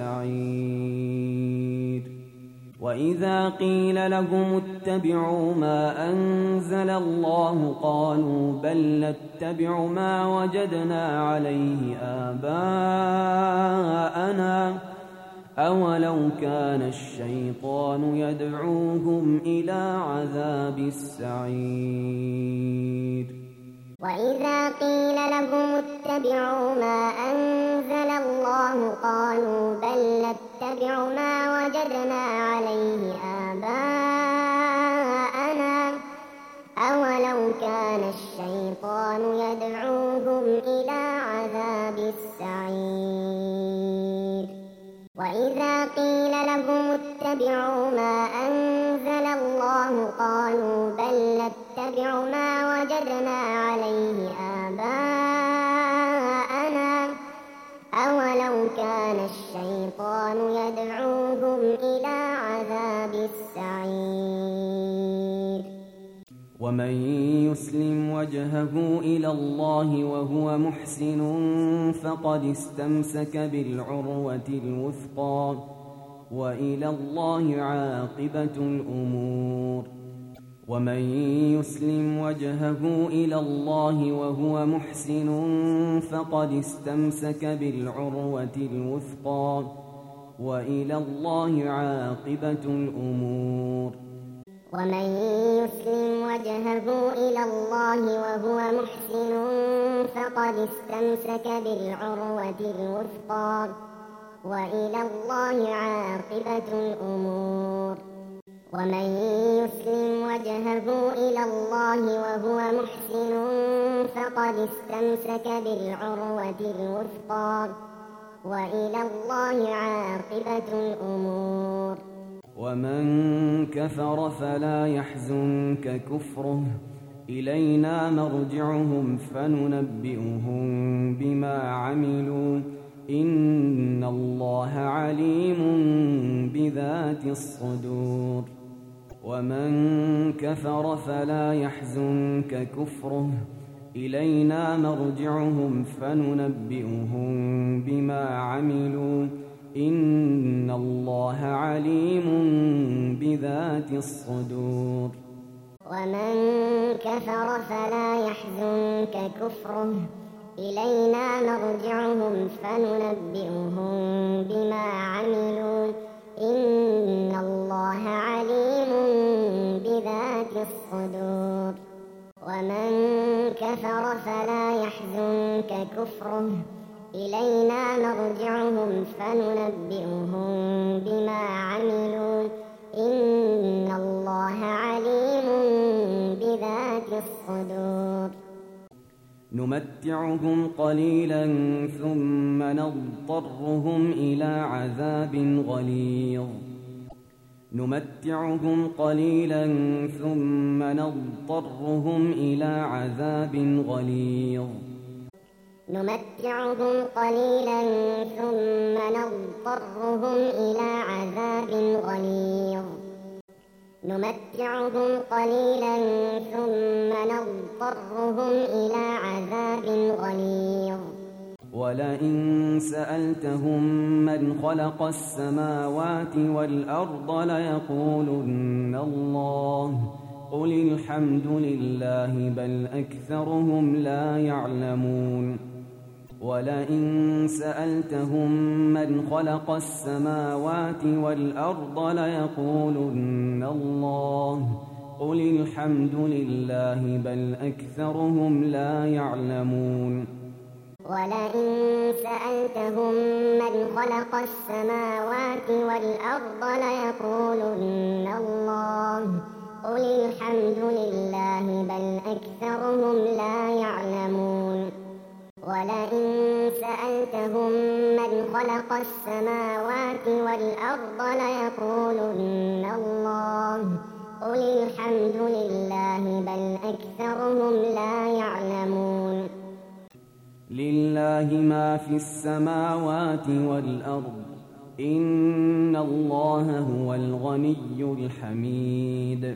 السعير. وإذا قيل لهم اتبعوا ما أنزل الله قالوا بل نتبع ما وجدنا عليه آباءنا أولو كان الشيطان يدعوهم إلى عذاب السعير وإذا قيل لهم اتبعوا ما أنزل الله قالوا بل نتبع ما وجدنا عليه آباءنا أولو كان الشيطان يدعوهم إلى عذاب السعير وإذا قيل لهم اتبعوا ما أنزل الله قالوا بل نتبع ما وجدنا عليه آباءنا أولو كان الشيطان يدعوهم إلى عذاب السعير ومن يسلم وجهه إلى الله وهو محسن فقد استمسك بالعروة الوثقى وإلى الله عاقبة الأمور ومن يسلم وجهه إلى الله وهو محسن فقد استمسك بالعروة الوثقى وإلى الله عاقبة الأمور ومن يسلم وجهه إلى الله وهو محسن فقد استمسك بالعروة الوثقى وإلى الله عاقبة الأمور ومن يسلم وجهه إلى الله وهو محسن فقد استمسك بالعروة الوثقى وإلى الله عاقبة الأمور ومن كفر فلا يحزنك كفره إلينا مرجعهم فننبئهم بما عملوا إن الله عليم بذات الصدور ومن كفر فلا يحزنك كفره إلينا مرجعهم فننبئهم بما عملوا إن الله عليم بذات الصدور ومن كفر فلا يحزنك كفره إلينا مرجعهم فننبئهم بما عملوا إن الله عليم بذات الصدور ومن كفر فلا يحزنك كفره إلينا مرجعهم فننبئهم بما عملوا إن الله عليم بذات الصدور نمتعهم قليلا ثم نضطرهم إلى عذاب غليظ نمتعهم قليلا ثم نضطرهم إلى عذاب غليظ نمتعهم قليلا ثم نضطرهم إلى عذاب غليظ نمتعهم قليلا ثم نضطرهم إلى عذاب غليظ ولئن سألتهم من خلق السماوات والأرض ليقولن الله قل الحمد لله بل أكثرهم لا يعلمون ولئن سألتهم من خلق السماوات والأرض ليقولن الله قل الحمد لله بل أكثرهم لا يعلمون ولئن سألتهم من خلق السماوات والأرض ليقولن الله قل الحمد لله بل أكثرهم لا يعلمون ولئن سألتهم من خلق السماوات والأرض ليقولن الله قل الحمد لله بل أكثرهم لا يعلمون لله ما في السماوات والأرض إن الله هو الغني الحميد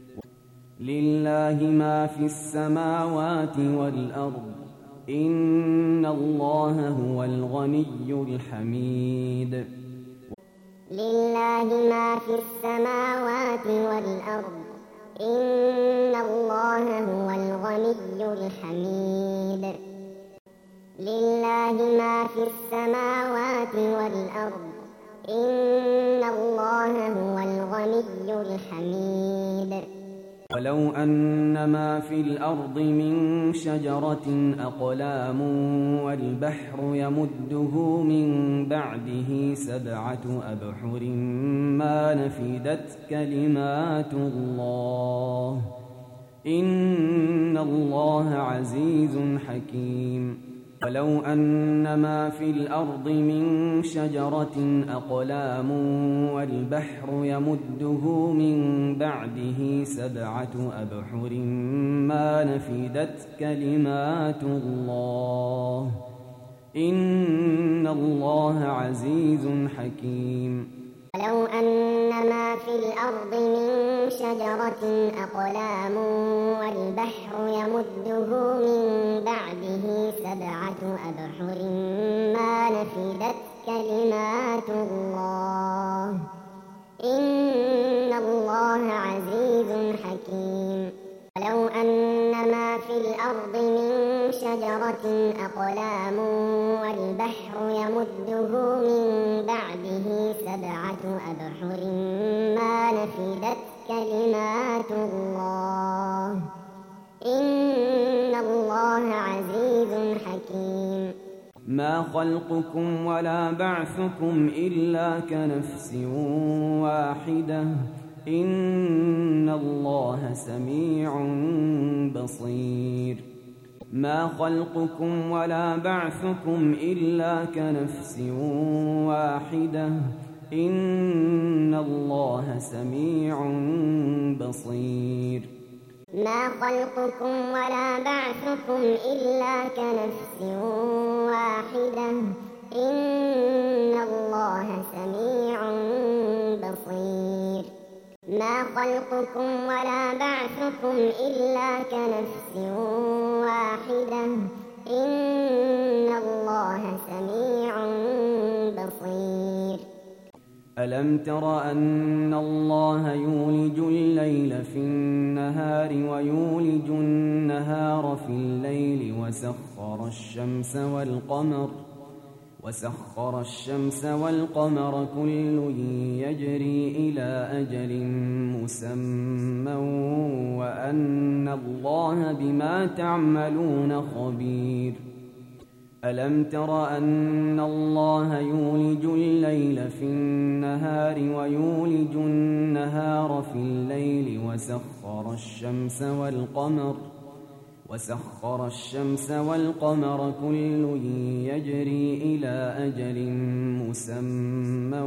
لله ما في السماوات والأرض إن الله هو الغني الحميد لله ما في السماوات والأرض إن الله هو الغني الحميد لله ما في السماوات والأرض إن الله هو الغني الحميد. ولو أن ما في الأرض من شجرة أقلام والبحر يمده من بعده سبعة أبحر ما نفدت كلمات الله إن الله عزيز حكيم. ولو أن ما في الأرض من شجرة أقلام والبحر يمده من بعده سبعة أبحر ما نفدت كلمات الله إن الله عزيز حكيم. ولو أن ما في الأرض من شجرة أقلام والبحر يمده من بعده سبعة أبحر ما نفدت كلمات الله إن الله عزيز حكيم. ولو أن ما في الأرض من شجرة أقلام والبحر يمده من بعده سبعة أبحر ما نفدت كلمات الله إن الله عزيز حكيم. ما خلقكم ولا بعثكم إلا كنفس واحدة إن الله سميع بصير. ما خلقكم ولا بعثكم إلا كنفس واحدة إن الله سميع بصير. ما خلقكم ولا بعثكم إلا كنفس واحدة إن الله سميع بصير. ما خلقكم ولا بعثكم إلا كنفس واحدة إن الله سميع بصير. ألم تر أن الله يولج الليل في النهار ويولج النهار في الليل وسخر الشمس والقمر وسخر الشمس والقمر كل يجري إلى أجل مسمى وأن الله بما تعملون خبير. ألم تر أن الله يولج الليل في النهار ويولج النهار في الليل وسخر الشمس والقمر وسخر الشمس والقمر كل يجري إلى أجل مسمى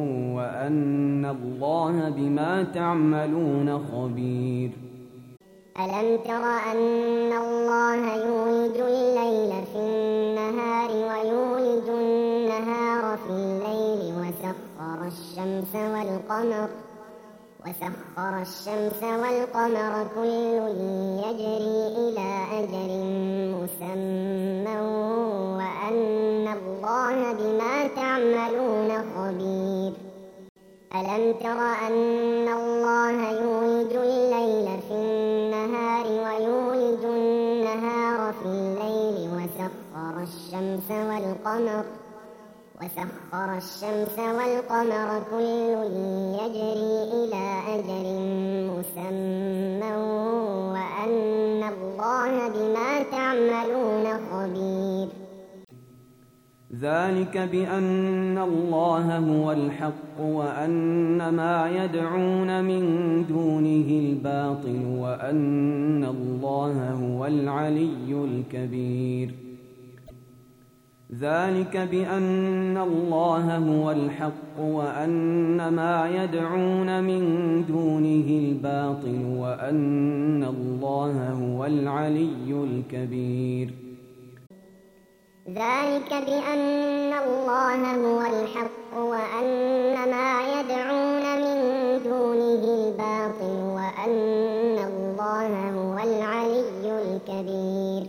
وأن الله بما تعملون خبير. ألم تر أن الله يولج الليل في النهار ويولج النهار في الليل وسخر الشمس والقمر وسخر الشمس والقمر كل يجري إلى أجل مسمى وأن الله بما تعملون خبير. ألم تر أن الله يولج الليل في النهار ويولج النهار في الليل وسخر الشمس والقمر وسخر الشمس والقمر كل يجري إلى أجل مسمى وأن الله بما تعملون خبير. ذلك بأن الله هو الحق وأن ما يدعون من دونه الباطل وأن الله هو العلي الكبير. ذلك بأن الله هو الحق وأن ما يدعون من دونه الباطل وأن الله هو العلي الكبير. ذلك بأن الله هو الحق وأن ما يدعون من دونه الباطل وأن الله هو العلي الكبير.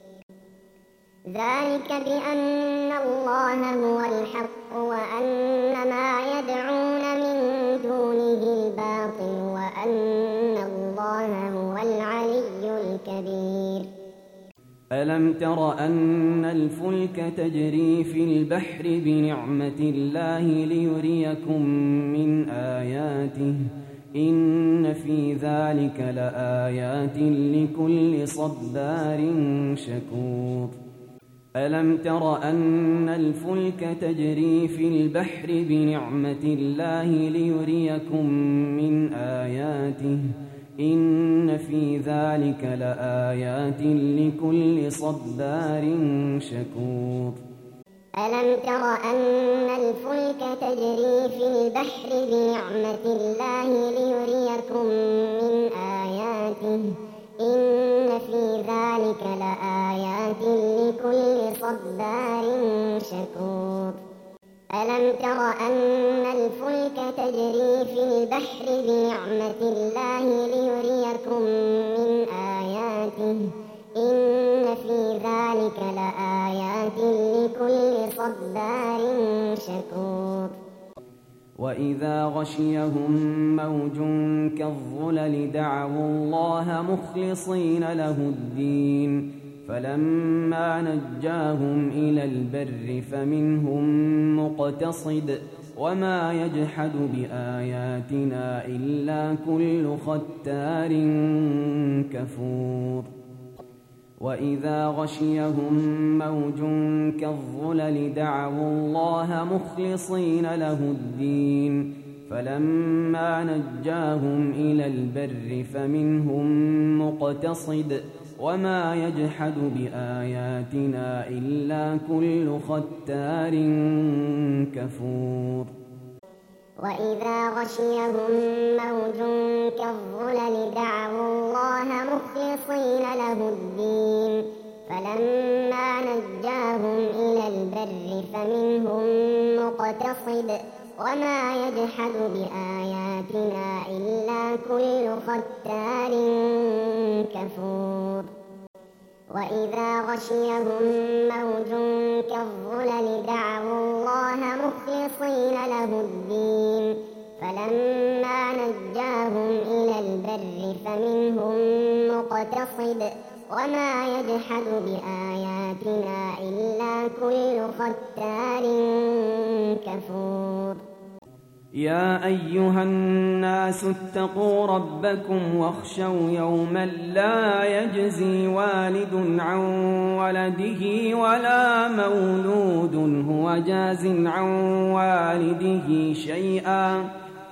ذلك بأن الله هو الحق وأن ما يدعون من دونه الباطل وأن الله هو العلي الكبير. ألم تر أن الفلك تجري في البحر بنعمة الله ليريكم من آياته إن في ذلك لآيات لكل صبار شكور ألم تر أن الفلك تجري في البحر بنعمة الله ليريكم من آياته إن في ذلك لآيات لكل صبار شكور ألم تر أن الفلك تجري في البحر بنعمة الله ليريكم من آياته إن في ذلك لآيات لكل صبار شكور ألم تر أن الفلك تجري في البحر بنعمة الله ليريكم من آياته إن في ذلك لآيات لكل صبار شكور وإذا غشيهم موج كالظلل دعوا الله مخلصين له الدين فلما نجاهم إلى البر فمنهم مقتصد وما يجحد بآياتنا إلا كل ختار كفور وإذا غشيهم موج كالظلل دعوا الله مخلصين له الدين فلما نجاهم إلى البر فمنهم مقتصد وما يجحد بآياتنا إلا كل ختار كفور وإذا غشيهم موج كالظلل دعوا الله مخلصين له الدين فلما نجاهم إلى البر فمنهم مقتصد وما يجحد بآياتنا إلا كل ختار كفور وإذا غشيهم موج كالظلل دعوا الله مخلصين له الدين فلما نجاهم إلى البر فمنهم مقتصد وما يجحد بآياتنا إلا كل ختار كفور يا أيها الناس اتقوا ربكم واخشوا يوما لا يجزي والد عن ولده ولا مولود هو جاز عن والده شيئا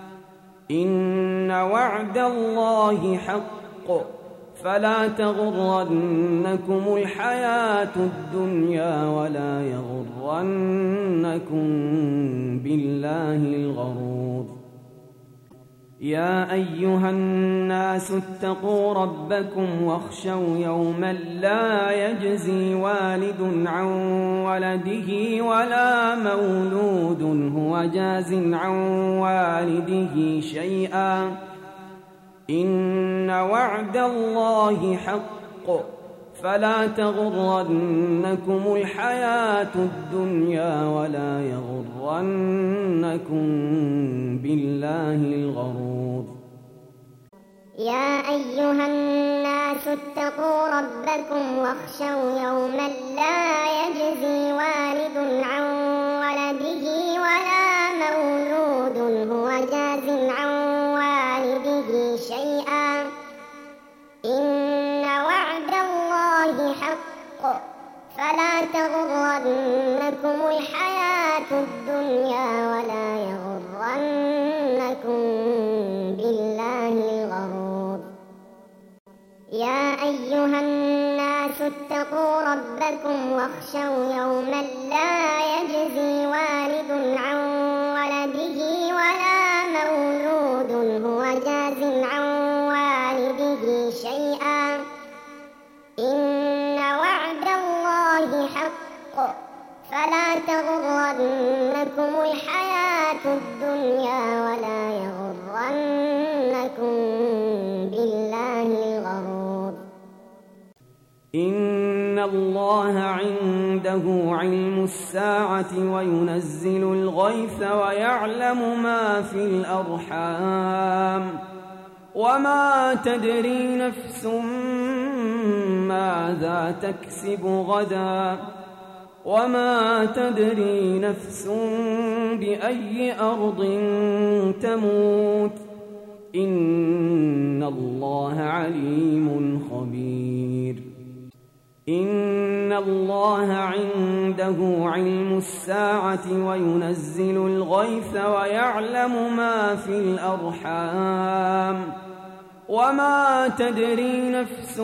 إن وعد الله حق فلا تغرنكم الحياة الدنيا ولا يغرنكم بالله الغرور يا أيها الناس اتقوا ربكم واخشوا يوما لا يجزي والد عن ولده ولا مولود هو جاز عن والده شيئا إن وعد الله حق فلا تغرنكم الحياة الدنيا ولا يغرنكم بالله الغرور يا أيها الناس اتقوا ربكم واخشوا يوما لا يجزي والد عن ولده ولا مولود هو جاز عن والده شيئا إن وعد الله حق فلا تغرنكم الحياة الدنيا ولا يغرنكم بالله الغرور يا أيها الناس اتقوا ربكم واخشوا يوما لا يجزي والد عن ولده ولا مولود هو جاز عن والده شيئا إن وعد الله حق فلا تغرنكم الحياة الدنيا ولا يغرنكم بالله الغرور إن الله عنده علم الساعة وينزل الغيث ويعلم ما في الأرحام وما تدري نفس ماذا تكسب غدا وما تدري نفس بأي أرض تموت إن الله عليم خبير إن الله عنده علم الساعة وينزل الغيث ويعلم ما في الأرحام وما تدري نفس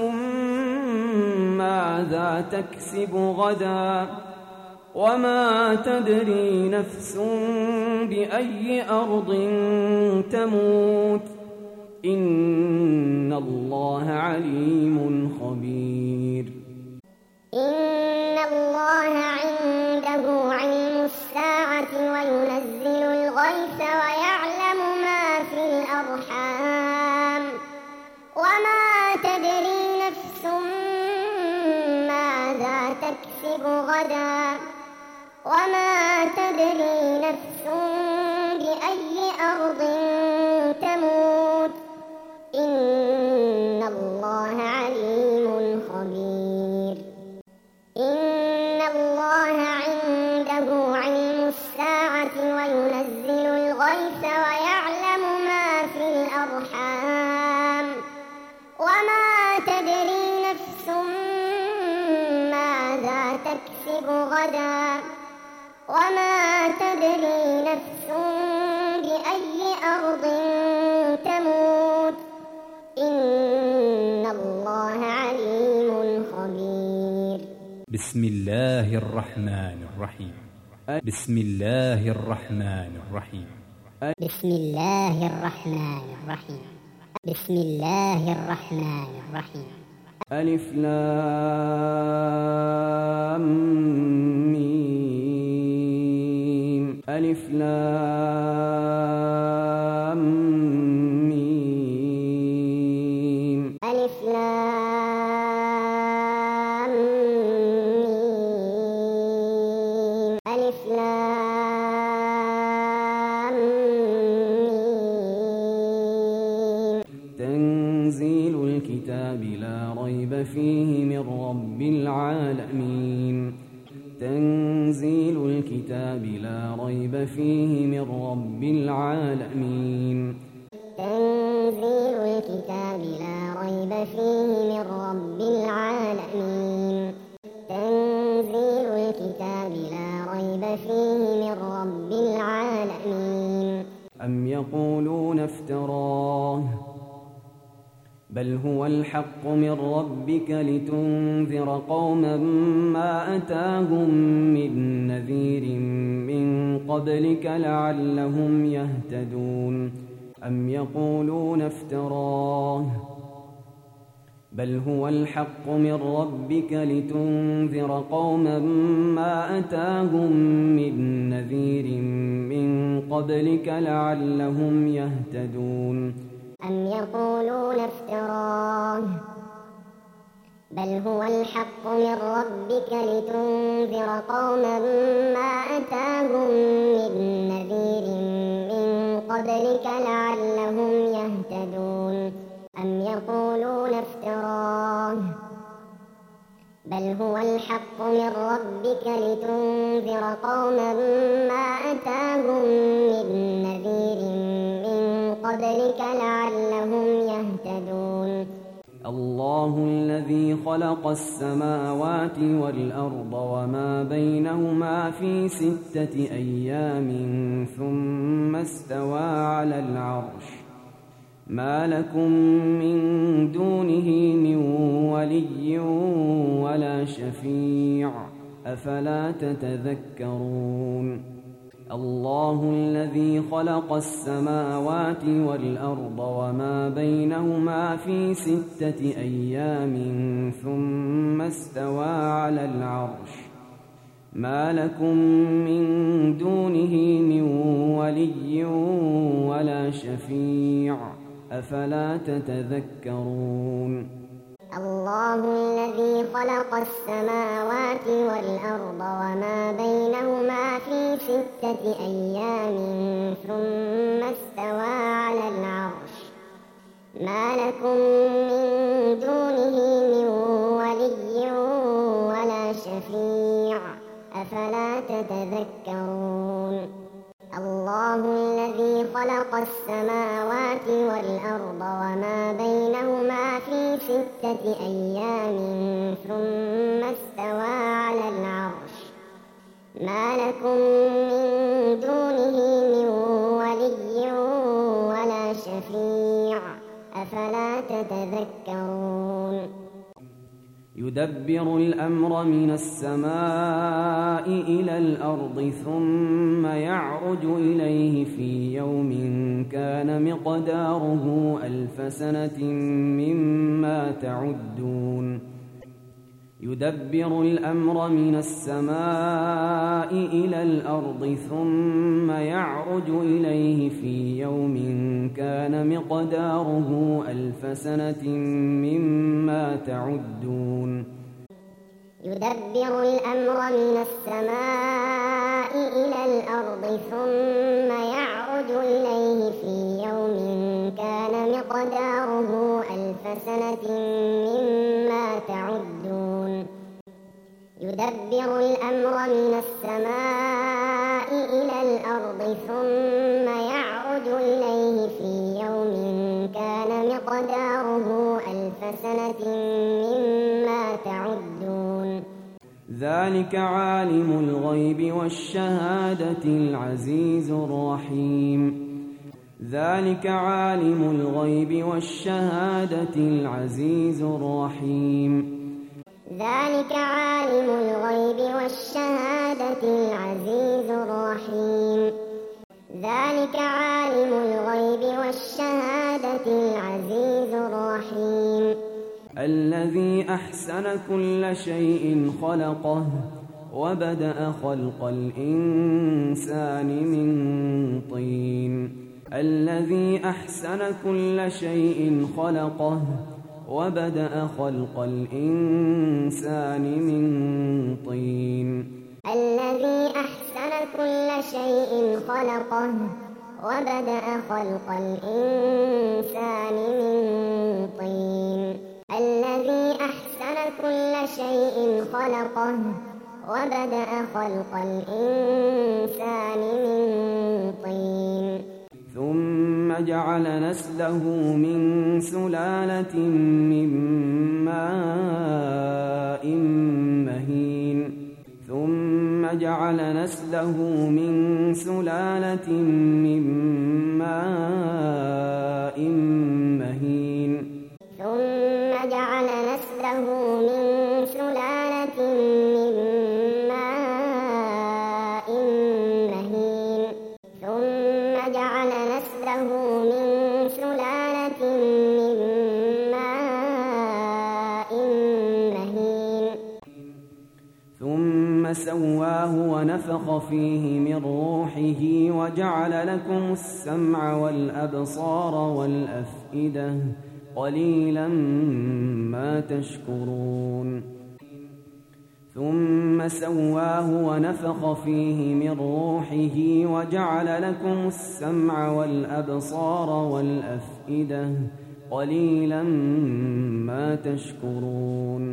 ماذا تكسب غدا وما تدري نفس بأي أرض تموت إن الله عليم خبير إن الله عنده علم الساعة وينزل الغيث ويعلم ما في الأرحام وما تدري نفس ماذا تكسب غدا وما تدري نفس بأي أرض تموت إن الله عليم خبير إن الله عنده علم الساعة وينزل الغيث ويعلم ما في الأرحام وما تدري نفس ماذا تكسب غدا وما تدري نفس بأي أرض تموت إن الله عليم خبير بسم الله الرحمن الرحيم بسم الله الرحمن الرحيم بسم الله الرحمن الرحيم بسم الله الرحمن الرحيم ألف لام ميم ألف لام ميم ألف لام ميم ألف لام ميم تنزيل الكتاب لا ريب فيه من رب العالمين تنزيل الكتاب لا ريب فيه من رب العالمين تنزيل الكتاب لا ريب فيه من رب العالمين تنزيل الكتاب لا ريب فيه من رب العالمين أم يقولون افتراه بل هو الحق من ربك لتنذر قوما ما أتاهم من نذير من قبلك لعلهم يهتدون أم يقولون افتراه بل هو الحق من ربك لتنذر قوما ما أتاهم من نذير من قبلك لعلهم يهتدون أم يقولون افتراه بل هو الحق من ربك لتنذر قوما ما أتاهم من نذير من قبلك لعلهم يهتدون أم يقولون افتراه بل هو الحق من ربك لتنذر قوما ما أتاهم من نذير من قبلك لعلهم يهتدون الله الذي خلق السماوات والأرض وما بينهما في ستة أيام ثم استوى على العرش ما لكم من دونه من ولي ولا شفيع أفلا تتذكرون الله الذي خلق السماوات والأرض وما بينهما في ستة أيام ثم استوى على العرش ما لكم من دونه من ولي ولا شفيع أفلا تتذكرون الله الذي خلق السماوات والأرض وما بينهما في ستة أيام ثم استوى على العرش ما لكم من دونه من ولي ولا شفيع أفلا تتذكرون الله الذي خلق السماوات والأرض وما بينهما في ستة أيام ثم استوى على العرش ما لكم من دونه من ولي ولا شفيع أفلا تتذكرون يدبر الأمر من السماء إلى الأرض ثم يعرج إليه في يوم كان مقداره ألف سنة مما تعدون يدبر الأمر من السماء إلى الأرض ثم يعرج إليه في يوم كان مقداره ألف سنة مما تعدون يدبر الأمر من السماء إلى الأرض ثم يعرج إليه في يوم كان مقداره ألف سنة مما تعدون يدبر الأمر من السماء إلى الأرض ثم يعرج إليه في يوم كان مقداره ألف سنة مما تعدون ذلك عالم الغيب والشهادة العزيز الرحيم ذلك عالم الغيب والشهادة العزيز الرحيم ذلك عالم الغيب والشهادة العزيز الرحيم ذلك عالم الغيب والشهادة العزيز الرحيم الذي أحسن كل شيء خلقه وبدأ خلق الإنسان من طين الذي أحسن كل شيء خلقه وبدأ خلق الإنسان من طين الذي أحسن كل شيء خلقه وبدأ خلق الإنسان من طين الذي أحسن كل شيء خلقه وبدأ خلق الإنسان من طين ثم جعل نسله من سلالة من ماء مهين ثم جعل نسله من سلالة من ماء مهين ثم جعل نسله من سلالة من ماء مهين ثم جعل نسله من سلالة من ماء مهين ثم سواه ونفخ فيه من روحه وجعل لكم السمع والأبصار والأفئدة قليلا ما تشكرون ثم سواه ونفخ فيه من روحه وجعل لكم السمع والأبصار والأفئدة قليلا ما تشكرون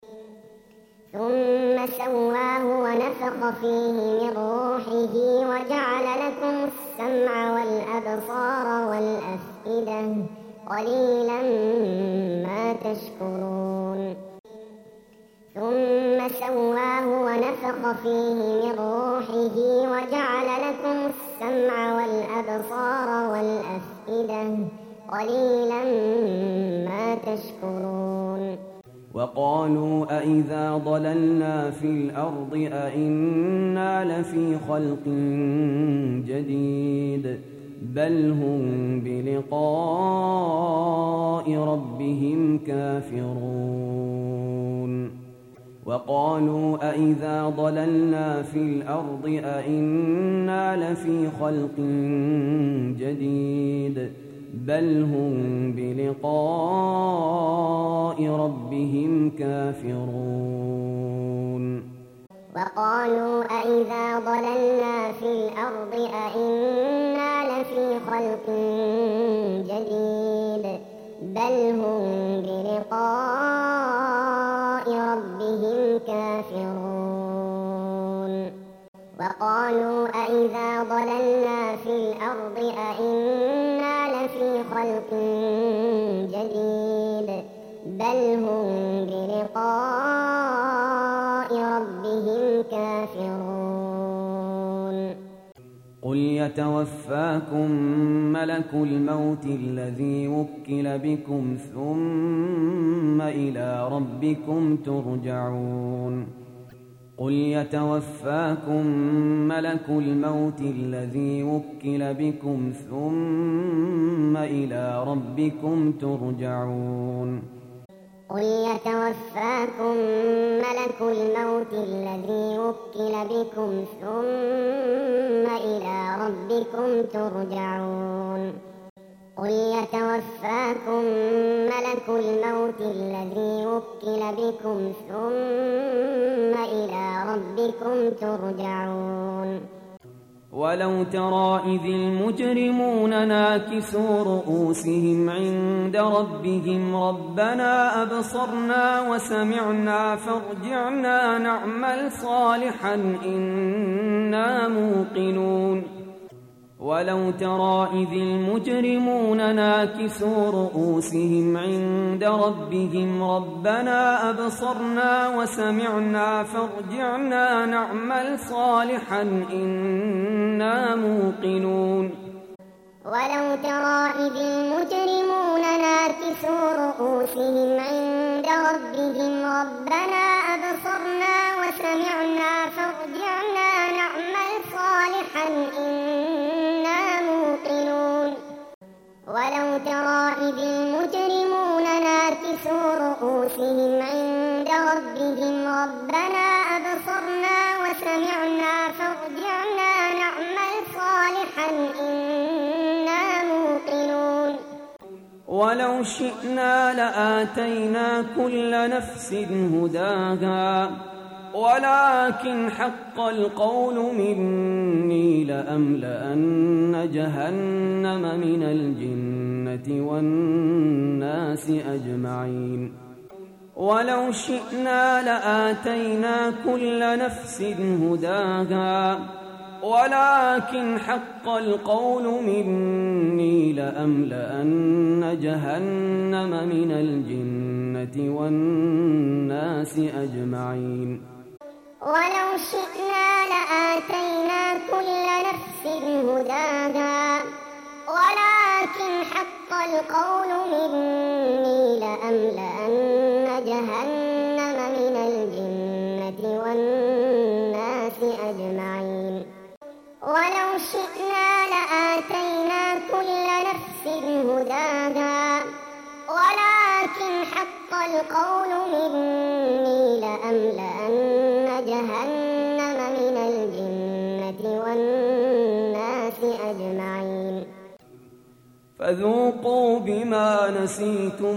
ثم سواه ونفخ فيه من روحه وجعل لكم السمع والأبصار والأفئدة قليلا ما تشكرون ثم سواه ونفخ فيه من روحه وجعل لكم السمع والأبصار والأفئدة قليلا ما تشكرون وقالوا أإذا ضللنا في الأرض أإنا لفي خلق جديد بل هم بلقاء ربهم كافرون وقالوا أإذا ضللنا في الأرض أإنا لفي خلق جديد بل هم بلقاء ربهم كافرون وقالوا أإذا ضللنا في الأرض أإنا لفي خلق جديد بل هم بلقاء ربهم كافرون وقالوا أئذا ضللنا في الأرض أئنا لفي خلق جديد بل هم بلقاء ربهم كافرون قل يتوفاكم ملك الموت الذي وكل بكم ثم إلى ربكم ترجعون قل يتوفاكم ملك الموت الذي وكل بكم ثم إلى ربكم ترجعون قل يتوفاكم ملك الموت الذي وكل بكم ثم إلى ربكم ترجعون قل يتوفاكم ملك الموت الذي وكل بكم ثم إلى ربكم ترجعون ولو ترى إذ المجرمون ناكسوا رؤوسهم عند ربهم ربنا أبصرنا وسمعنا فارجعنا نعمل صالحا إنا موقنون ولو ترى إذ المجرمون ناكسوا رؤوسهم عند ربهم ربنا أبصرنا وسمعنا فارجعنا نعمل صالحا إنا موقنون ولو ترى إذ المجرمون ناكسوا رؤوسهم عند ربهم ربنا أبصرنا وسمعنا فارجعنا نعمل صالحا إنا موقنون ولو ترى إذ المجرمون ناكسوا رؤوسهم عند ربهم ربنا أبصرنا وسمعنا فارجعنا نعمل صالحا إنا موقنون ولو شئنا لآتينا كل نفس هداها ولكن حق القول مني لأملأن جهنم من الجنة والناس أجمعين ولو شئنا لآتينا كل نفس هداها ولكن حق القول مني لأملأن جهنم من الجنة والناس أجمعين ولو شئنا لآتينا كل نفس هداها ولكن حق القول مني لأملأن جهنم من الجنة والناس أجمعين ولو شئنا لآتينا كل نفس هداها ولكن حق القول مني لأملأن جهنم من الجنة والناس أجمعين فذوقوا بما نسيتم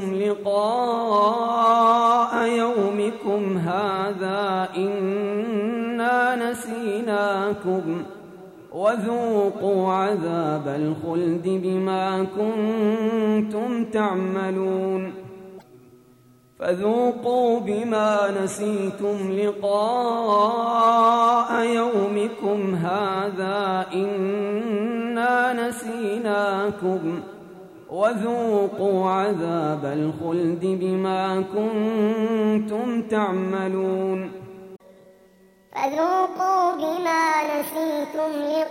لقاء يومكم هذا إنا نسيناكم وذوقوا عذاب الخلد بما كنتم تعملون فذوقوا بما نسيتم لقاء يومكم هذا إنا نسيناكم وذوقوا عذاب الخلد بما كنتم تعملون فذوقوا بما نسيتم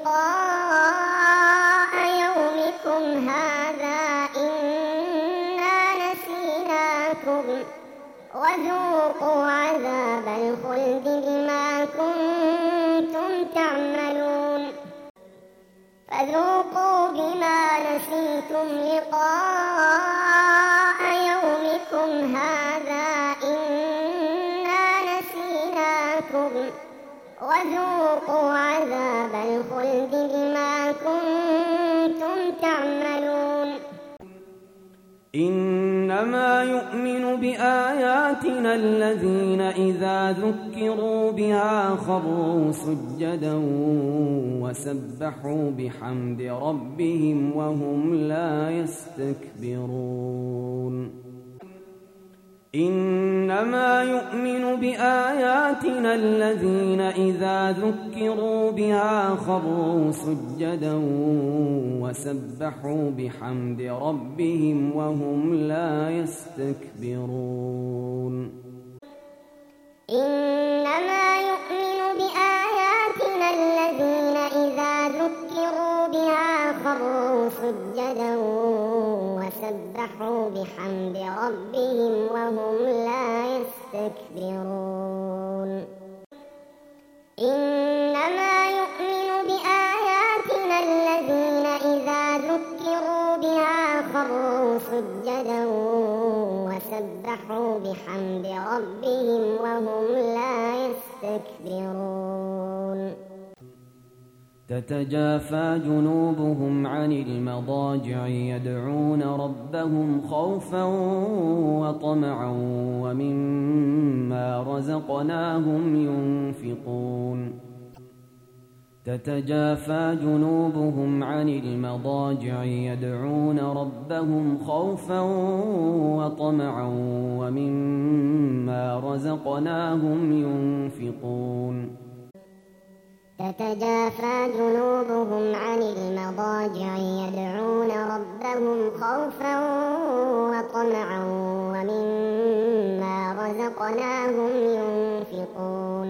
لقاء يومكم هذا إنا نسيناكم وذوقوا عذاب الخلد بما كنتم تعملون فذوقوا بما نسيتم لقاء يومكم هذا إنا نسيناكم وذوقوا عذاب الخلد بما كنتم تعملون إن إنما يؤمن بآياتنا الذين إذا ذكروا بها خروا سجدا وسبحوا بحمد ربهم وهم لا يستكبرون إنما يؤمن بآياتنا الذين إذا ذكروا بها خروا سجدا وسبحوا بحمد ربهم وهم لا يستكبرون إنما يؤمن بآياتنا الذين إذا ذكروا بها خروا سجدا وسبحوا بحمد ربهم وهم لا يستكبرون إنما يؤمن بآياتنا الذين إذا ذكروا بها خروا سجدا وسبحوا بحمد ربهم وهم لا يستكبرون تتجافى جنوبهم عن المضاجع يدعون ربهم خوفا وطمعا ومما رزقناهم ينفقون تتجافى جنوبهم عن المضاجع يدعون ربهم خوفا وطمعا ومما رزقناهم ينفقون تتجافى جنوبهم عن المضاجع يدعون ربهم خوفا وطمعا ومما رزقناهم ينفقون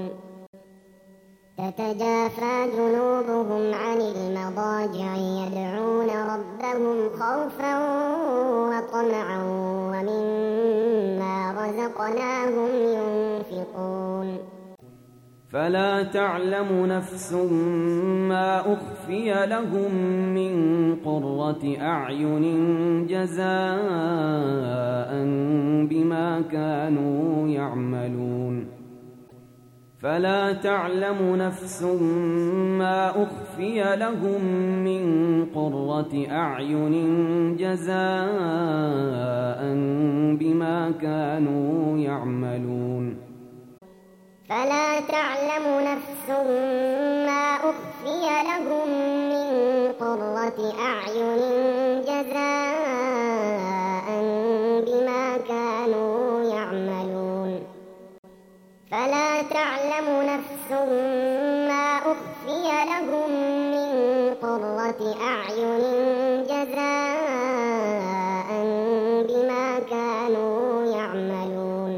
تتجافى جنوبهم عن المضاجع يدعون ربهم خوفا وطمعا ومما رزقناهم ينفقون فلا تعلم نفس ما أخفي لهم من قرة أعين جزاء بما كانوا يعملون فلا تعلم نفس ما أخفي لهم من قرة أعين جزاء بما كانوا يعملون فلا تعلم نفس ما أخفي لهم من قرة أعين جزاء بما كانوا يعملون فلا تعلم نفس ما أخفي لهم من قرة أعين جزاء بما كانوا يعملون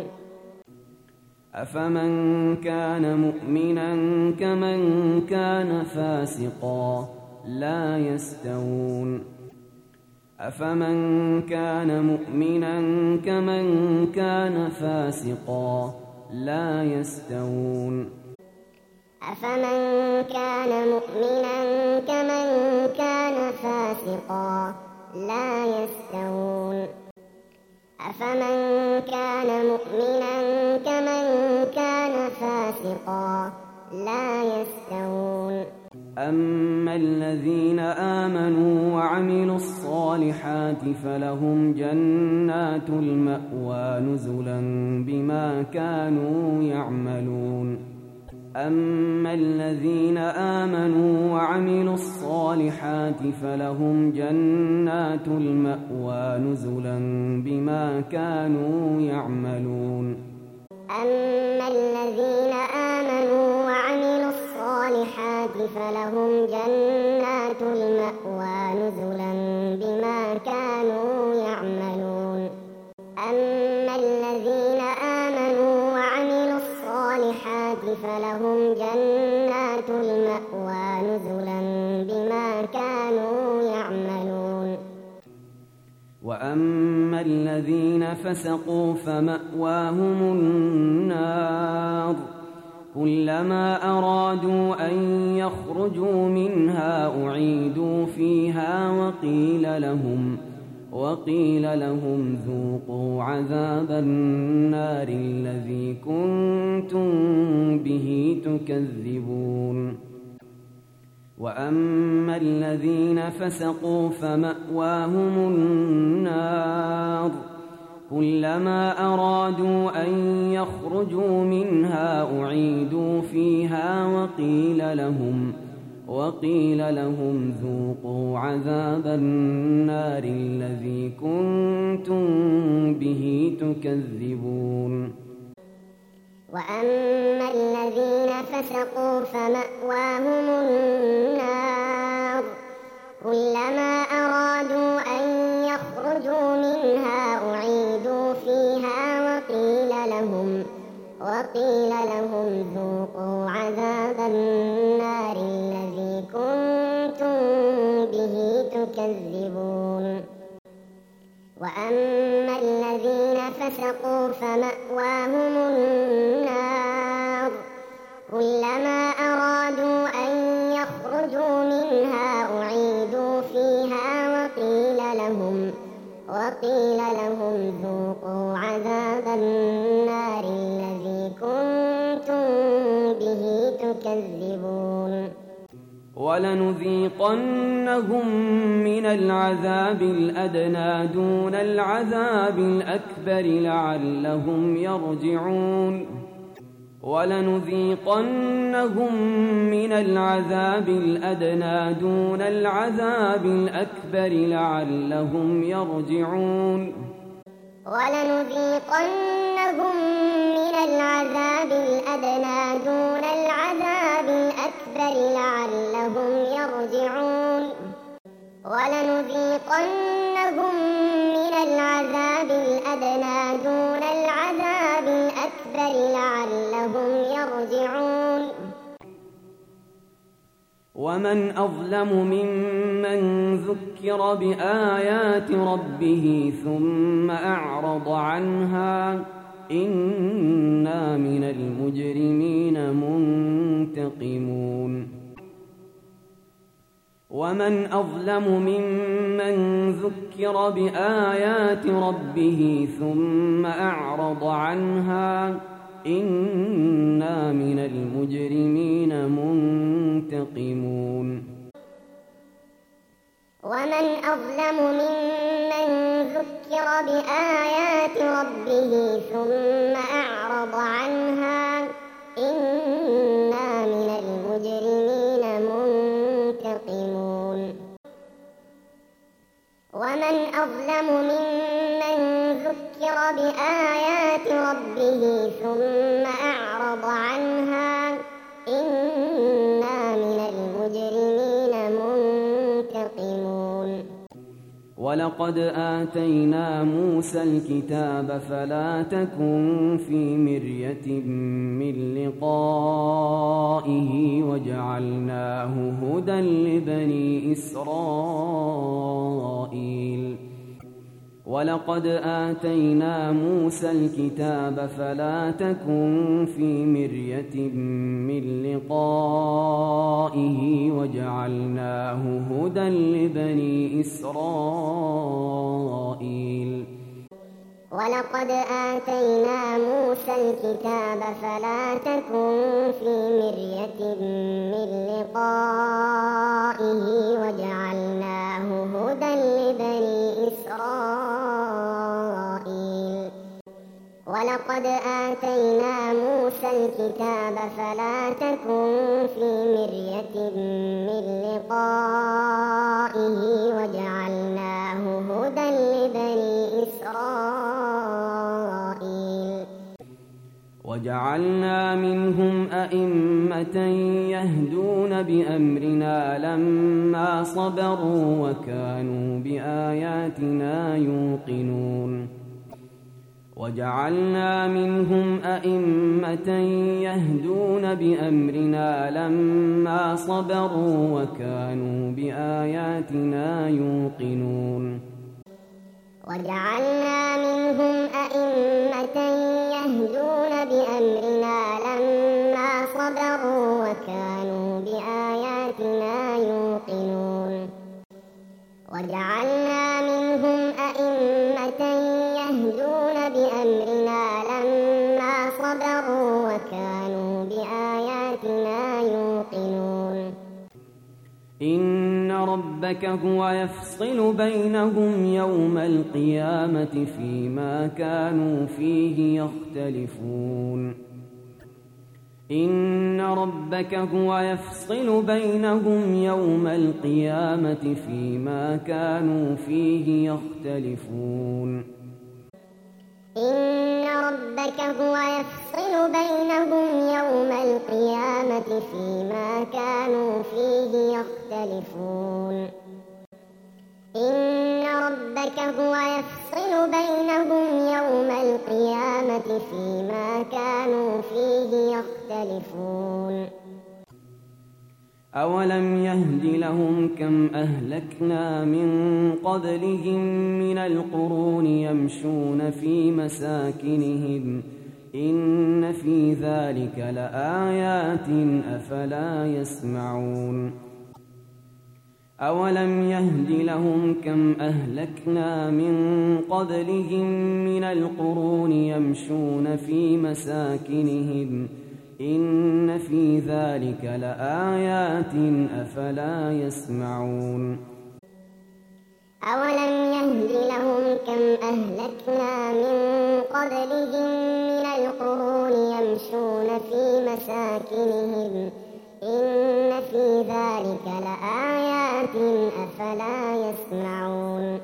أفمن كان مؤمنا كمن كان فاسقا لا يستوون أفمن كان مؤمنا كمن كان فاسقا لا يستوون أفمن كان مؤمنا كمن كان فاسقا لا يستوون أفمن كان مؤمنا كمن كان فاسقا لا يستوون أما الذين آمنوا وعملوا الصالحات فلهم جنات المأوى نزلا بما كانوا يعملون أما الذين آمنوا وعملوا الصالحات فلهم جنات المأوى نزلا بما كانوا يعملون أما الذين آمنوا وعملوا الصالحات فلهم جنات المأوى نزلا بما كانوا يعملون أما الذين آمنوا وعملوا الصالحات فلهم جنات المأوى نزلا بما كانوا يعملون وأما الذين فسقوا فمأواهم النار كلما أرادوا أن يخرجوا منها أعيدوا فيها وقيل لهم وقيل لهم ذوقوا عذاب النار الذي كنتم به تكذبون وأما الذين فسقوا فمأواهم النار كلما أرادوا أن يخرجوا منها أعيدوا فيها وقيل لهم وقيل لهم ذوقوا عذاب النار الذي كنتم به تكذبون. وأما الذين فسقوا فمأواهم النار كلما أرادوا أن يخرجوا منها أعيدوا فيها وقيل لهم وقيل لهم ذوقوا عذاب النار الذي كنتم به تكذبون. وأما الذين فسقوا فمأواهم النار كلما أرادوا أن يخرجوا منها أعيدوا فيها وقيل لهم وقيل لهم ذوقوا عذاب النار الذي كنتم به تكذبون. ولنذيقنهم من العذاب الأدنى دون العذاب الأكبر لعلهم يرجعون. ولنذيقنهم من العذاب الأدنى دون العذاب الأكبر لعلهم يرجعون. ولنذيقنهم من العذاب الأدنى دون العذاب الأكبر لعلهم يرجعون. ولنذيقنهم من العذاب الأدنى دون العذاب الأكبر لعلهم يرجعون. ومن أظلم ممن ذكر بآيات ربه ثم أعرض عنها إنا من المجرمين منتقمون. ومن أظلم ممن ذكر بآيات ربه ثم أعرض عنها إنا من المجرمين منتقمون. ومن أظلم ممن ذكر بآيات ربه ثم أعرض عنها إنا من المجرمين منتقمون. ومن أظلم ممن ذكر بآيات ربه ثم أعرض عنها إنا من المجرمين منتقمون. ولقد آتينا موسى الكتاب فلا تكن في مرية من لقائه وجعلناه هدى لبني إسرائيل. ولقد آتينا موسى الكتاب فلا تكن في مرية من لقائه وجعلناه هدى لبني إسرائيل. ولقد آتينا موسى الكتاب فلا تكن في مرية من لقائه وجعلناه هدى لبني إسرائيل. ولقد آتينا موسى الكتاب فلا تكن في مرية من لقائه وجعلناه هدى لبني إسرائيل. وجعلنا منهم أئمة يهدون بأمرنا لما صبروا وكانوا بآياتنا يوقنون. وجعلنا منهم أئمة يهدون بأمرنا لما صبروا وكانوا بآياتنا يوقنون. وجعلنا منهم أئمة يهدون بأمرنا لما صبروا وكانوا بآياتنا يوقنون. وجعلنا منهم أئمة يهدون بأمرنا لما صبروا وكانوا بآياتنا يوقنون. إن رب ربك هو يفصل بينهم يوم القيامة فيما كانوا فيه يختلفون إن ربك هو يفصل بينهم يوم القيامة فيما كانوا فيه يختلفون إن ربك هو يفصل بينهم يوم القيامة فيما كانوا فيه يختلفون إن ربك هو يفصل بينهم يوم القيامة فيما كانوا فيه يختلفون أولم يهد لهم كم أهلكنا من قبلهم من القرون يمشون في مساكنهم إن في ذلك لآيات أفلا يسمعون أولم يهد لهم كم أهلكنا من قبلهم من القرون يمشون في مساكنهم إن في ذلك لآيات أفلا يسمعون أولم يهد لهم كم أهلكنا من قبلهم من القرون يمشون في مساكنهم إن في ذلك لآيات أفلا يسمعون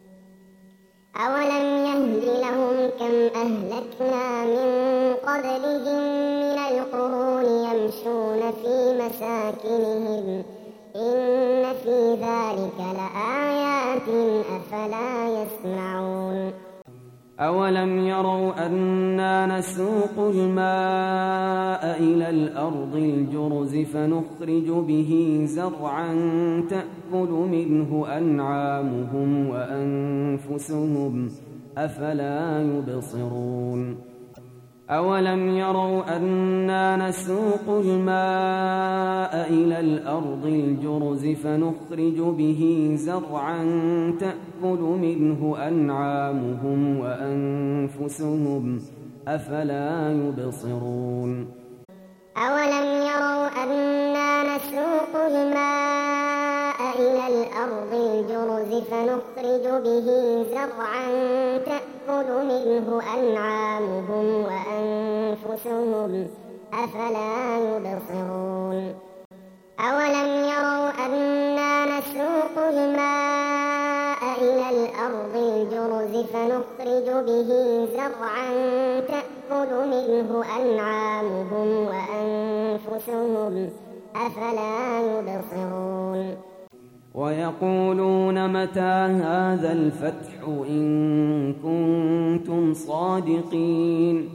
أولم يهد لهم كم أهلكنا من قبلهم من القرون يمشون في مساكنهم إن في ذلك لآيات أفلا يسمعون أولم يروا أنا نسوق الماء إلى الأرض الجرز فنخرج به زرعا تأكل منه أنعامهم وأنفسهم أفلا يبصرون أولم يروا أنا نسوق الماء إلى الأرض الجرز فنخرج به زرعا تأكل منه أنعامهم وأنفسهم أفلا يبصرون أولم يروا أنا نسوق الماء إلى الأرض الجرز فنخرج به زرعا تأكل منه أنعامهم وأنفسهم أفلا يبصرون أولم يروا أنا نسوق الماء إلى الأرض الجرز فنخرج به زرعا تأكل منه أنعامهم وأنفسهم أفلا يبصرون ويقولون متى هذا الفتح إن كنتم صادقين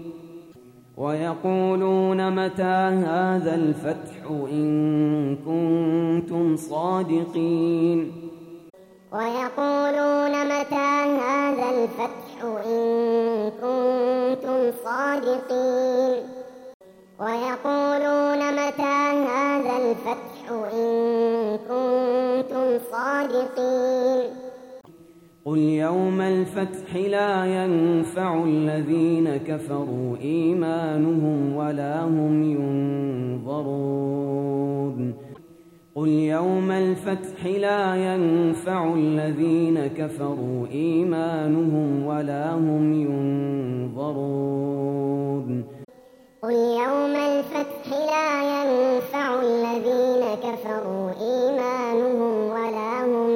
ويقولون متى هذا الفتح إن كنتم صادقين ويقولون متى هذا الفتح إن كنتم صادقين ويقولون متى هذا الفتح إن كنتم صادقين قل يوم الفتح لا ينفع الذين كفروا إيمانهم ولا هم ينظرون قل يوم الفتح لا ينفع الذين كفروا إيمانهم ولا هم ينظرون قل يوم الفتح لا ينفع الذين كفروا إيمانهم ولا هم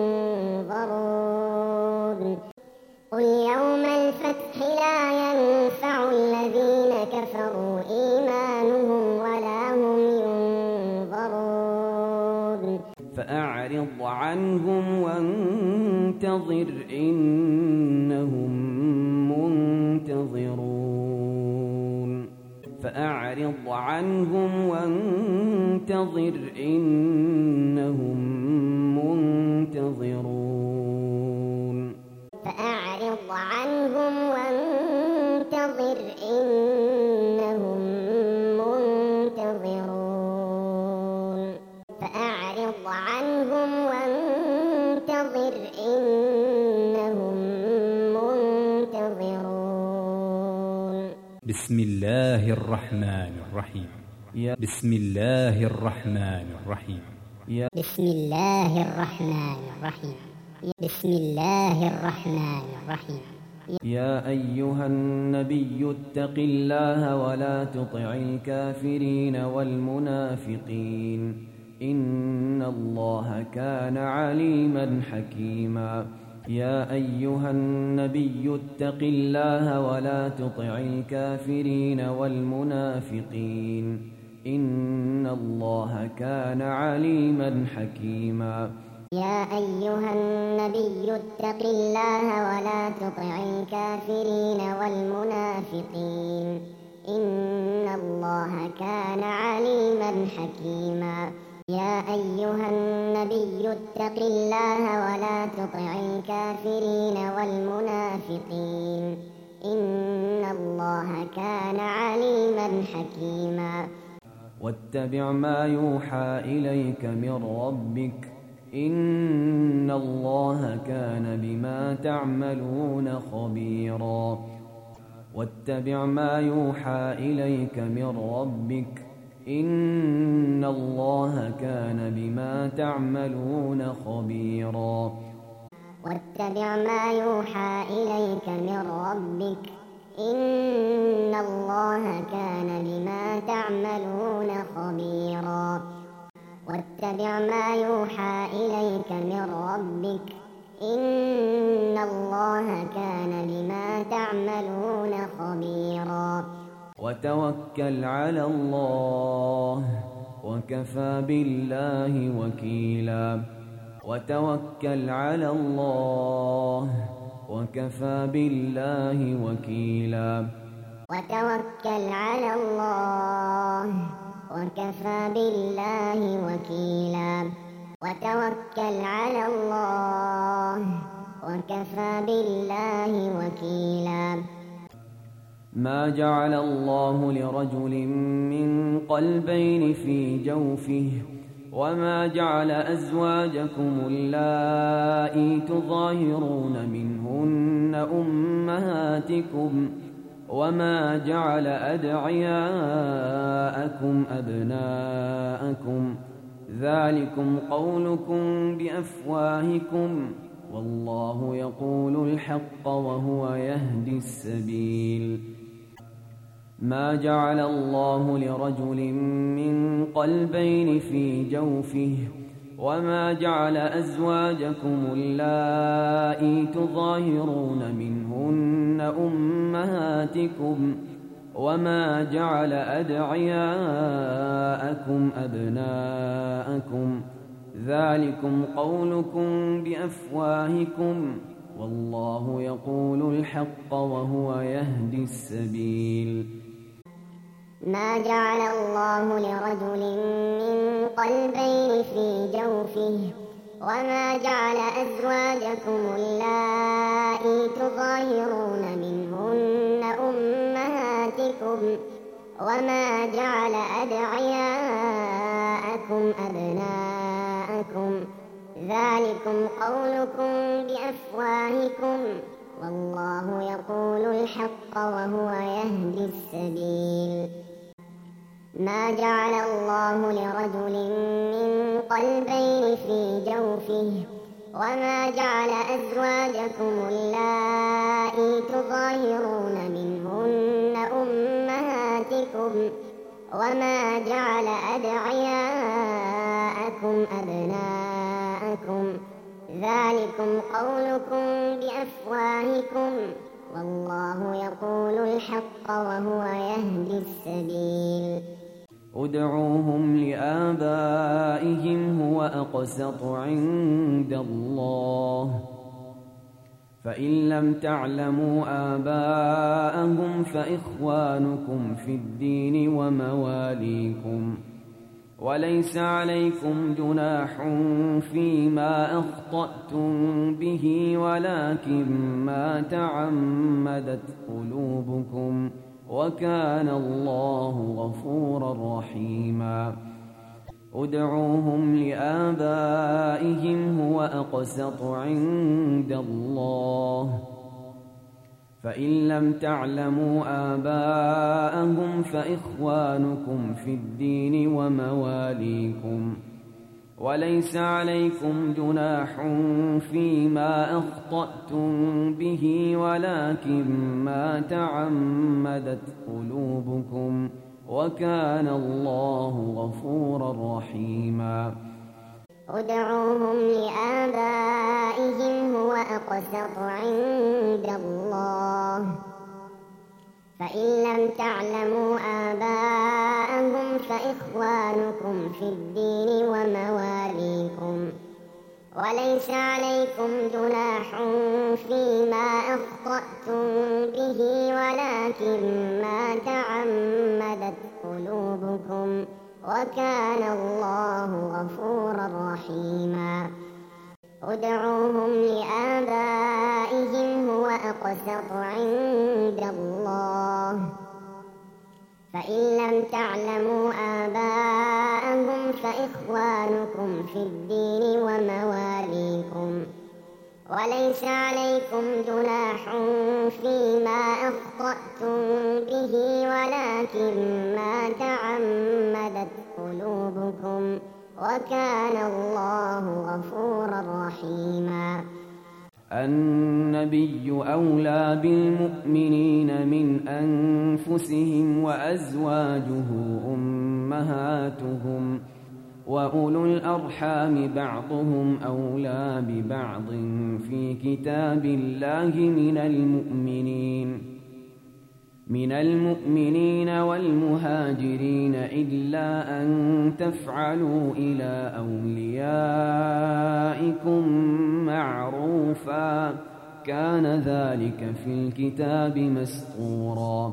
ينظرون قل يوم الفتح لا ينفع الذين كفروا إيمانهم ولا هم ينظرون فأعرض عنهم وانتظر إنهم منتظرون فأعرض عنهم وانتظر إنهم منتظرون فأعرض عنهم وانتظر إنهم منتظرون فأعرض عنهم وانتظر إنهم منتظرون بسم الله الرحمن الرحيم بسم الله الرحمن الرحيم بسم الله الرحمن الرحيم. بسم الله الرحمن الرحيم. يا أيها النبي اتق الله ولا تطع الكافرين والمنافقين إن الله كان عليما حكيما. يا أيها النبي اتق الله ولا تطع الكافرين والمنافقين إن الله كان عليما حكيما. يا أيها النبي اتق الله ولا تطع الكافرين والمنافقين إن الله كان عليما حكيما. يا أيها النبي اتق الله ولا تطع الكافرين والمنافقين إن الله كان عليما حكيما. واتبع ما يوحى إليك من ربك إن الله كان بما تعملون خبيرا. واتبع ما يوحى إليك من ربك إن الله كان بما تعملون خبيرا. واتبع ما يوحى إليك من ربك إن الله كان بما تعملون خبيرا. واتبع ما يوحى إليك من ربك إن الله كان بما تعملون خبيرا. وتوكل على الله وكفى بالله وكيلا. وتوكل على الله وكفى بالله وكيلا. وتوكل على الله وكفى بالله وكيلا. وتوكل على الله وكفى بالله وكيلا. ما جعل الله لرجل من قلبين في جوفه وما جعل أزواجكم اللائي تظاهرون منهن أمهاتكم وما جعل أدعياءكم أبناءكم ذلكم قولكم بأفواهكم والله يقول الحق وهو يهدي السبيل. ما جعل الله لرجل من قلبين في جوفه وما جعل أزواجكم اللائي تظاهرون منهن أمهاتكم وما جعل أدعياءكم أبناءكم ذلكم قولكم بأفواهكم والله يقول الحق وهو يهدي السبيل. ما جعل الله لرجل من قلبين في جوفه وما جعل أزواجكم اللائي تظاهرون منهن أمهاتكم وما جعل أدعياءكم أبناءكم ذلكم قولكم بأفواهكم والله يقول الحق وهو يهدي السبيل. ما جعل الله لرجل من قلبين في جوفه وما جعل أزواجكم اللائي تظاهرون منهن أمهاتكم وما جعل أدعياءكم أبناءكم ذلكم قولكم بأفواهكم والله يقول الحق وهو يهدي السبيل. ادعوهم لآبائهم هو أقسط عند الله فإن لم تعلموا آباءهم فإخوانكم في الدين ومواليكم وليس عليكم جناح فيما أخطأتم به ولكن ما تعمدت قلوبكم وكان الله غفورا رحيما. ادعوهم لآبائهم هو أقسط عند الله فإن لم تعلموا آباءهم فإخوانكم في الدين ومواليكم وليس عليكم جناح فيما أخطأتم به ولكن ما تعمدت قلوبكم وكان الله غفورا رحيما ادعوهم لآبائهم هو أقسط عند الله فإن لم تعلموا آباءهم فإخوانكم في الدين ومواليكم وليس عليكم جناح فيما أخطأتم به ولكن ما تعمدت قلوبكم وكان الله غفورا رحيما ادعوهم لآبائهم هو أقسط عند الله فإن لم تعلموا آباءهم فإخوانكم في الدين ومواليكم وليس عليكم جناح فيما أخطأتم به ولكن ما تعمدت قلوبكم وكان الله غفورا رحيما النبي أولى بالمؤمنين من أنفسهم وأزواجه أمهاتهم وأولو الأرحام بعضهم أولى ببعض في كتاب الله من المؤمنين من المؤمنين والمهاجرين إلا أن تفعلوا إلى أوليائكم معروفا كان ذلك في الكتاب مسطورا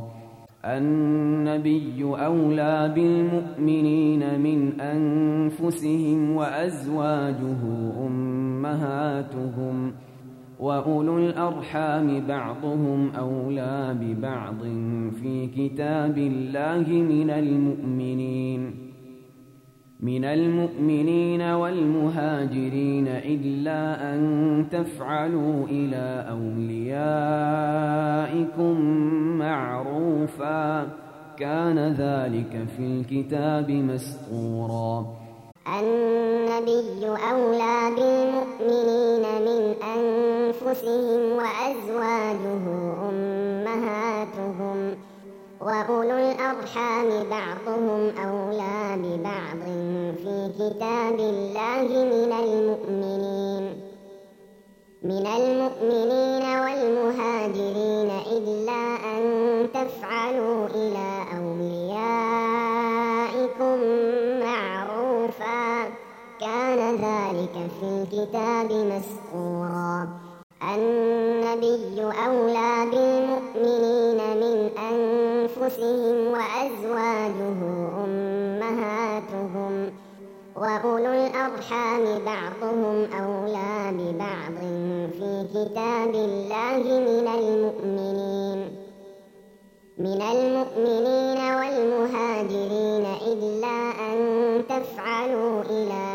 النبي أولى بالمؤمنين من أنفسهم وأزواجه أمهاتهم وأولو الأرحام بعضهم أولى ببعض في كتاب الله من المؤمنين من المؤمنين والمهاجرين إلا أن تفعلوا إلى أوليائكم معروفا كان ذلك في الكتاب مسطورا النبي أولى بالمؤمنين من أنفسهم وأزواجه أمهاتهم وأولو الأرحام بعضهم أولى ببعض في كتاب الله من المؤمنين من المؤمنين والمهاجرين إلا أن تفعلوا إلى أوليائكم معروفا كان ذلك في الكتاب مسطورا النبي أولى بالمؤمنين من أنفسهم وأزواجه أمهاتهم وأولو الأرحام بعضهم أولى ببعض في كتاب الله من المؤمنين من المؤمنين والمهاجرين إلا أن تفعلوا إلى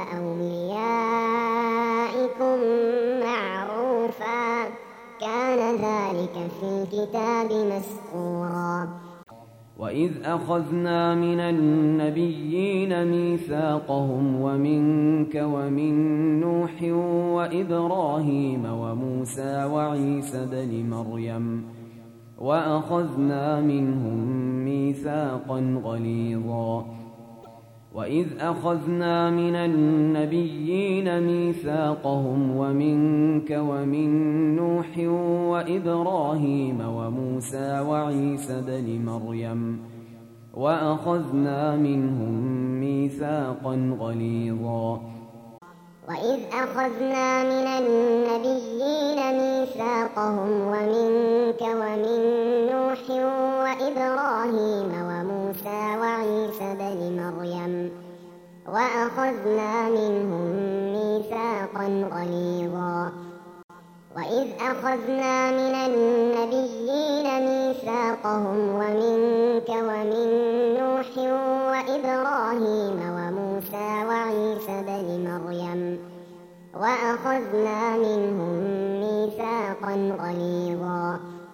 أوليائكم معروفا كان ذلك في الكتاب مسطورا وإذ أخذنا من النبيين ميثاقهم ومنك ومن نوح وإبراهيم وموسى وعيسى بن مريم وأخذنا منهم ميثاقا غليظا وإذ أخذنا من النبيين ميثاقهم ومنك ومن نوح وإبراهيم وموسى وعيسى بن مريم وأخذنا منهم ميثاقا غليظا وإذ أخذنا من النبيين ميثاقهم ومنك ومن نوح وإبراهيم وموسى وعيسى بن مريم وأخذنا منهم ميثاقا غليظا وإذ أخذنا من النبيين ميثاقهم ومنك ومن نوح وإبراهيم وموسى وعيسى بن مريم وأخذنا منهم ميثاقا غليظا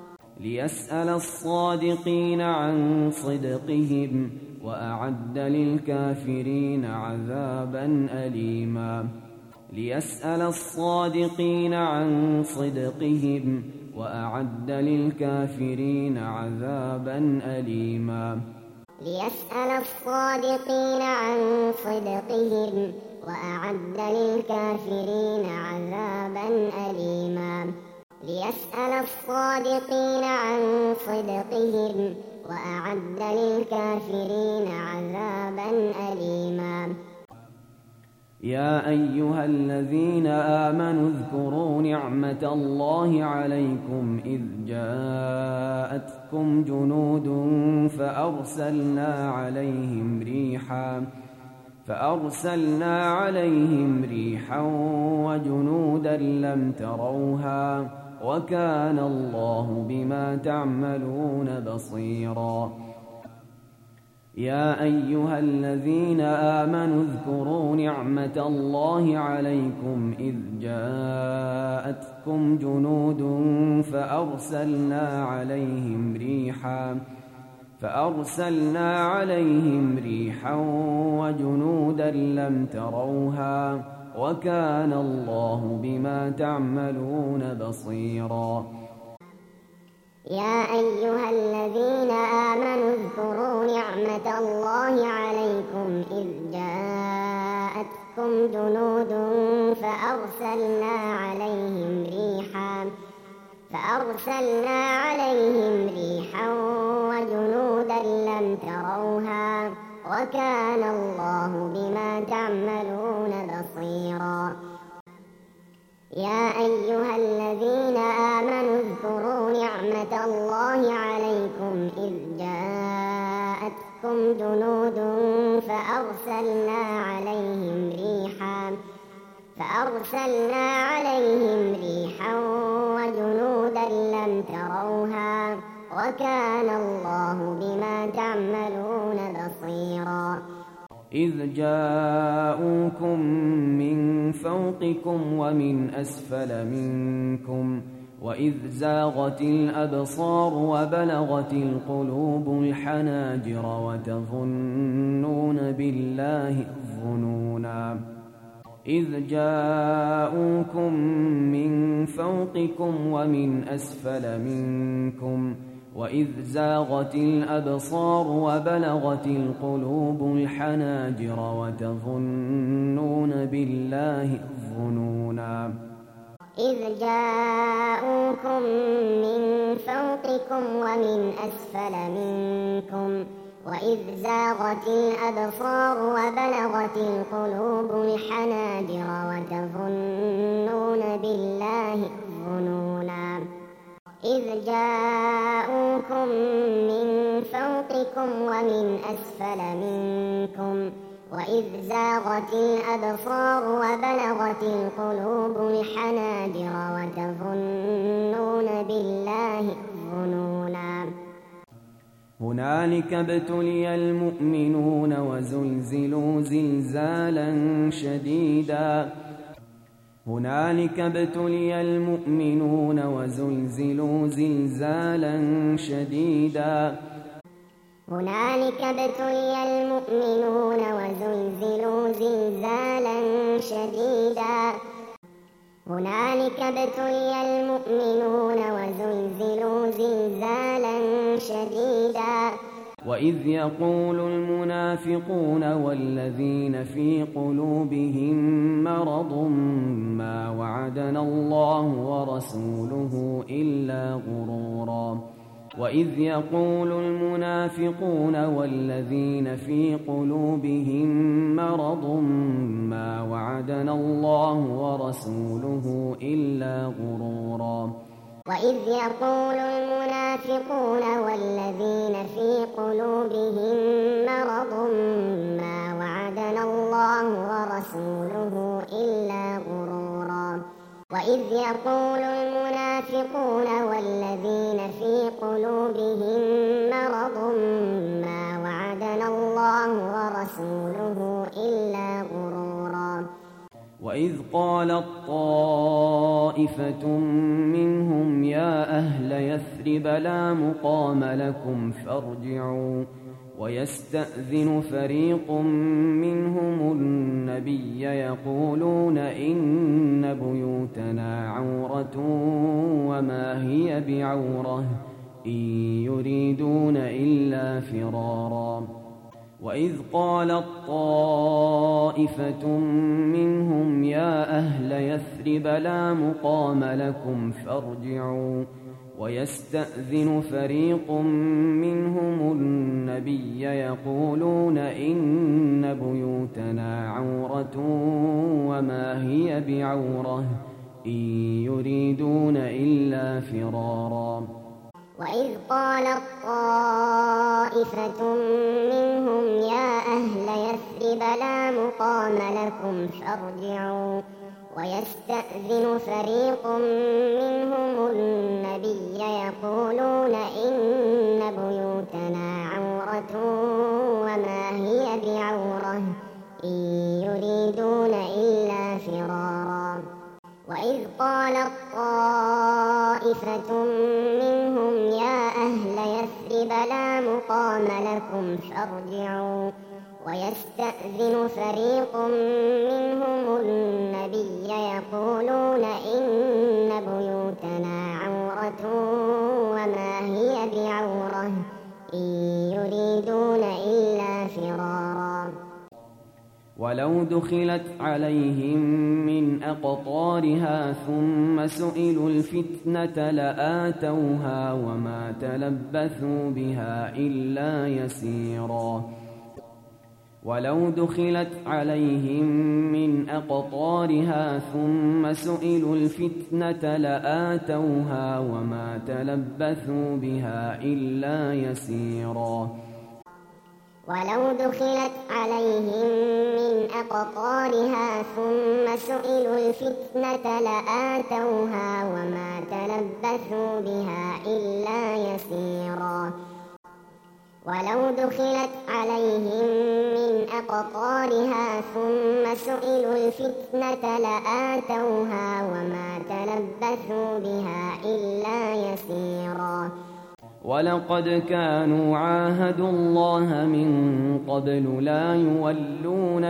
ليسأل الصادقين عن صدقهم وأعد للكافرين عذابا أليما ليسأل الصادقين عن صدقهم وأعد للكافرين عذابا أليما ليسأل الصادقين عن صدقهم وأعد للكافرين عذابا أليما ليسأل الصادقين عن صدقهم وأعد للكافرين عذابا أليما يا أيها الذين آمنوا اذكروا نعمة الله عليكم إذ جاءتكم جنود فأرسلنا عليهم ريحا فأرسلنا عليهم ريحا وجنودا لم تروها وكان الله بما تعملون بصيرا يا أيها الذين آمنوا اذكروا نعمة الله عليكم إذ جاءتكم جنود فأرسلنا عليهم ريحا فأرسلنا عليهم ريحا وجنودا لم تروها وكان الله بما تعملون بصيرا يا أيها الذين آمنوا اذكروا نعمة الله عليكم إذ جاءتكم جنود فأرسلنا عليهم ريحا فأرسلنا عليهم ريحا وجنودا لم تروها وكان الله بما تعملون بصيرا يا أيها الذين آمنوا اذكروا نعمة الله عليكم إذ جاءتكم جنود فأرسلنا عليهم ريحا فأرسلنا عليهم ريحا وجنودا لم تروها وكان الله بما تعملون بصيرا إذ جاءوكم من فوقكم ومن أسفل منكم وإذ زاغت الأبصار وبلغت القلوب الحناجر وتظنون بالله الظنونا إذ جاءوكم من فوقكم ومن أسفل منكم وإذ زاغت الأبصار وبلغت القلوب الحناجر وتظنون بالله الظنونا إذ جاءوكم من فوقكم ومن أسفل منكم وإذ زاغت الأبصار وبلغت القلوب الحناجر وتظنون بالله الظنونا إذ جاءوكم من فوقكم ومن أسفل منكم وإذ زاغت الأبصار وبلغت القلوب الحناجر وتظنون بالله الظنونا هنالك ابتلي المؤمنون وزلزلوا زلزالا شديدا هنالك ابتلي المؤمنون وزلزلوا زلزالا شديدا هنالك ابتلي المؤمنون وزلزلوا زلزالا شديدا هنالك ابتلي المؤمنون وزلزلوا زلزالا شديدا وإذ يقول المنافقون والذين في قلوبهم مرض ما وعدنا الله ورسوله إلا غرورا وإذ يقول المنافقون والذين في قلوبهم مرض ما وعدنا الله ورسوله إلا غرورا وإذ يقول المنافقون والذين في قلوبهم مرض ما وعدنا الله ورسوله إلا غرورا وإذ يقول المنافقون والذين في قلوبهم مرض ما وعدنا الله ورسوله إلا غرورا وإذ قالت طائفة منهم يا أهل يثرب لا مقام لكم فارجعوا ويستأذن فريق منهم النبي يقولون إن بيوتنا عورة وما هي بعورة إن يريدون إلا فرارا وإذ قالت طائفة منهم يا أهل يثرب لا مقام لكم فارجعوا ويستأذن فريق منهم النبي يقولون إن بيوتنا عورة وما هي بعورة إن يريدون إلا فرارا وإذ قالت طائفة منهم يا أهل يثرب لا مقام لكم فارجعوا ويستأذن فريق منهم النبي يقولون إن بيوتنا عورة وما هي بعورة إن يريدون إلا فرارا وإذ قالت طائفة منهم يا أهل يثرب لا مقام لكم فارجعوا ويستأذن فريق منهم النبي يقولون إن بيوتنا عورة وما هي بعورة إن يريدون إلا فرارا ولو دخلت عليهم من أقطارها ثم سئلوا الفتنة لآتوها وما تلبثوا بها إلا يسيرا ولو دخلت عليهم من أقطارها ثم سئلوا الفتنة لآتوها وما تلبثوا بها إلا يسيرا ولو دخلت عليهم من أقطارها ثم سئلوا الفتنة لآتوها وما تلبثوا بها إلا يسيرا ولو دخلت عليهم من أقطارها ثم سئلوا الفتنة لآتوها وما تلبثوا بها إلا يسيرا ولقد كانوا عاهدوا الله من قبل لا يولون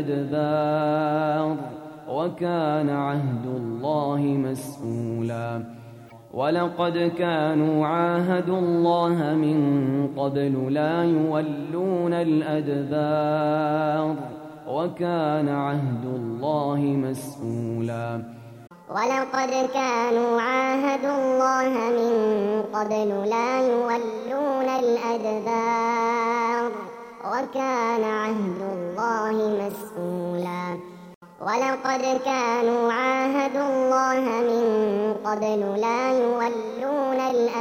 الأدبار وكان عهد الله مسؤولا ولقد كانوا عاهدوا الله من قبل لا يولون الأدبار وكان عهد الله مسؤولا ولقد كانوا عاهدوا الله من قبل لا يولون الأدبار وكان عهد الله مسؤولا ولقد كانوا عاهدوا الله من قبل لا يولون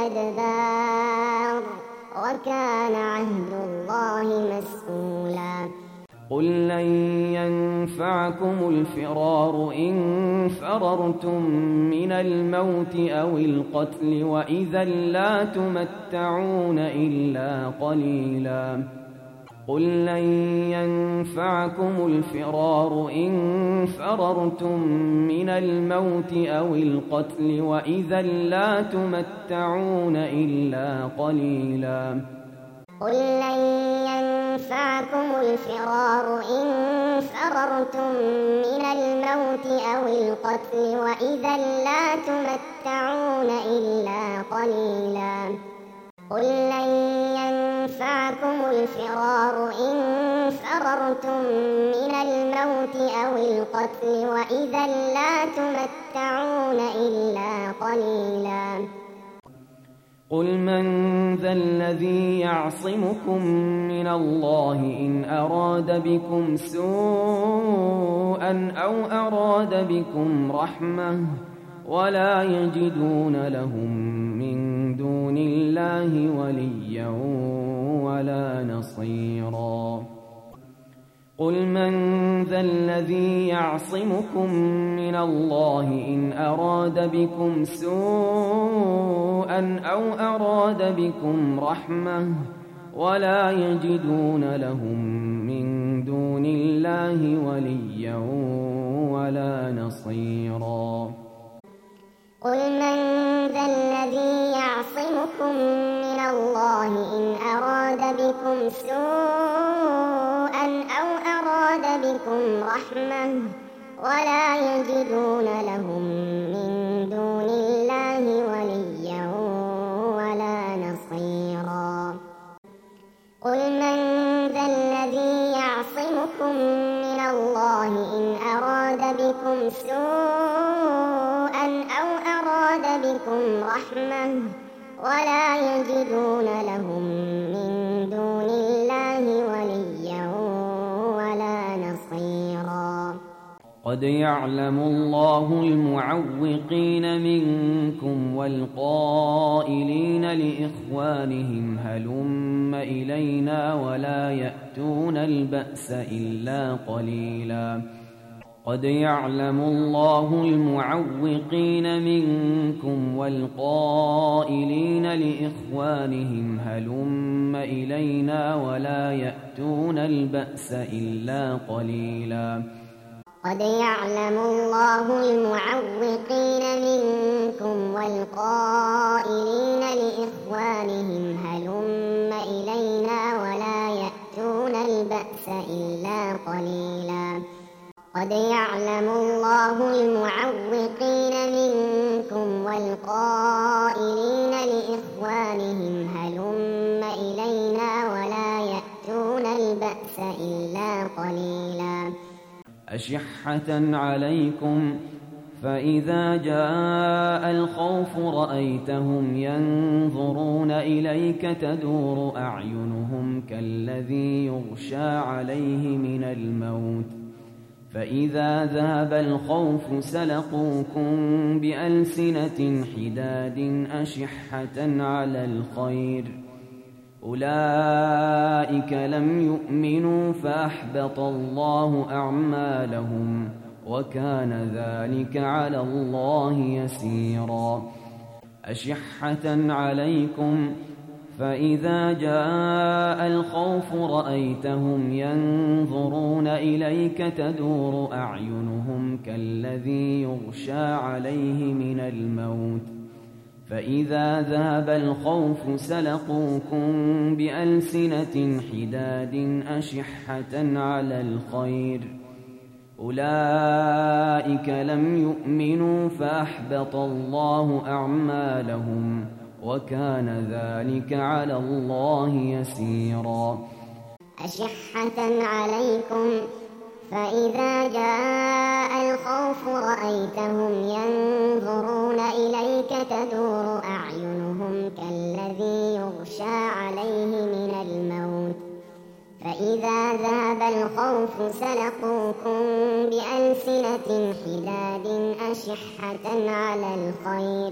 الأدبار وكان عهد الله مسؤولا قل لن ينفعكم الفرار إن فررتم من الموت أو القتل وإذا لا تمتعون إلا قليلا قل لن ينفعكم الفرار إن فررتم من الموت أو القتل وإذا لا تمتعون إلا قليلا قل لن ينفعكم الفرار إن فررتم من الموت أو القتل وإذا لا تمتعون إلا قليلا قل لن ينفعكم الفرار إن فررتم من الموت أو القتل وإذا لا تمتعون إلا قليلا قل من ذا الذي يعصمكم من الله إن أراد بكم سوءا أو أراد بكم رحمة ولا يجدون لهم من دون الله وليا ولا نصيرا قل من ذا الذي يعصمكم من الله إن أراد بكم سوءا أو أراد بكم رحمة ولا يجدون لهم من دون الله وليا ولا نصيرا. قل من ذا الذي يعصمكم من الله إن أراد بكم سوءا أو أراد بكم رحمة ولا يجدون لهم من دون الله وليا ولا نصيرا. قل من ذا الذي يعصمكم من الله إن أراد بكم سوءا أو أراد بكم رحمة ولا يجدون لهم من دون الله وليا ولا نصيرا. قد يعلم الله المعوقين منكم والقائلين لإخوانهم هلم إلينا ولا يأتون البأس إلا قليلا. قد يعلم الله المعوقين منكم والقائلين لإخوانهم هلم إلينا ولا يأتون البأس إلا قليلا. قد يعلم الله المعوقين منكم والقائلين لإخوانهم هلم إلينا ولا يأتون البأس إلا قليلا. قد يعلم الله المعوقين منكم والقائلين لإخوانهم هلم إلينا ولا يأتون البأس إلا قليلا. أشحة عليكم فإذا جاء الخوف رأيتهم ينظرون إليك تدور أعينهم كالذي يغشى عليه من الموت فإذا ذهب الخوف سلقوكم بألسنة حداد أشحة على الخير أولئك لم يؤمنوا فأحبط الله أعمالهم وكان ذلك على الله يسيرا. أشحة عليكم فإذا جاء الخوف رأيتهم ينظرون إليك تدور أعينهم كالذي يغشى عليه من الموت فإذا ذهب الخوف سلقوكم بألسنة حداد أشحة على الخير أولئك لم يؤمنوا فأحبط الله أعمالهم وكان ذلك على الله يسيرا. أشحة عليكم فإذا جاء الخوف رأيتهم ينظرون إليك تدور أعينهم كالذي يغشى عليه من الموت فإذا ذهب الخوف سلقوكم بألسنة حداد أشحة على الخير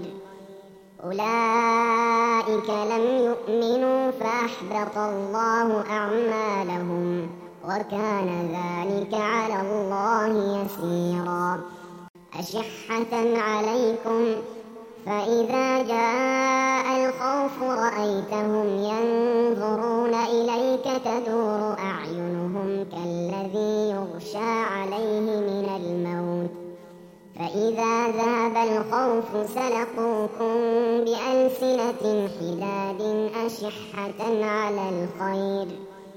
أولئك لم يؤمنوا فأحبط الله أعمالهم وكان ذلك على الله يسيرا. أشحة عليكم فإذا جاء الخوف رأيتهم ينظرون إليك تدور أعينهم كالذي يغشى عليه من الموت فإذا ذهب الخوف سلقوكم بألسنة حداد أشحة على الخير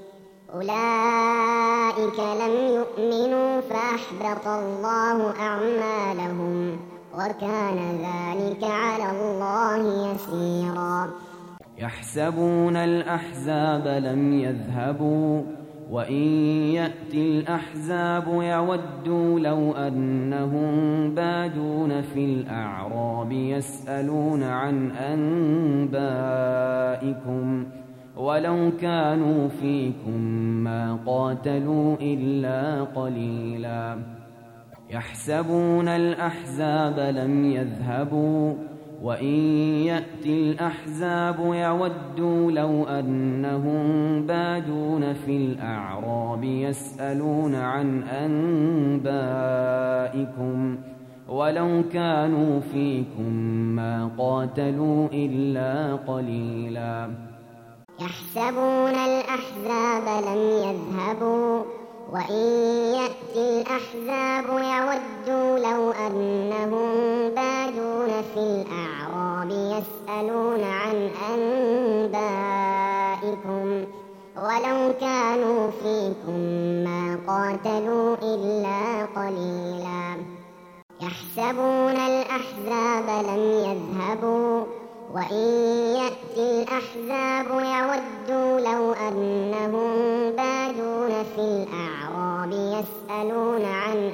أولئك لم يؤمنوا فأحبط الله أعمالهم وكان ذلك على الله يسيرا. يحسبون الأحزاب لم يذهبوا وإن يأتي الأحزاب يودوا لو أنهم بادون في الأعراب يسألون عن أنبائكم ولو كانوا فيكم ما قاتلوا إلا قليلا. يحسبون الأحزاب لم يذهبوا وإن يأتي الأحزاب يودوا لو أنهم بادون في الأعراب يسألون عن أنبائكم ولو كانوا فيكم ما قاتلوا إلا قليلا. يحسبون الأحزاب لم يذهبوا وإن يأتي الأحزاب يودوا لو أنهم بادون في الأعراب يسألون عن أنبائكم ولو كانوا فيكم ما قاتلوا إلا قليلا يحسبون الأحزاب لم يذهبوا وإن يأتي الأحزاب يودوا لو أنهم بادون في الأعراب يسألون عن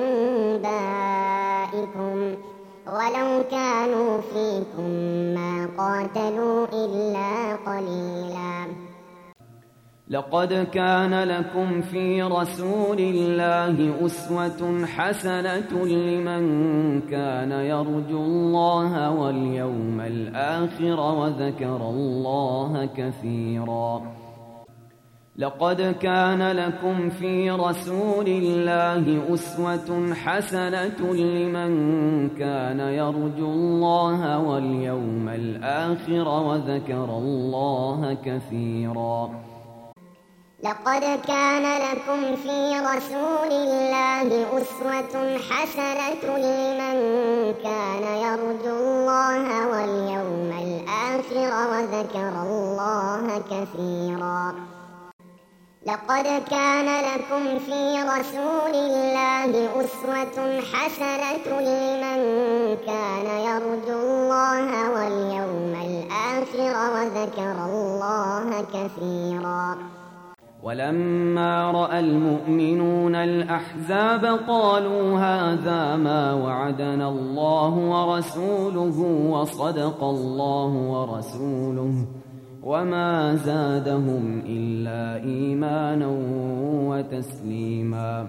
أنبائكم ولو كانوا فيكم ما قاتلوا إلا قليلا لقد كان لكم في رسول الله أسوة حسنة لمن كان يرجو الله واليوم الآخر وذكر الله كثيرا لقد كان لكم في رسول الله أسوة حسنة لمن كان يرجو الله واليوم الآخر وذكر الله كثيرا لقد كان لكم في رسول الله أسوة حسنة لمن كان يرجو الله واليوم الآخر وذكر الله كثيرا لقد كان لكم في رسول الله أسوة حسنة لمن كان يرجو الله واليوم الآخر وذكر الله كثيرا ولما رأى المؤمنون الأحزاب قالوا هذا ما وعدنا الله ورسوله وصدق الله ورسوله وما زادهم إلا إيمانا وتسليما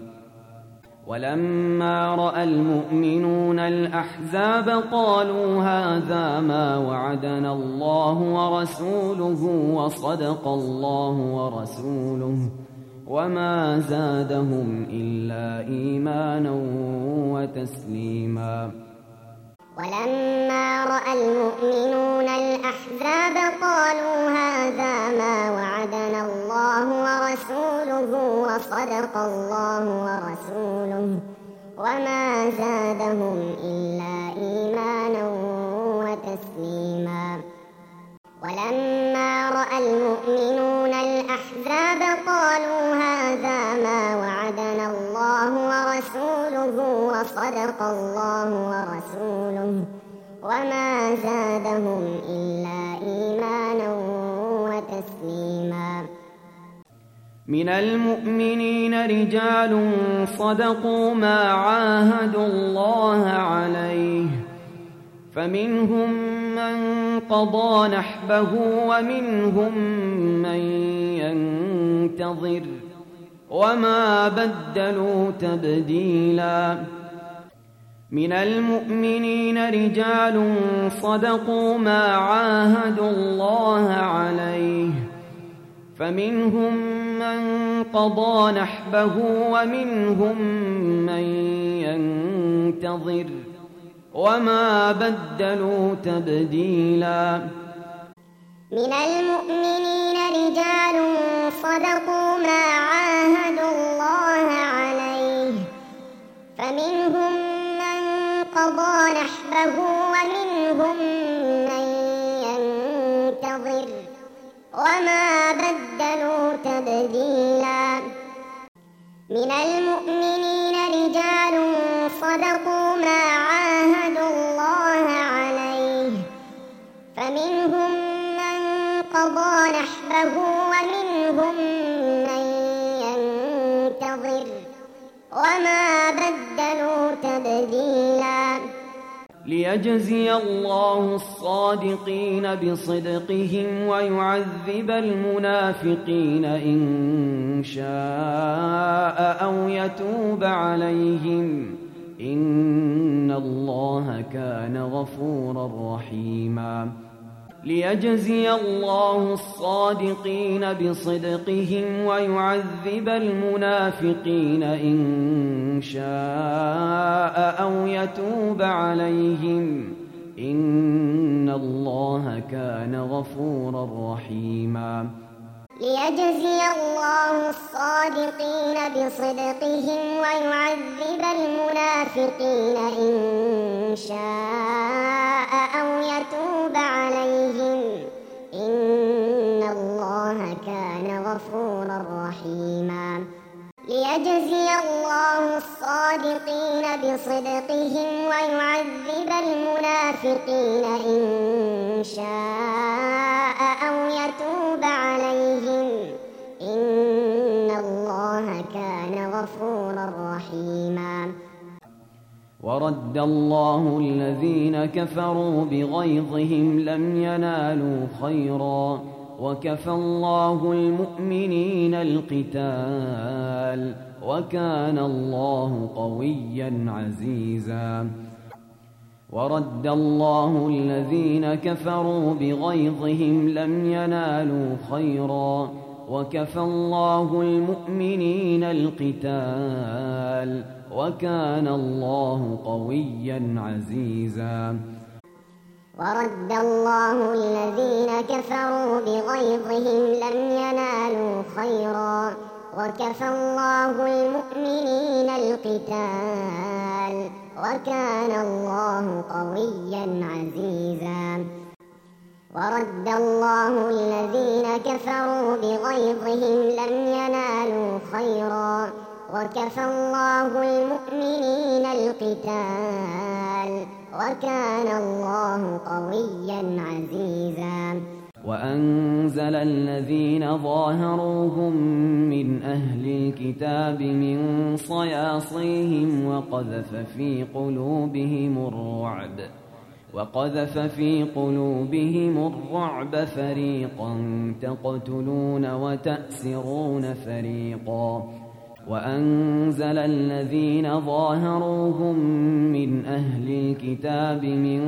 ولما رأى المؤمنون الأحزاب قالوا هذا ما وعدنا الله ورسوله وصدق الله ورسوله وما زادهم إلا إيمانا وتسليما ولما رأى المؤمنون الأحزاب قالوا هذا ما وعدنا الله ورسوله وصدق الله ورسوله وما زادهم إلا إيمانا وتسليما ولما رأى المؤمنون الأحزاب قالوا هذا ما وعدنا الله ورسوله وصدق الله ورسوله وما زادهم إلا إيمانا وتسليما من المؤمنين رجال صدقوا ما عاهدوا الله عليه فمنهم من قضى نحبه ومنهم من ينتظر وما بدلوا تبديلا من المؤمنين رجال صدقوا ما عاهدوا الله عليه فمنهم من قضى نحبه ومنهم من ينتظر وما بدلوا تبديلا من المؤمنين رجال صدقوا ما عاهدوا الله عليه فمنهم من قضى نحبه ومنهم من ينتظر وما بدلوا تبديلا من المؤمنين رجال صدقوا ما عاهدوا الله عليه فمنهم من قضى نحبه ومنهم من ينتظر وما بدلوا تبديلا ليجزي الله الصادقين بصدقهم ويعذب المنافقين إن شاء أو يتوب عليهم إن الله كان غفورا رحيما ليجزي الله الصادقين بصدقهم ويعذب المنافقين إن شاء أو يتوب عليهم إن الله كان غفورا رحيما ليجزي الله الصادقين بصدقهم ويعذب المنافقين إن شاء أو يتوب عليهم إن الله كان غفورا رحيما ليجزي الله الصادقين بصدقهم ويعذب المنافقين إن شاء أو يتوب عليهم إن الله كان غفورا رحيما ورد الله الذين كفروا بغيظهم لم ينالوا خيرا وكفى الله المؤمنين القتال وكان الله قويا عزيزا ورد الله الذين كفروا بغيظهم لم ينالوا خيرا وكفى الله المؤمنين القتال وكان الله قويا عزيزا ورد الله الذين كفروا بغيظهم لم ينالوا خيرا وكفى الله المؤمنين القتال وكان الله قويا عزيزا ورد الله الذين كفروا بغيظهم لم ينالوا خيرا وكفى الله المؤمنين القتال وكان الله قويا عزيزا وأنزل الذين ظاهروهم من أهل الكتاب من صياصيهم وقذف في قلوبهم الرعب وقذف في قلوبهم الرعب فريقا تقتلون وتأسرون فريقا وأنزل الذين ظاهروهم من أهل الكتاب من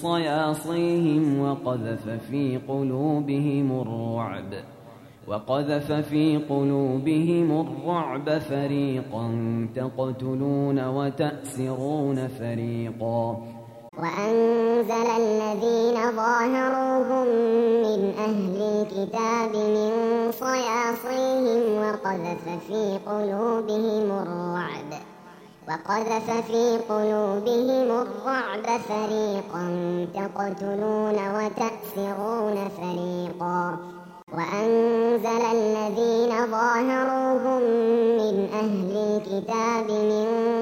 صياصيهم وقذف في قلوبهم الرعب وقذف في قلوبهم الرعب فريقا تقتلون وتأسرون فريقا وأنزل الذين ظاهروهم من أهل الكتاب من صياصيهم وقذف في قلوبهم الرعب وقذف في قلوبهم الرعب فريقا تقتلون وتأسرون فريقا وأنزل الذين ظاهروهم من أهل الكتاب من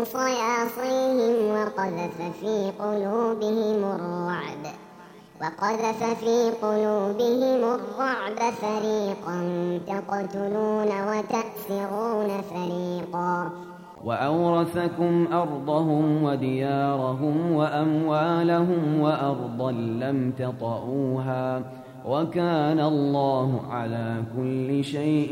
صياصيهم وقذف في قلوبهم الرعب وقذف في قلوبهم الرعب فريقا تقتلون وتأسرون فريقا وأورثكم أرضهم وديارهم وأموالهم وأرضا لم تطئوها وكان الله على كل شيء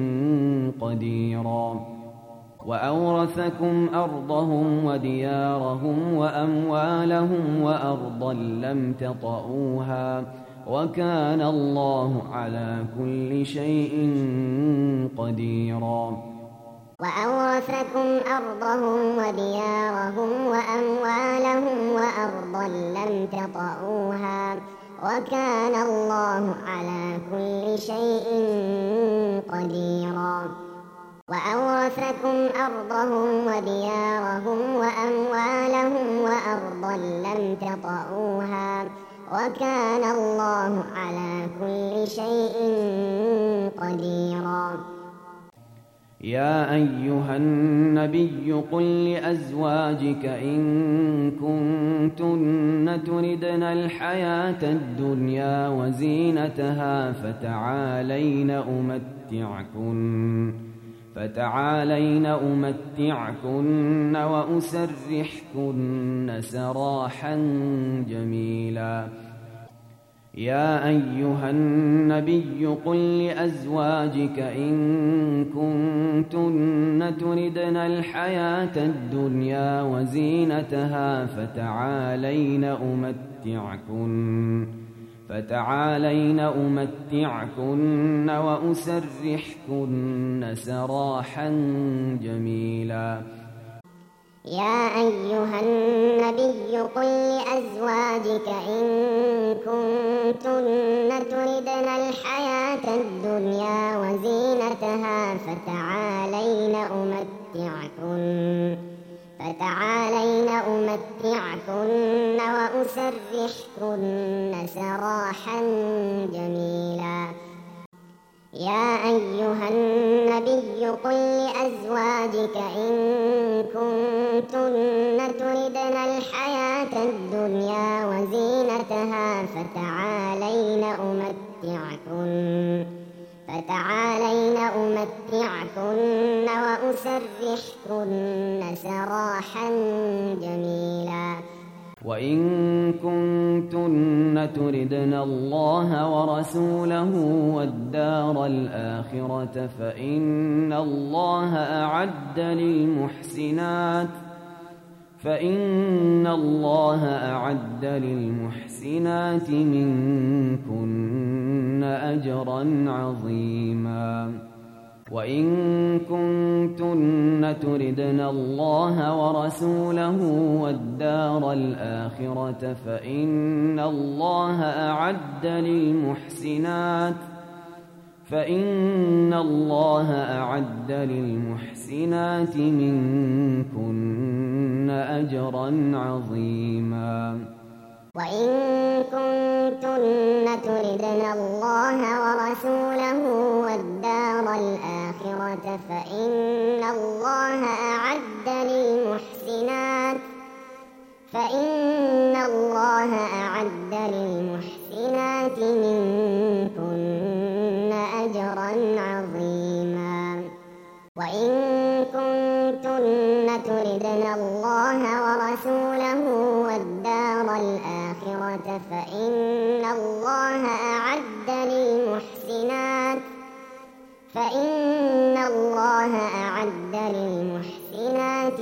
قديرا وأورثكم أرضهم وديارهم وأموالهم وأرضا لم تطئوها وكان الله على كل شيء قديرا وأورثكم أرضهم وديارهم وأموالهم وأرضا لم تطئوها وكان الله على كل شيء قديرا وأورثكم أرضهم وديارهم وأموالهم وأرضا لم تطئوها وكان الله على كل شيء قديرا يا أيها النبي قل لأزواجك إن كنتن تردن الحياة الدنيا وزينتها فتعالين أمتعكن فتعالين أمتعكن وأسرحكن سراحا جميلا يا أيها النبي قل لأزواجك إن كنتن تردن الحياة الدنيا وزينتها فتعالين أمتعكن فتعالين أمتعكن وأسرحكن سراحا جميلا يا أيها النبي قل لأزواجك إن كنتن تردن الحياة الدنيا وزينتها فتعالين أمتعكن فتعالين أمتعكن وأسرحكن سراحا جميلا. يا أيها النبي قل لأزواجك إن كنتن تردن الحياة الدنيا وزينتها فتعالين أمتعكن فتعالين أمتعكن وأسرحكن سراحا جميلا. وإن كنتن تردن الله ورسوله والدار الآخرة فإن الله أعد للمحسنات فإن الله أعد للمحسنات منكن أجرا عظيما. وإن كنتن تردن الله ورسوله والدار الآخرة فإن الله أعد للمحسنات فإن الله أعد للمحسنات منكن أجرا عظيما. وإن كنتن تردن الله ورسوله والدار الآخرة فإن الله أعد للمحسنات فإن الله أعد للمحسنات منكن أجرا عظيما. وإن كنتن تردن الله ورسوله والدار الآخرة فإن الله أعد للمحسنات فإن الله أعد للمحسنات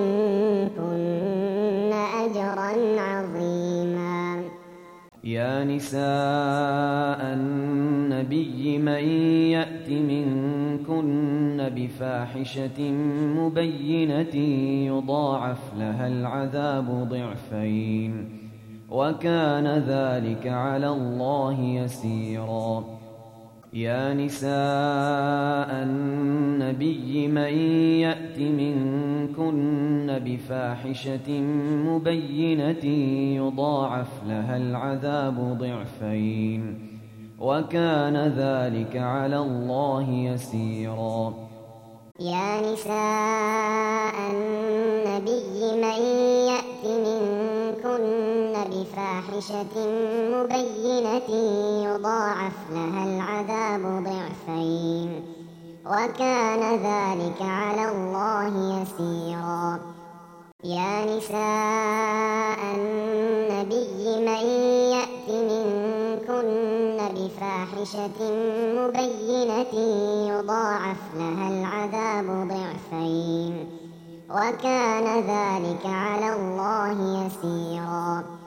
منكن أجرا عظيما. يا نساء النبي من يأت منكن بفاحشة مبينة يضاعف لها العذاب ضعفين وكان ذلك على الله يسيرا. يا نساء النبي من يأت منكن بفاحشة مبينة يضاعف لها العذاب ضعفين وكان ذلك على الله يسيرا. يا نساء النبي من يأت منكن بفاحشة مبينة يضاعف لها العذاب ضعفين وكان ذلك على الله يسيرا. يا نساء النبي من يأت منكن بفاحشة مبينة يضاعف لها العذاب ضعفين وكان ذلك على الله يسيرا.